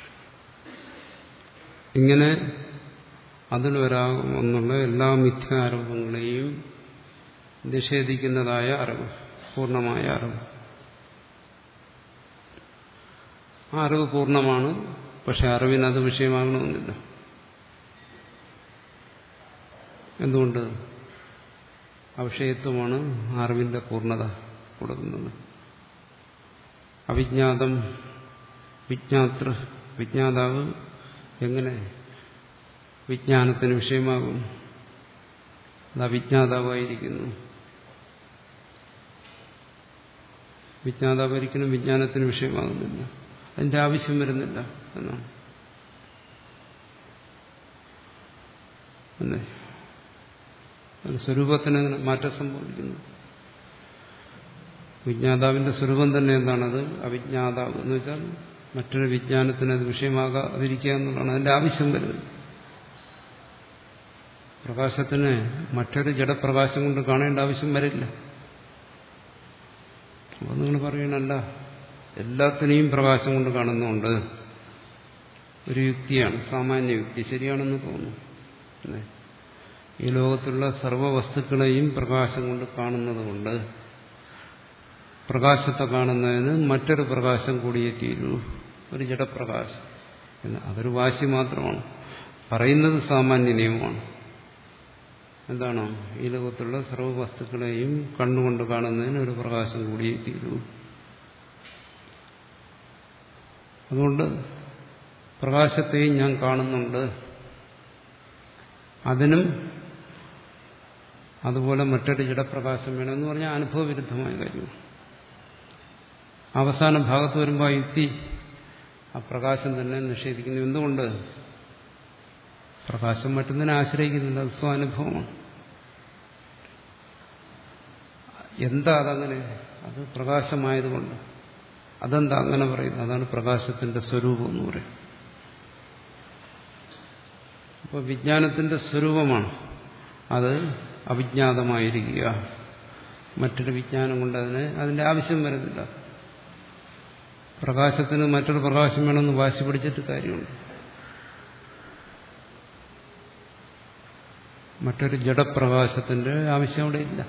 ഇങ്ങനെ അതിൽ വരാമെന്നുള്ള എല്ലാ മിഥ്യാരൂപങ്ങളെയും നിഷേധിക്കുന്നതായ അറിവ്, പൂർണ്ണമായ അറിവ്. ആ അറിവ് പൂർണ്ണമാണ്. പക്ഷെ അറിവിന് അത് വിഷയമാകണമെന്നില്ല. എന്തുകൊണ്ട്? അവിഷയത്വമാണ് അറിവിന്റെ പൂർണ്ണത കൊടുക്കുന്നത്. അവിജ്ഞാതം വിജ്ഞാതൃ, വിജ്ഞാതാവ് എങ്ങനെ വിജ്ഞാനത്തിന് വിഷയമാകും? അത് അവിജ്ഞാതാവായിരിക്കുന്നു. വിജ്ഞാതാവ് ഒരിക്കലും വിജ്ഞാനത്തിന് വിഷയമാകുന്നില്ല. അതിന്റെ ആവശ്യം വരുന്നില്ല എന്നാണ്. അല്ലേ? സ്വരൂപത്തിന് അങ്ങനെ മാറ്റം സംഭവിക്കുന്നു. വിജ്ഞാതാവിന്റെ സ്വരൂപം തന്നെ എന്താണത്? അവിജ്ഞാതാവ് എന്ന് വെച്ചാൽ മറ്റൊരു വിജ്ഞാനത്തിന് അത് വിഷയമാകാതിരിക്കുക എന്നുള്ളതാണ്. അതിന്റെ ആവശ്യം വരുന്നത്. പ്രകാശത്തിന് മറ്റൊരു ജഡപ്രകാശം കൊണ്ട് കാണേണ്ട ആവശ്യം വരില്ല. അപ്പോൾ നിങ്ങൾ പറയണല്ല, എല്ലാത്തിനെയും പ്രകാശം കൊണ്ട് കാണുന്നുണ്ട്. ഒരു യുക്തിയാണ്, സാമാന്യ യുക്തി. ശരിയാണെന്ന് തോന്നുന്നു. അല്ലേ? ഈ ലോകത്തുള്ള സർവ്വ വസ്തുക്കളെയും പ്രകാശം കൊണ്ട് കാണുന്നത് കൊണ്ട് പ്രകാശത്തെ കാണുന്നതിന് മറ്റൊരു പ്രകാശം കൂടിയേ തീരൂ, ഒരു ജഡപ്രകാശം. അതൊരു വാശി മാത്രമാണ്. പറയുന്നത് സാമാന്യ നിയമമാണ്. എന്താണ്? ഈ ലോകത്തുള്ള സർവ്വ വസ്തുക്കളെയും കണ്ണുകൊണ്ട് കാണുന്നതിന് ഒരു പ്രകാശം കൂടിയേ തീരൂ. അതുകൊണ്ട് പ്രകാശത്തെയും ഞാൻ കാണുന്നുണ്ട്. അതിനും അതുപോലെ മറ്റൊരു ജഡപ്രകാശം വേണമെന്ന് പറഞ്ഞാൽ അനുഭവവിരുദ്ധമായ കാര്യമാണ്. അവസാന ഭാഗത്ത് വരുമ്പോൾ ആ യുക്തി ആ പ്രകാശം തന്നെ നിഷേധിക്കുന്നു. എന്തുകൊണ്ട്? പ്രകാശം മറ്റൊന്നിനെ ആശ്രയിക്കുന്നില്ല, അത് സ്വാനുഭവമാണ്. എന്താ അതങ്ങനെ? അത് പ്രകാശമായതുകൊണ്ട്. അതെന്താ അങ്ങനെ പറയുന്നത്? അതാണ് പ്രകാശത്തിന്റെ സ്വരൂപം എന്ന് പറയും. അപ്പോൾ വിജ്ഞാനത്തിന്റെ സ്വരൂപമാണ് അത് അവിജ്ഞാതമായിരിക്കുക. മറ്റൊരു വിജ്ഞാനം കൊണ്ട് അതിന് അതിന്റെ ആവശ്യം വരുന്നില്ല. പ്രകാശത്തിന് മറ്റൊരു പ്രകാശം വേണമെന്ന് വാശി പിടിച്ചിട്ട് കാര്യമുണ്ട്. മറ്റൊരു ജഡപ്രകാശത്തിന്റെ ആവശ്യം അവിടെ ഇല്ല.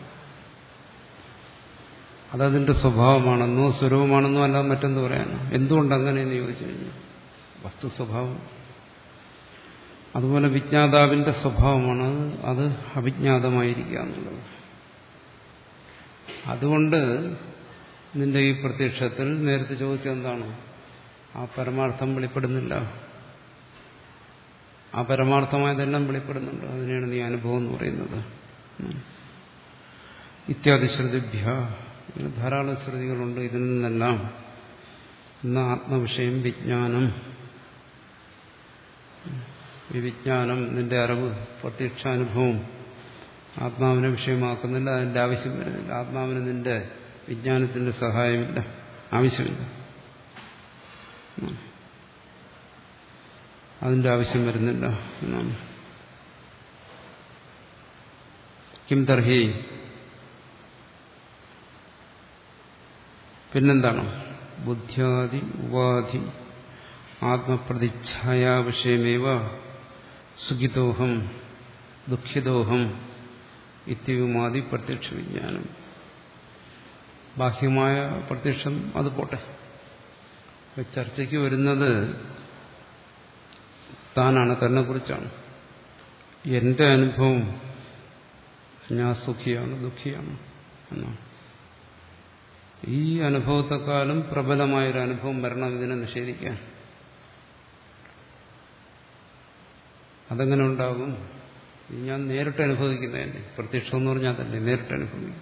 അതതിന്റെ സ്വഭാവമാണെന്നോ സ്വരൂപമാണെന്നോ അല്ല മറ്റെന്ത് പറയാനോ. എന്തുകൊണ്ടങ്ങനെയെന്ന് ചോദിച്ചു കഴിഞ്ഞാൽ വസ്തു സ്വഭാവം. അതുപോലെ വിജ്ഞാതാവിന്റെ സ്വഭാവമാണ് അത് അവിജ്ഞാതമായിരിക്കുക എന്നുള്ളത്. അതുകൊണ്ട് നിന്റെ ഈ പ്രത്യക്ഷത്തിൽ നേരത്തെ ചോദിച്ചെന്താണ്, ആ പരമാർത്ഥം വെളിപ്പെടുന്നില്ല. ആ പരമാർത്ഥമായതെല്ലാം വെളിപ്പെടുന്നുണ്ട്. അതിനെയാണ് നീ അനുഭവം എന്ന് പറയുന്നത്. ഇത്യാദി ശ്രുതിഭ്യ, ഇങ്ങനെ ധാരാളം ശ്രുതികളുണ്ട്. ഇതിൽ നിന്നെല്ലാം ഇന്ന് ആത്മവിഷയം വിജ്ഞാനം, ഈ വിജ്ഞാനം നിന്റെ അറിവ് പ്രത്യക്ഷാനുഭവം ആത്മാവിനെ വിഷയമാക്കുന്നില്ല. അതിന്റെ ആവശ്യം വരുന്നില്ല. ആത്മാവിന് നിന്റെ വിജ്ഞാനത്തിന്റെ സഹായമില്ല, ആവശ്യമില്ല. അതിന്റെ ആവശ്യം വരുന്നില്ല എന്നാണ്. കിം തർഹി, പിന്നെന്താണ്? ബുദ്ധ്യാദി ഉപാധി ആത്മപ്രതിച്ഛായാ വിഷയമേവ സുഖിതോഹം ദുഃഖിതോഹം ഇത്യവുമാദി പ്രത്യക്ഷ വിജ്ഞാനം. ബാഹ്യമായ പ്രത്യക്ഷം അത് പോട്ടെ. ചർച്ചയ്ക്ക് വരുന്നത് താനാണ്, തന്നെ കുറിച്ചാണ്. എന്റെ അനുഭവം ഞാൻ സുഖിയാണ് ദുഃഖിയാണ് എന്നാണ്. ഈ അനുഭവത്തെക്കാളും പ്രബലമായൊരു അനുഭവം വരണം ഇതിനെ നിഷേധിക്കാൻ. അതെങ്ങനെ ഉണ്ടാകും? ഞാൻ നേരിട്ട് അനുഭവിക്കുന്നതന്നെ. പ്രത്യക്ഷം എന്ന് പറഞ്ഞാൽ തന്നെ നേരിട്ട് അനുഭവിക്കും.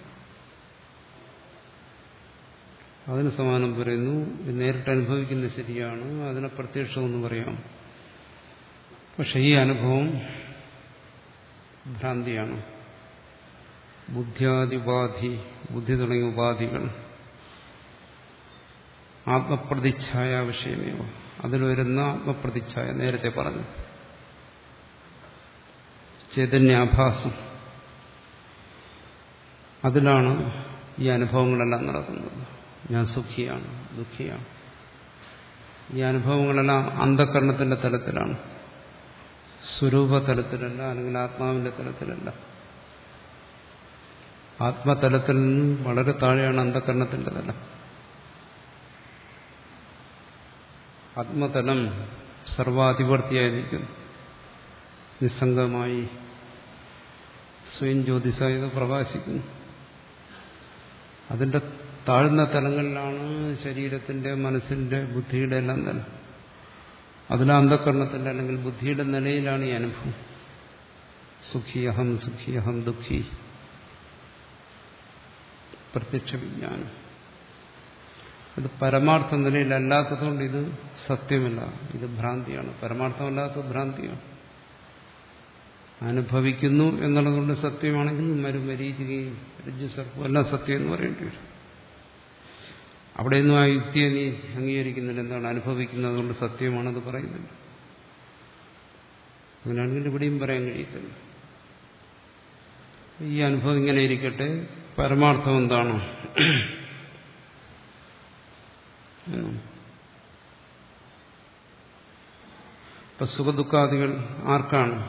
അതിന് സമാനം പറയുന്നു. നേരിട്ട് അനുഭവിക്കുന്നത് ശരിയാണ്, അതിനെ പ്രത്യക്ഷമെന്ന് പറയാം. പക്ഷെ ഈ അനുഭവം ഭ്രാന്തിയാണ്. ബുദ്ധ്യാദിപാധി, ബുദ്ധി തുടങ്ങിയ ഉപാധികൾ ആത്മപ്രതിച്ഛായ വിഷയമേവ, അതിൽ വരുന്ന ആത്മപ്രതിച്ഛായ നേരത്തെ പറഞ്ഞു, ചൈതന്യാഭാസം, അതിലാണ് ഈ അനുഭവങ്ങളെല്ലാം നടക്കുന്നത്. ഞാൻ സുഖിയാണ് ദുഃഖിയാണ്. ഈ അനുഭവങ്ങളെല്ലാം അന്ധകരണത്തിന്റെ തലത്തിലാണ്, സ്വരൂപ തലത്തിലല്ല, അല്ലെങ്കിൽ ആത്മാവിന്റെ തലത്തിലല്ല. ആത്മതലത്തിൽ നിന്നും വളരെ താഴെയാണ് അന്ധകരണത്തിന്റെ തലം. ആത്മതലം സർവാധിപർത്തിയായി നിൽക്കുന്നു. നിസ്സംഗമായി സ്വയം ജ്യോതിസായത് പ്രകാശിക്കുന്നു. അതിന്റെ താഴ്ന്ന തലങ്ങളിലാണ് ശരീരത്തിന്റെ, മനസ്സിന്റെ, ബുദ്ധിയുടെ എല്ലാം തന്നെ. അതിലെ അന്ധകരണത്തിന്റെ അല്ലെങ്കിൽ ബുദ്ധിയുടെ നിലയിലാണ് ഈ അനുഭവം. സുഖി അഹം സുഖി അഹം ദുഃഖി, പ്രത്യക്ഷ വിജ്ഞാനം. ഇത് പരമാർത്ഥ നിലയിലല്ലാത്തതുകൊണ്ട് ഇത് സത്യമല്ല, ഇത് ഭ്രാന്തിയാണ്. പരമാർത്ഥമല്ലാത്ത ഭ്രാന്തിയാണ്. അനുഭവിക്കുന്നു എന്നുള്ളതുകൊണ്ട് സത്യമാണെങ്കിൽ മരുമരീചികയും രജ്ജുസർപ്പവും എല്ലാം സത്യം എന്ന് പറയേണ്ടി വരും. അവിടെയൊന്നും ആ യുക്തിയെ നീ അംഗീകരിക്കുന്നില്ല. എന്താണ്? അനുഭവിക്കുന്നത് കൊണ്ട് സത്യമാണത് പറയുന്നില്ല. അങ്ങനെയാണെങ്കിൽ ഇവിടെയും പറയാൻ കഴിയത്തില്ല. ഈ അനുഭവം ഇങ്ങനെ ഇരിക്കട്ടെ, പരമാർത്ഥം എന്താണ്? ഇപ്പൊ സുഖദുഃഖാദികൾ ആർക്കാണ്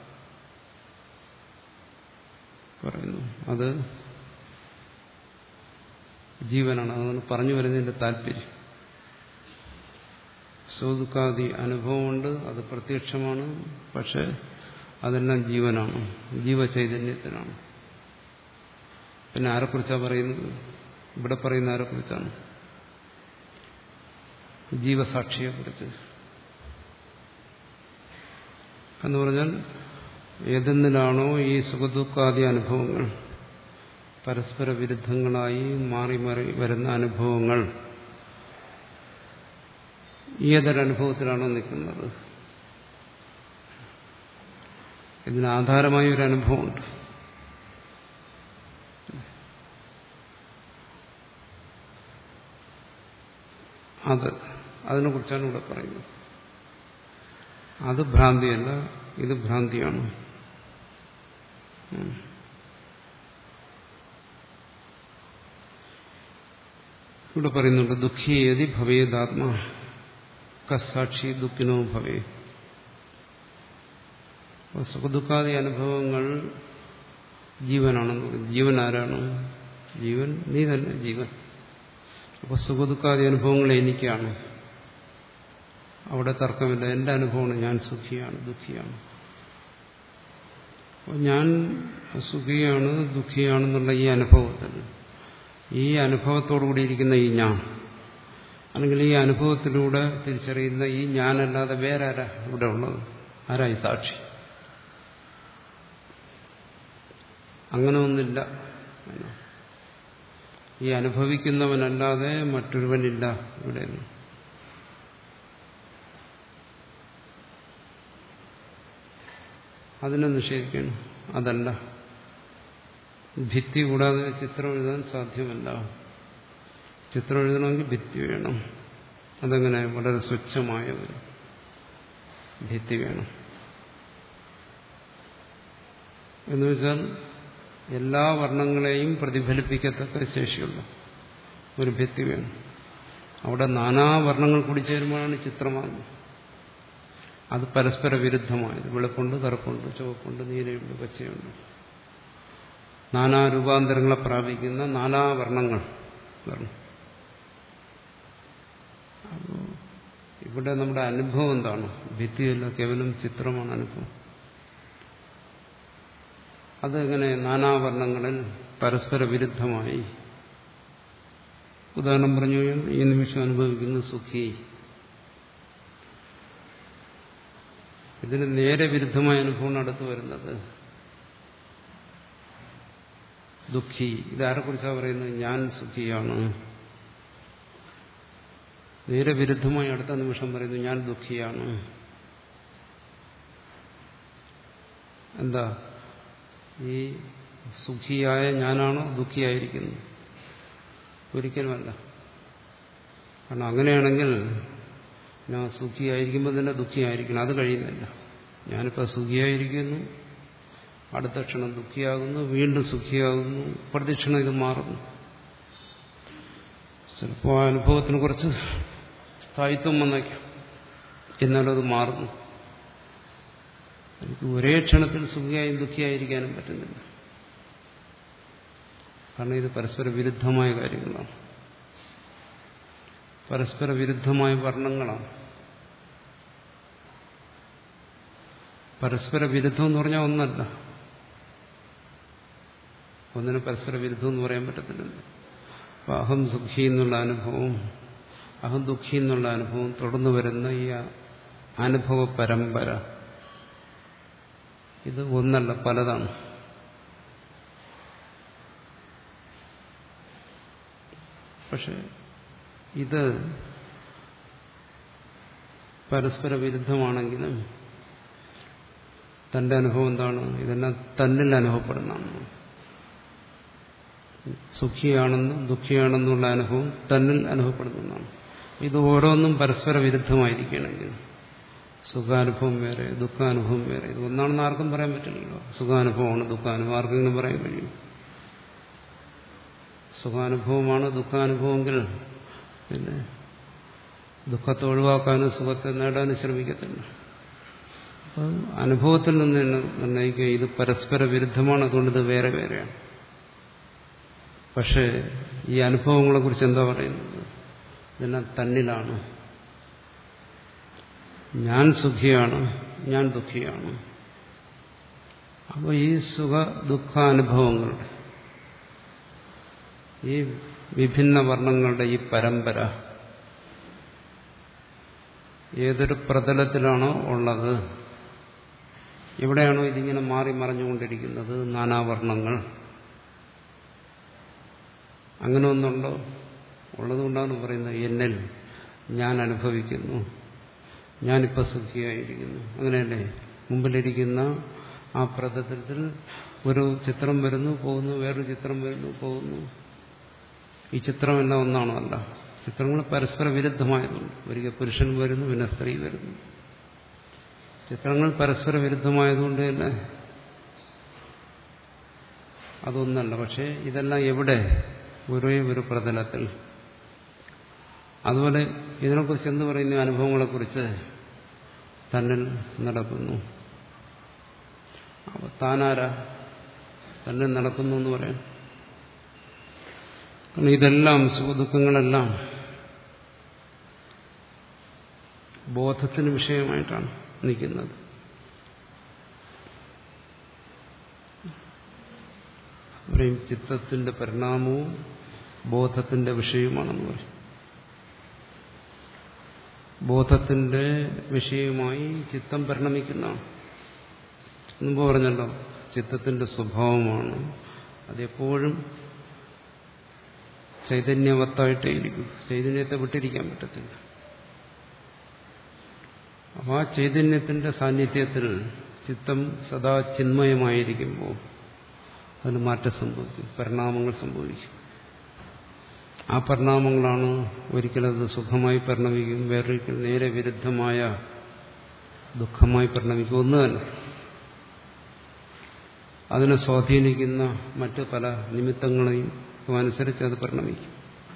പറയുന്നു? അത് ജീവനാണ്. അതാണ് പറഞ്ഞു വരുന്നതിന്റെ താല്പര്യം. സുഖദുഃഖാദി അനുഭവമുണ്ട്, അത് പ്രത്യക്ഷമാണ്. പക്ഷെ അതെല്ലാം ജീവനാണ്, ജീവചൈതന്യത്തിനാണ്. പിന്നെ ആരെക്കുറിച്ചാണ് പറയുന്നത്? ഇവിടെ പറയുന്ന ആരെക്കുറിച്ചാണ്? ജീവസാക്ഷിയെക്കുറിച്ച്. എന്ന് പറഞ്ഞാൽ ഏതെന്നിലാണോ ഈ സുഖദുഃഖാദി അനുഭവങ്ങൾ പരസ്പര വിരുദ്ധങ്ങളായി മാറി മാറി വരുന്ന അനുഭവങ്ങൾ, ഏതൊരനുഭവത്തിലാണോ നിൽക്കുന്നത്, ഇതിനാധാരമായ ഒരു അനുഭവമുണ്ട്. അത് അതിനെക്കുറിച്ചാണ് ഇവിടെ പറയുന്നത്. അത് ഭ്രാന്തിയല്ല, ഇത് ഭ്രാന്തിയാണ്. ഇവിടെ പറയുന്നുണ്ട് ദുഃഖിയേതി ഭവേദാത്മാ കസാക്ഷി ദുഃഖിനോ ഭവേ. സുഖദുഃഖാദി അനുഭവങ്ങൾ ജീവനാണെന്ന് പറയുന്നത്. ജീവൻ ആരാണ്? ജീവൻ നീ തന്നെ, ജീവൻ. അപ്പോൾ സുഖദുഃഖാദി അനുഭവങ്ങൾ എനിക്കാണ്, അവിടെ തർക്കമില്ല. എന്റെ അനുഭവമാണ്, ഞാൻ സുഖിയാണ് ദുഃഖിയാണ്. അപ്പോൾ ഞാൻ സുഖിയാണ് ദുഃഖിയാണെന്നുള്ള ഈ അനുഭവത്തിൽ, ഈ അനുഭവത്തോടുകൂടി ഇരിക്കുന്ന ഈ ഞാൻ, അല്ലെങ്കിൽ ഈ അനുഭവത്തിലൂടെ തിരിച്ചറിയുന്ന ഈ ഞാനല്ലാതെ വേറെ ആരാ ഇവിടെ ഉള്ളത്? ആരായി സാക്ഷി? അങ്ങനെ ഒന്നില്ല. ഈ അനുഭവിക്കുന്നവനല്ലാതെ മറ്റൊരുവനില്ല ഇവിടെ. അതിനെ നിഷേധിക്കണം. അതല്ല, ഭിത്തി കൂടാതെ ചിത്രം എഴുതാൻ സാധ്യമല്ല. ചിത്രം എഴുതണമെങ്കിൽ ഭിത്തി വേണം. അതെങ്ങനെ? വളരെ സ്വച്ഛമായ ഒരു ഭിത്തി വേണം. എന്നുവെച്ചാൽ എല്ലാ വർണ്ണങ്ങളെയും പ്രതിഫലിപ്പിക്കത്തക്ക ശേഷിയുള്ള ഒരു ഭിത്തി വേണം. അവിടെ നാനാ വർണ്ണങ്ങൾ കൂടി ചേരുമ്പോഴാണ് ചിത്രമാകുന്നത്. അത് പരസ്പര വിരുദ്ധമായത്. വെളുപ്പുണ്ട്, കറുപ്പുണ്ട്, ചുവപ്പുണ്ട്, നീലയുണ്ട്, പച്ചയുണ്ട്, നാനാ രൂപാന്തരങ്ങളെ പ്രാപിക്കുന്ന നാനാ വർണ്ണങ്ങൾ വരണം. അപ്പോൾ ഇവിടെ നമ്മുടെ അനുഭവം എന്താണ്? ഭിത്തിയല്ല, കേവലം ചിത്രമാണ് അനുഭവം. അതെങ്ങനെ നാനാവർണ്ണങ്ങളിൽ പരസ്പര വിരുദ്ധമായി? ഉദാഹരണം പറഞ്ഞു കഴിഞ്ഞാൽ ഈ നിമിഷം അനുഭവിക്കുന്ന സുഖി, ഇതിന് നേരെ വിരുദ്ധമായ അനുഭവമാണ് അടുത്ത് വരുന്നത് ദുഃഖി. ഇതാരെക്കുറിച്ചാണ് പറയുന്നത്? ഞാൻ സുഖിയാണ്. നേരെ വിരുദ്ധമായി അടുത്ത നിമിഷം പറയുന്നു ഞാൻ ദുഃഖിയാണ്. എന്താ? ഈ സുഖിയായ ഞാനാണോ ദുഃഖിയായിരിക്കുന്നത്? ഒരിക്കലുമല്ല. കാരണം അങ്ങനെയാണെങ്കിൽ ഞാൻ സുഖിയായിരിക്കുമ്പോൾ തന്നെ ദുഃഖിയായിരിക്കണം. അത് കഴിയുന്നില്ല. ഞാനിപ്പോൾ സുഖിയായിരിക്കുന്നു, അടുത്ത ക്ഷണം ദുഃഖിയാകുന്നു, വീണ്ടും സുഖിയാകുന്നു, പ്രതിക്ഷണം ഇത് മാറുന്നു. ചിലപ്പോൾ ആ അനുഭവത്തിന് കുറച്ച് സ്ഥായിത്വം വന്നേക്കും, എന്നാലും അത് മാറുന്നു. എനിക്ക് ഒരേ ക്ഷണത്തിൽ സുഖിയായും ദുഃഖിയായിരിക്കാനും പറ്റുന്നില്ല. കാരണം ഇത് പരസ്പര വിരുദ്ധമായ കാര്യങ്ങളാണ്, പരസ്പര വിരുദ്ധമായ വർണ്ണങ്ങളാണ്. പരസ്പര വിരുദ്ധം എന്ന് പറഞ്ഞാൽ ഒന്നല്ല, ഒന്നിനെ പരസ്പര വിരുദ്ധം എന്ന് പറയാൻ പറ്റത്തില്ലല്ലോ. അപ്പൊ അഹം സുഖി എന്നുള്ള അനുഭവം, അഹം ദുഃഖി എന്നുള്ള അനുഭവം, തുടർന്നു വരുന്ന ഈ അനുഭവ പരമ്പര, ഇത് ഒന്നല്ല, പലതാണ്. പക്ഷെ ഇത് പരസ്പര വിരുദ്ധമാണെങ്കിലും തന്റെ അനുഭവം എന്താണ്? ഇതെല്ലാം തന്നിൽ അനുഭവപ്പെടുന്നതാണ്. സുഖിയാണെന്നും ദുഃഖിയാണെന്നുള്ള അനുഭവം തന്നിൽ അനുഭവപ്പെടുന്നതാണ്. ഇത് ഓരോന്നും പരസ്പര വിരുദ്ധമായിരിക്കണമെങ്കിൽ സുഖാനുഭവം വേറെ, ദുഃഖാനുഭവം വേറെ. ഇത് ഒന്നാണെന്ന് ആർക്കും പറയാൻ പറ്റില്ലല്ലോ. സുഖാനുഭവമാണ് ദുഃഖാനുഭവം, ആർക്കെങ്കിലും പറയാൻ കഴിയും? സുഖാനുഭവമാണ് ദുഃഖാനുഭവമെങ്കിൽ പിന്നെ ദുഃഖത്തെ ഒഴിവാക്കാനും സുഖത്തെ നേടാനും ശ്രമിക്കത്തില്ല. അപ്പം അനുഭവത്തിൽ നിന്ന് നിർണ്ണയിക്കുക ഇത് പരസ്പര വിരുദ്ധമാണ്, അതുകൊണ്ട് ഇത് വേറെ വേറെയാണ്. പക്ഷേ ഈ അനുഭവങ്ങളെ കുറിച്ച് എന്താ പറയുന്നത്? ഇതെല്ലാം തന്നിലാണ്. ഞാൻ സുഖിയാണ്, ഞാൻ ദുഃഖിയാണ്. അപ്പോൾ ഈ സുഖ ദുഃഖാനുഭവങ്ങളുടെ, ഈ വിഭിന്ന വർണ്ണങ്ങളുടെ ഈ പരമ്പര ഏതൊരു പ്രതലത്തിലാണോ ഉള്ളത്, എവിടെയാണോ ഇതിങ്ങനെ മാറി മറിഞ്ഞുകൊണ്ടിരിക്കുന്നത്, നാനാവർണ്ണങ്ങൾ, അങ്ങനെ ഒന്നുണ്ടോ? ഉള്ളതുകൊണ്ടാണ് പറയുന്നത് എന്നിൽ ഞാൻ അനുഭവിക്കുന്നു, ഞാനിപ്പോൾ സുഖിയായിരിക്കുന്നു. അങ്ങനെയല്ലേ? മുമ്പിലിരിക്കുന്ന ആ പ്രതലത്തിൽ ഒരു ചിത്രം വരുന്നു പോകുന്നു, വേറൊരു ചിത്രം വരുന്നു പോകുന്നു. ഈ ചിത്രമെല്ലാം ഒന്നാണോ? അല്ല. ചിത്രങ്ങൾ പരസ്പര വിരുദ്ധമായതുണ്ട്. ഒരിക്കൽ പുരുഷൻ വരുന്നു, പിന്നെ സ്ത്രീ വരുന്നു. ചിത്രങ്ങൾ പരസ്പര വിരുദ്ധമായതുകൊണ്ട് തന്നെ അതൊന്നല്ല. പക്ഷെ ഇതെല്ലാം എവിടെ? ഒരേ ഒരു പ്രതലത്തിൽ, അതുപോലെ ഇതിനെക്കുറിച്ച് എന്ത് പറയുന്നു? അനുഭവങ്ങളെക്കുറിച്ച് തന്നിൽ നടക്കുന്നു. അപ്പോൾ താനാരാ തന്നിൽ നടക്കുന്നു എന്ന് പറയാം? കാരണം ഇതെല്ലാം സുഖദുഃഖങ്ങളെല്ലാം ബോധത്തിന് വിഷയമായിട്ടാണ് നിൽക്കുന്നത്. പറയും ചിത്തത്തിന്റെ പരിണാമവും ബോധത്തിന്റെ വിഷയമാണെന്ന് പറയും. ബോധത്തിന്റെ വിഷയമായി ചിത്തം പരിണമിക്കുന്നതാണ്. മുമ്പ് പറഞ്ഞല്ലോ, ചിത്തത്തിന്റെ സ്വഭാവമാണ് അതെപ്പോഴും ചൈതന്യവത്തായിട്ടേ ഇരിക്കും. ചൈതന്യത്തെ വിട്ടിരിക്കാൻ പറ്റത്തില്ല. അപ്പോൾ ആ ചൈതന്യത്തിന്റെ സാന്നിധ്യത്തിൽ ചിത്തം സദാ ചിന്മയമായിരിക്കുമ്പോൾ അതിന് മാറ്റം സംഭവിക്കും, പരിണാമങ്ങൾ സംഭവിക്കും. ആ പരിണാമങ്ങളാണ് ഒരിക്കലത് സുഖമായി പരിണമിക്കും, വേറൊരിക്കൽ നേരെ വിരുദ്ധമായ ദുഃഖമായി പരിണമിക്കും. ഒന്ന് തന്നെ അതിനെ സ്വാധീനിക്കുന്ന മറ്റ് പല നിമിത്തങ്ങളെയും അനുസരിച്ച് അത് പരിണമിക്കും.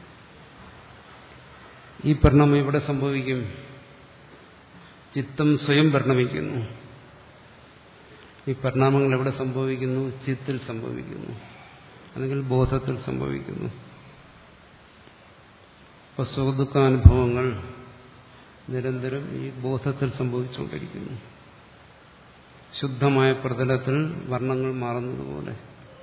ഈ പരിണാമം ഇവിടെ സംഭവിക്കും. ചിത്തം സ്വയം പരിണമിക്കുന്നു. ഈ പരിണാമങ്ങൾ എവിടെ സംഭവിക്കുന്നു? ചിത്തിൽ സംഭവിക്കുന്നു, അല്ലെങ്കിൽ ബോധത്തിൽ സംഭവിക്കുന്നു. അപ്പോൾ സുഖദുഃഖാനുഭവങ്ങൾ നിരന്തരം ഈ ബോധത്തിൽ സംഭവിച്ചുകൊണ്ടിരിക്കുന്നു. ശുദ്ധമായ പ്രതലത്തിൽ വർണ്ണങ്ങൾ മാറുന്നതുപോലെ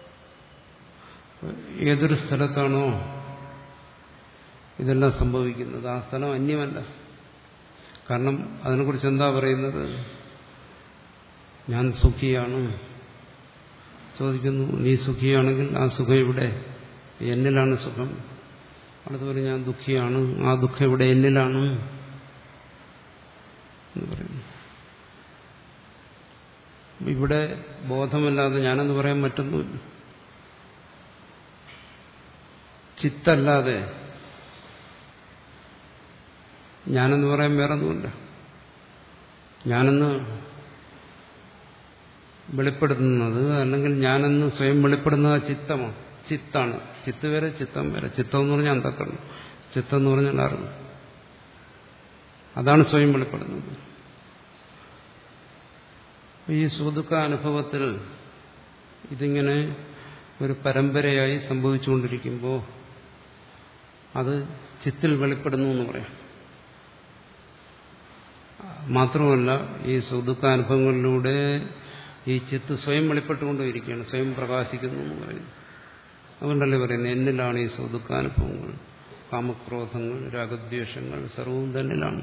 ഏതൊരു സ്ഥലത്താണോ ഇതെല്ലാം സംഭവിക്കുന്നത് ആ സ്ഥലം അന്യമല്ല. കാരണം അതിനെക്കുറിച്ച് എന്താ പറയുന്നത്? ഞാൻ സുഖിയാണ്. ചോദിക്കുന്നു, നീ സുഖിയാണെങ്കിൽ ആ സുഖം ഇവിടെ എന്നിലാണ് സുഖം. അതുപോലെ ഞാൻ ദുഃഖിയാണ്, ആ ദുഃഖം ഇവിടെ എന്നിലാണ് എന്ന് പറയുന്നു. ഇവിടെ ബോധമല്ലാതെ ഞാനെന്ന് പറയാൻ മറ്റൊന്നുമില്ല. ചിത്തല്ലാതെ ഞാനെന്ന് പറയാൻ വേറൊന്നുമില്ല. ഞാനെന്ന് വെളിപ്പെടുത്തുന്നത്, അല്ലെങ്കിൽ ഞാനെന്ന് സ്വയം വെളിപ്പെടുന്നത് ചിത്തമാണ്. ചിത്താണ്. ചിത്ത് വരെ ചിത്തം വരെ. ചിത്തം എന്ന് പറഞ്ഞാൽ അന്തക്കരണം, ചിത്തം എന്ന് പറഞ്ഞാൽ അറിവ്. അതാണ് സ്വയം വെളിപ്പെടുന്നത്. ഈ സുഖദുഃഖ അനുഭവത്തിൽ ഇതിങ്ങനെ ഒരു പരമ്പരയായി സംഭവിച്ചുകൊണ്ടിരിക്കുമ്പോൾ അത് ചിത്തിൽ വെളിപ്പെടുന്നു എന്ന് പറയാം. മാത്രമല്ല, ഈ സുഖദുഃഖാനുഭവങ്ങളിലൂടെ ഈ ചിത്ത് സ്വയം വെളിപ്പെട്ടുകൊണ്ടിരിക്കുകയാണ്, സ്വയം പ്രകാശിക്കുന്നു എന്ന് പറയുന്നു. അതുകൊണ്ടല്ലേ പറയുന്നത് എന്നിലാണ് ഈ സുഖദുഃഖാനുഭവങ്ങൾ, കാമക്രോധങ്ങൾ, രാഗദ്വേഷങ്ങൾ സർവവും തന്നിലാണ്.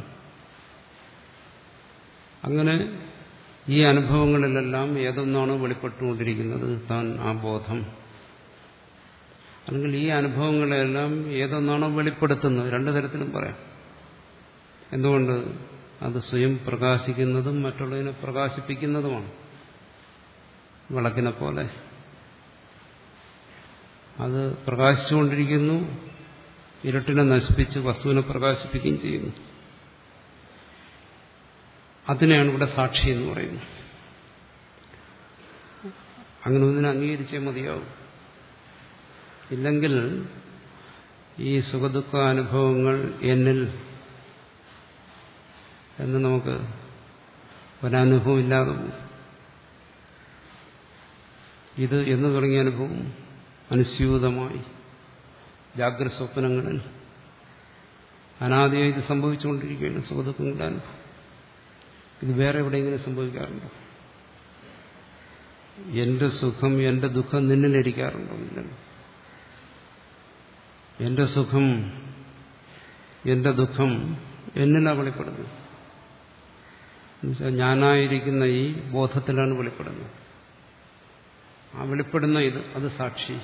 അങ്ങനെ ഈ അനുഭവങ്ങളിലെല്ലാം ഏതൊന്നാണ് വെളിപ്പെട്ടുകൊണ്ടിരിക്കുന്നത്? താൻ, ആ ബോധം. അല്ലെങ്കിൽ ഈ അനുഭവങ്ങളെല്ലാം ഏതൊന്നാണോ വെളിപ്പെടുത്തുന്നത്? രണ്ടു തരത്തിലും പറയാം. എന്തുകൊണ്ട്? അത് സ്വയം പ്രകാശിക്കുന്നതും മറ്റുള്ളതിനെ പ്രകാശിപ്പിക്കുന്നതുമാണ്. വിളക്കിനെ പോലെ അത് പ്രകാശിച്ചുകൊണ്ടിരിക്കുന്നു, ഇരുട്ടിനെ നശിപ്പിച്ച് വസ്തുവിനെ പ്രകാശിപ്പിക്കുകയും ചെയ്യുന്നു. അതിനെയാണ് ഇവിടെ സാക്ഷി എന്ന് പറയുന്നത്. അങ്ങനെ ഒന്നിനെ അംഗീകരിച്ചേ മതിയാവും. ഇല്ലെങ്കിൽ ഈ സുഖദുഃഖ അനുഭവങ്ങൾ എന്നിൽ എന്ന് നമുക്ക് ഒരനുഭവം ഇല്ലാതെ പോകും. ഇത് എന്ന് തുടങ്ങിയ അനുഭവം അനുസ്യൂതമായി ജാഗ്രത സ്വപ്നങ്ങളിൽ അനാദിയായി ഇത് സംഭവിച്ചുകൊണ്ടിരിക്കുകയാണ്. സുഖദുഃഖങ്ങളുടെ അനുഭവം ഇത് വേറെ എവിടെയെങ്കിലും സംഭവിക്കാറുണ്ടോ? എന്റെ സുഖം എന്റെ ദുഃഖം നിന്നിലിരിക്കാറുണ്ടോ? ഇല്ലല്ലോ. എന്റെ സുഖം എന്റെ ദുഃഖം എന്നിലാണ് വെളിപ്പെടുന്നത്. എന്നുവെച്ചാൽ ഞാനായിരിക്കുന്ന ഈ ബോധത്തിലാണ് വെളിപ്പെടുന്നത്. ആ വെളിപ്പെടുന്ന ഇത് അത് സാക്ഷി.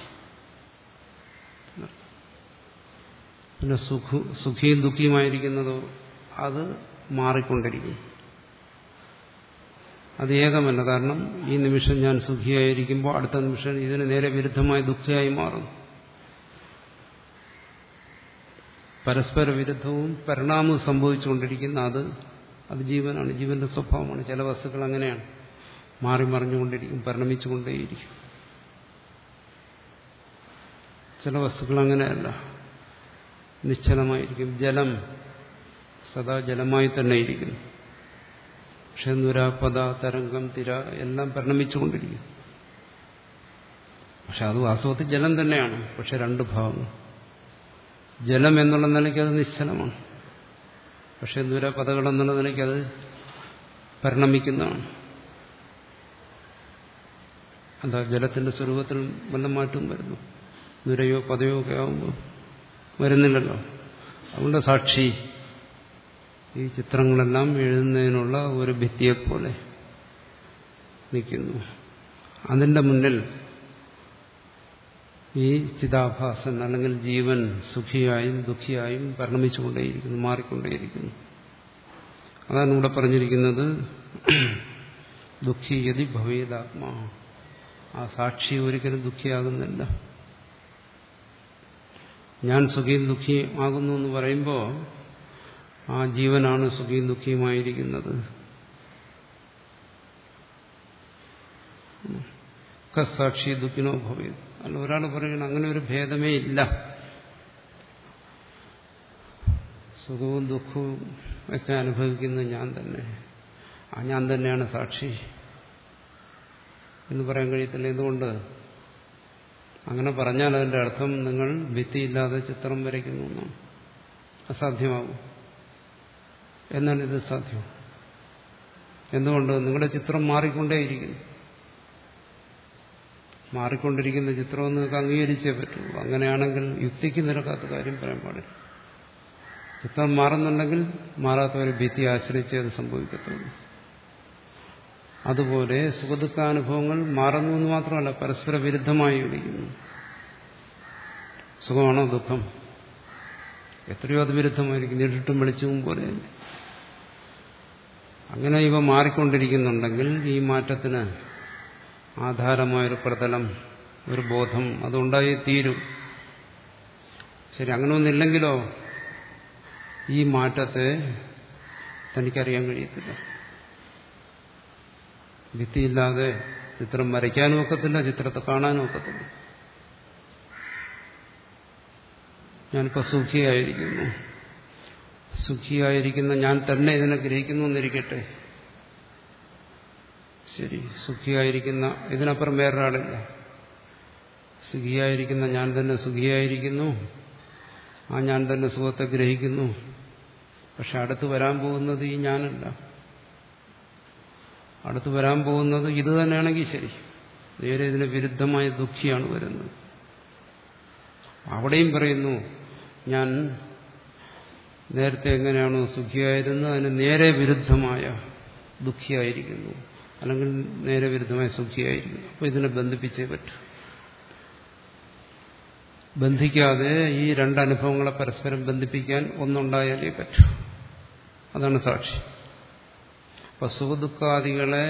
പിന്നെ സുഖ സുഖിയും ദുഃഖിയുമായിരിക്കുന്നതോ അത് മാറിക്കൊണ്ടിരിക്കും. അത് ഏകമല്ല. കാരണം ഈ നിമിഷം ഞാൻ സുഖിയായിരിക്കുമ്പോൾ അടുത്ത നിമിഷം ഇതിന് നേരെ വിരുദ്ധമായി ദുഃഖിയായി മാറും. പരസ്പര വിരുദ്ധവും പരിണാമവും സംഭവിച്ചുകൊണ്ടിരിക്കുന്ന അത് അത് ജീവനാണ്, ജീവന്റെ സ്വഭാവമാണ്. ചില വസ്തുക്കൾ അങ്ങനെയാണ്, മാറി മറിഞ്ഞുകൊണ്ടിരിക്കും, പരിണമിച്ചുകൊണ്ടേയിരിക്കും. ചില വസ്തുക്കൾ അങ്ങനെയല്ല, നിശ്ചലമായിരിക്കും. ജലം സദാ ജലമായി തന്നെ ഇരിക്കുന്നു. പക്ഷെ നുര, പദ, തരംഗം, തിര എല്ലാം പരിണമിച്ചുകൊണ്ടിരിക്കും. പക്ഷെ അത് വാസ്തവത്തിൽ ജലം തന്നെയാണ്. പക്ഷെ രണ്ട് ഭാവങ്ങൾ. ജലം എന്നുള്ള നിലയ്ക്ക് അത് നിശ്ചലമാണ്. പക്ഷെ നുര, പദകൾ എന്നുള്ള നിലയ്ക്ക് അത് പരിണമിക്കുന്നതാണ്. എന്താ ജലത്തിന്റെ സ്വരൂപത്തിൽ വല്ല മാറ്റവും വരുന്നു? നുരയോ പദയോ ഒക്കെ ആകുമ്പോൾ വരുന്നില്ലല്ലോ. അതുകൊണ്ട് സാക്ഷി ഈ ചിത്രങ്ങളെല്ലാം എഴുതുന്നതിനുള്ള ഒരു ഭിത്തിയെപ്പോലെ നിൽക്കുന്നു. അതിന്റെ മുന്നിൽ ഈ ചിതാഭാസൻ അല്ലെങ്കിൽ ജീവൻ സുഖിയായും ദുഃഖിയായും പരിണമിച്ചുകൊണ്ടേയിരിക്കുന്നു, മാറിക്കൊണ്ടേയിരിക്കുന്നു. അതാണ് ഇവിടെ പറഞ്ഞിരിക്കുന്നത്. ദുഃഖി യതി ഭവേദാത്മാ. ആ സാക്ഷി ഒരിക്കലും ദുഃഖിയാകുന്നില്ല. ഞാൻ സുഖിയും ദുഃഖിയും ആകുന്നു എന്ന് പറയുമ്പോൾ ആ ജീവനാണ് സുഖിയും ദുഃഖിയുമായിരിക്കുന്നത്. സാക്ഷി ദുഃഖിനോ ഭവേത്. അല്ല, ഒരാൾ പറയുന്നത് അങ്ങനെ ഒരു ഭേദമേ ഇല്ല, സുഖവും ദുഃഖവും ഒക്കെ അനുഭവിക്കുന്നത് ഞാൻ തന്നെ, ആ ഞാൻ തന്നെയാണ് സാക്ഷി എന്ന് പറയാൻ കഴിയത്തില്ല. എന്തുകൊണ്ട്? അങ്ങനെ പറഞ്ഞാൽ അതിന്റെ അർത്ഥം നിങ്ങൾ ഭിത്തിയില്ലാതെ ചിത്രം വരയ്ക്കുന്നു എന്നാണ്. അസാധ്യമാകും. എന്നാൽ ഇത് സാധ്യം. എന്തുകൊണ്ട്? നിങ്ങളുടെ ചിത്രം മാറിക്കൊണ്ടേയിരിക്കുന്നു. മാറിക്കൊണ്ടിരിക്കുന്ന ചിത്രമെന്ന് നിങ്ങൾക്ക് അംഗീകരിച്ചേ പറ്റൂ. അങ്ങനെയാണെങ്കിൽ യുക്തിക്ക് നിരക്കാത്ത കാര്യം പറയാൻ പാടില്ല. ചിത്രം മാറുന്നുണ്ടെങ്കിൽ മാറാത്ത ഒരു ഭിത്തി ആശ്രയിച്ചേ അത് സംഭവിക്കത്തുള്ളൂ. അതുപോലെ സുഖദുഃഖാനുഭവങ്ങൾ മാറുന്നു എന്ന് മാത്രമല്ല, പരസ്പര വിരുദ്ധമായി ഇരിക്കുന്നു. സുഖമാണോ ദുഃഖം? എത്രയോ അത് വിരുദ്ധമായിരിക്കും. ഇരുട്ടും വെളിച്ചവും പോലെ. അങ്ങനെ ഇവ മാറിക്കൊണ്ടിരിക്കുന്നുണ്ടെങ്കിൽ ഈ മാറ്റത്തിന് ആധാരമായൊരു പ്രതലം, ഒരു ബോധം അതുണ്ടായി തീരും. ശരി, അങ്ങനെ ഒന്നില്ലെങ്കിലോ ഈ മാറ്റത്തെ തനിക്കറിയാൻ കഴിയത്തില്ല. ഭിത്തിയില്ലാതെ ചിത്രം വരയ്ക്കാനും ഒക്കത്തില്ല, ചിത്രത്തെ കാണാനും ഒക്കത്തില്ല. ഞാനിപ്പോൾ സുഖിയായിരിക്കുന്നു, സുഖിയായിരിക്കുന്ന ഞാൻ തന്നെ ഇതിനെ ഗ്രഹിക്കുന്നു എന്നിരിക്കട്ടെ. ശരി, സുഖിയായിരിക്കുന്ന ഇതിനപ്പുറം വേറൊരാളില്ല. സുഖിയായിരിക്കുന്ന ഞാൻ തന്നെ സുഖിയായിരിക്കുന്നു, ആ ഞാൻ തന്നെ സുഖത്തെ ഗ്രഹിക്കുന്നു. പക്ഷെ അടുത്ത് വരാൻ പോകുന്നത് ഈ ഞാനല്ല. അടുത്ത് വരാൻ പോകുന്നത് ഇത് തന്നെയാണെങ്കിൽ ശരി, നേരെ ഇതിന് വിരുദ്ധമായ ദുഃഖിയാണ് വരുന്നത്. അവിടെയും പറയുന്നു ഞാൻ നേരത്തെ എങ്ങനെയാണോ സുഖിയായിരുന്നത് അതിന് നേരെ വിരുദ്ധമായ ദുഃഖിയായിരിക്കുന്നു, അല്ലെങ്കിൽ നേരെ വിരുദ്ധമായ സുഖിയായിരിക്കുന്നു. അപ്പോൾ ഇതിനെ ബന്ധിപ്പിച്ചേ പറ്റൂ. ബന്ധിക്കാതെ ഈ രണ്ടനുഭവങ്ങളെ പരസ്പരം ബന്ധിപ്പിക്കാൻ ഒന്നുണ്ടായാലേ പറ്റൂ. അതാണ് സാക്ഷി. അപ്പൊ സുഖദുഃഖാദികളെ,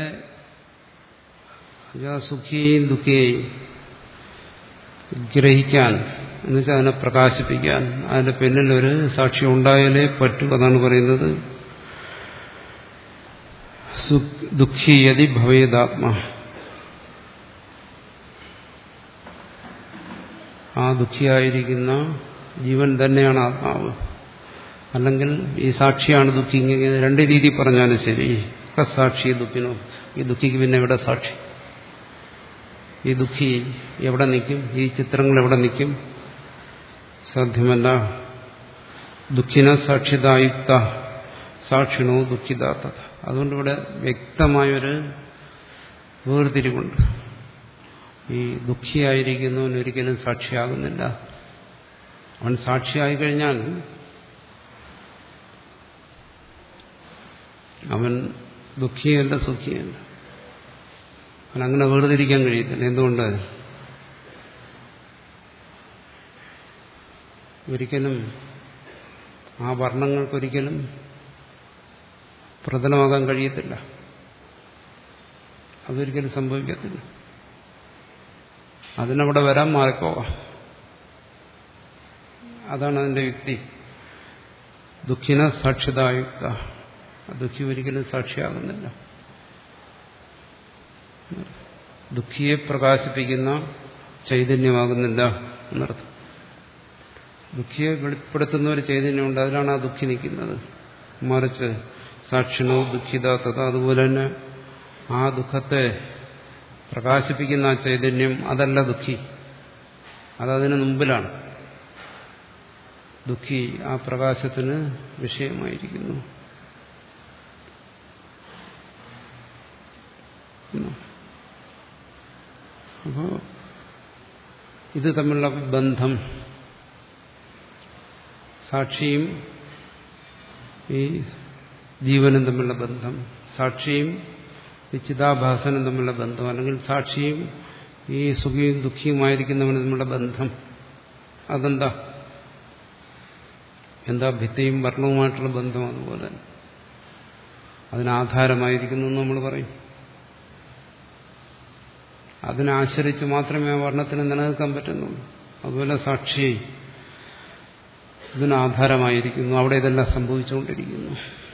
സുഖിയെയും ദുഃഖിയെയും ഗ്രഹിക്കാൻ, എന്നുവെച്ചാൽ അതിനെ പ്രകാശിപ്പിക്കാൻ അതിന്റെ പിന്നിൽ ഒരു സാക്ഷി ഉണ്ടായാലേ പറ്റൂ. അതാണ് പറയുന്നത് ദുഃഖി യതി ഭവേദാത്മാ. ആ ദുഃഖിയായിരിക്കുന്ന ജീവൻ തന്നെയാണ് ആത്മാവ്, അല്ലെങ്കിൽ ഈ സാക്ഷിയാണ് ദുഃഖി. ഇങ്ങനെ രണ്ട് രീതി പറഞ്ഞാലും ശരി. സാക്ഷി ദുഃഖിനോ, ഈ ദുഃഖിക്ക് പിന്നെ എവിടെ സാക്ഷി? ഈ ദുഃഖി എവിടെ നിൽക്കും? ഈ ചിത്രങ്ങൾ എവിടെ നിൽക്കും? സാധ്യമല്ല. ദുഃഖിന സാക്ഷിതായുക്ത സാക്ഷിണോ ദുഃഖിതാത്ത. അതുകൊണ്ട് ഇവിടെ വ്യക്തമായൊരു വേർതിരിവുണ്ട്. ഈ ദുഃഖിയായിരിക്കുന്നവൻ ഒരിക്കലും സാക്ഷിയാകുന്നില്ല. അവൻ സാക്ഷിയായി കഴിഞ്ഞാൽ അവൻ ദുഃഖിയല്ല സുഖിയല്ല. അവൻ അങ്ങനെ വേർതിരിക്കാൻ കഴിയത്തില്ല. എന്തുകൊണ്ട്? ഒരിക്കലും ആ വർണ്ണങ്ങൾക്കൊരിക്കലും പ്രതലമാകാൻ കഴിയത്തില്ല. അതൊരിക്കലും സംഭവിക്കത്തില്ല. അതിനവിടെ വരാൻ മാറിപ്പോകാം. അതാണ് അതിന്റെ യുക്തി. ദുഃഖിന സാക്ഷിതായുക്ത. ദുഃഖി ഒരിക്കലും സാക്ഷിയാകുന്നില്ല. ദുഃഖിയെ പ്രകാശിപ്പിക്കുന്ന ചൈതന്യമാകുന്നില്ല എന്നർത്ഥം. ദുഃഖിയെ വെളിപ്പെടുത്തുന്ന ഒരു ചൈതന്യമുണ്ട്, അതിലാണ് ആ ദുഃഖി നിൽക്കുന്നത്. മറിച്ച് സാക്ഷിണോ ദുഃഖിത തഥാ, അതുപോലെ തന്നെ ആ ദുഃഖത്തെ പ്രകാശിപ്പിക്കുന്ന ആ ചൈതന്യം അതല്ല ദുഃഖി, അതതിന് മുമ്പിലാണ്. ദുഃഖി ആ പ്രകാശത്തിന് വിഷയമായിരിക്കുന്നു. അപ്പോ ഇത് തമ്മിലുള്ള ബന്ധം, സാക്ഷിയും ഈ ജീവനും തമ്മിലുള്ള ബന്ധം, സാക്ഷിയും ഈ ചിതാഭാസനും തമ്മിലുള്ള ബന്ധം, അല്ലെങ്കിൽ സാക്ഷിയും ഈ സുഖിയും ദുഃഖിയുമായിരിക്കുന്നവനും തമ്മിലുള്ള ബന്ധം, അതെന്താ? എന്താ? ഭിത്തിയും വർണ്ണവുമായിട്ടുള്ള ബന്ധം. അതുപോലെ അതിനാധാരമായിരിക്കുന്നു എന്ന് നമ്മൾ പറയും. അതിനാശ്രയിച്ച് മാത്രമേ ആ വർണ്ണത്തിന് നിലനിൽക്കാൻ പറ്റുന്നുള്ളൂ. അതുപോലെ സാക്ഷി ഇതിനാധാരമായിരിക്കുന്നു, അവിടെ ഇതെല്ലാം സംഭവിച്ചുകൊണ്ടിരിക്കുന്നു.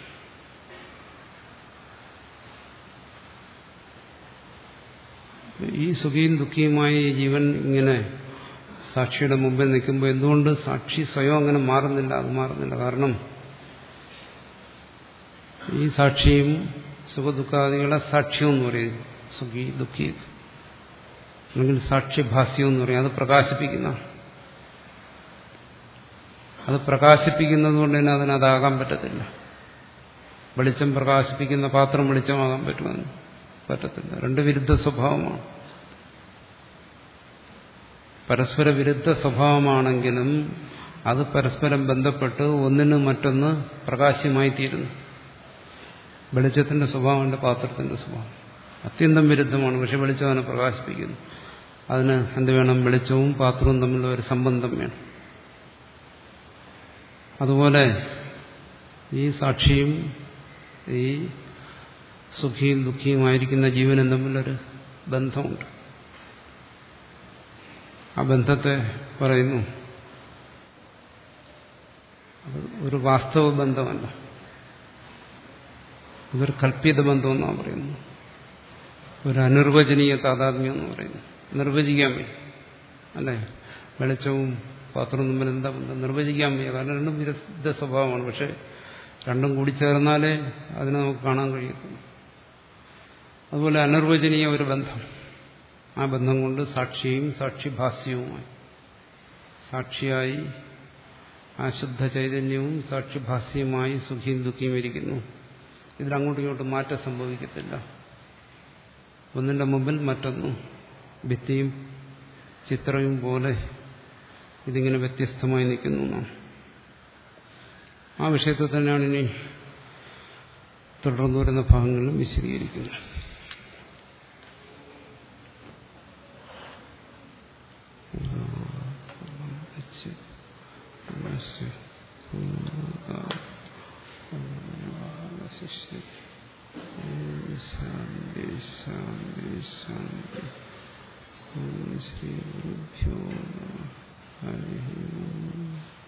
ഈ സുഖിയും ദുഃഖിയുമായി ജീവൻ ഇങ്ങനെ സാക്ഷിയുടെ മുമ്പിൽ നിൽക്കുമ്പോൾ എന്തുകൊണ്ട് സാക്ഷി സ്വയം അങ്ങനെ മാറുന്നില്ല? അത് മാറുന്നില്ല. കാരണം ഈ സാക്ഷിയും സുഖദുഃഖാദികളെ സാക്ഷ്യം എന്ന് പറയും. സുഖി ദുഃഖി അല്ലെങ്കിൽ സാക്ഷ്യഭാസ്യം എന്ന് പറയും. അത് പ്രകാശിപ്പിക്കുന്ന അത് പ്രകാശിപ്പിക്കുന്നത് കൊണ്ട് തന്നെ അതിനതാകാൻ പറ്റത്തില്ല. വെളിച്ചം പ്രകാശിപ്പിക്കുന്ന പാത്രം വെളിച്ചമാകാൻ പറ്റുമെന്ന് പറ്റത്തില്ല. രണ്ട് വിരുദ്ധ സ്വഭാവമാണ്. പരസ്പര വിരുദ്ധ സ്വഭാവമാണെങ്കിലും അത് പരസ്പരം ബന്ധപ്പെട്ട് ഒന്നിന് മറ്റൊന്ന് പ്രകാശ്യമായി തീരുന്നു. വെളിച്ചത്തിന്റെ സ്വഭാവമുണ്ട്, പാത്രത്തിന്റെ സ്വഭാവം അത്യന്തം വിരുദ്ധമാണ്. പക്ഷെ വെളിച്ചം അതിനെ പ്രകാശിപ്പിക്കുന്നു. അതിന് എന്ത് വേണം? വെളിച്ചവും പാത്രവും തമ്മിലുള്ള ഒരു സംബന്ധം വേണം. അതുപോലെ ഈ സാക്ഷിയും ഈ സുഖിയും ദുഃഖിയുമായിരിക്കുന്ന ജീവനും തമ്മിലൊരു ബന്ധമുണ്ട്. ആ ബന്ധത്തെ പറയുന്നു അത് ഒരു വാസ്തവ ബന്ധമല്ല, ഇതൊരു കൽപ്പിത ബന്ധമെന്നാണ് പറയുന്നത്. ഒരു അനിർവചനീയ താതാത്മ്യം എന്ന് പറയുന്നു. നിർവചിക്കാൻ വയ്യ, അല്ലേ? വെളിച്ചവും പാത്രവും തമ്മിൽ എന്താ ബന്ധം? നിർവചിക്കാൻ വയ്യ. കാരണം രണ്ടും വിരുദ്ധ സ്വഭാവമാണ്. പക്ഷെ രണ്ടും കൂടി ചേർന്നാലേ അതിനെ നമുക്ക് കാണാൻ കഴിയത്തുള്ളൂ. അതുപോലെ അനിർവചനീയ ഒരു ബന്ധം, ആ ബന്ധം കൊണ്ട് സാക്ഷിയും സാക്ഷിഭാസ്യവുമായി, സാക്ഷിയായി ആ ശുദ്ധ ചൈതന്യവും സാക്ഷിഭാസ്യമായി സുഖിയും ദുഃഖിയും ഇരിക്കുന്നു. ഇതിലങ്ങോട്ടും ഇങ്ങോട്ടും മാറ്റം സംഭവിക്കത്തില്ല. ഒന്നിന്റെ മുമ്പിൽ മറ്റൊന്നും, ഭിത്തിയും ചിത്രവും പോലെ ഇതിങ്ങനെ വ്യത്യസ്തമായി നിൽക്കുന്നു എന്നാണ്. ആ വിഷയത്തിൽ തന്നെയാണ് ഇനി തുടർന്നു വരുന്ന ഭാഗങ്ങളിലും വിശദീകരിക്കുന്നത്. ശാന്തി ശാന്തി ശാന്തി. ശ്രീ ഗുരുഭ്യോ നമഃ. ഹരി ഓം.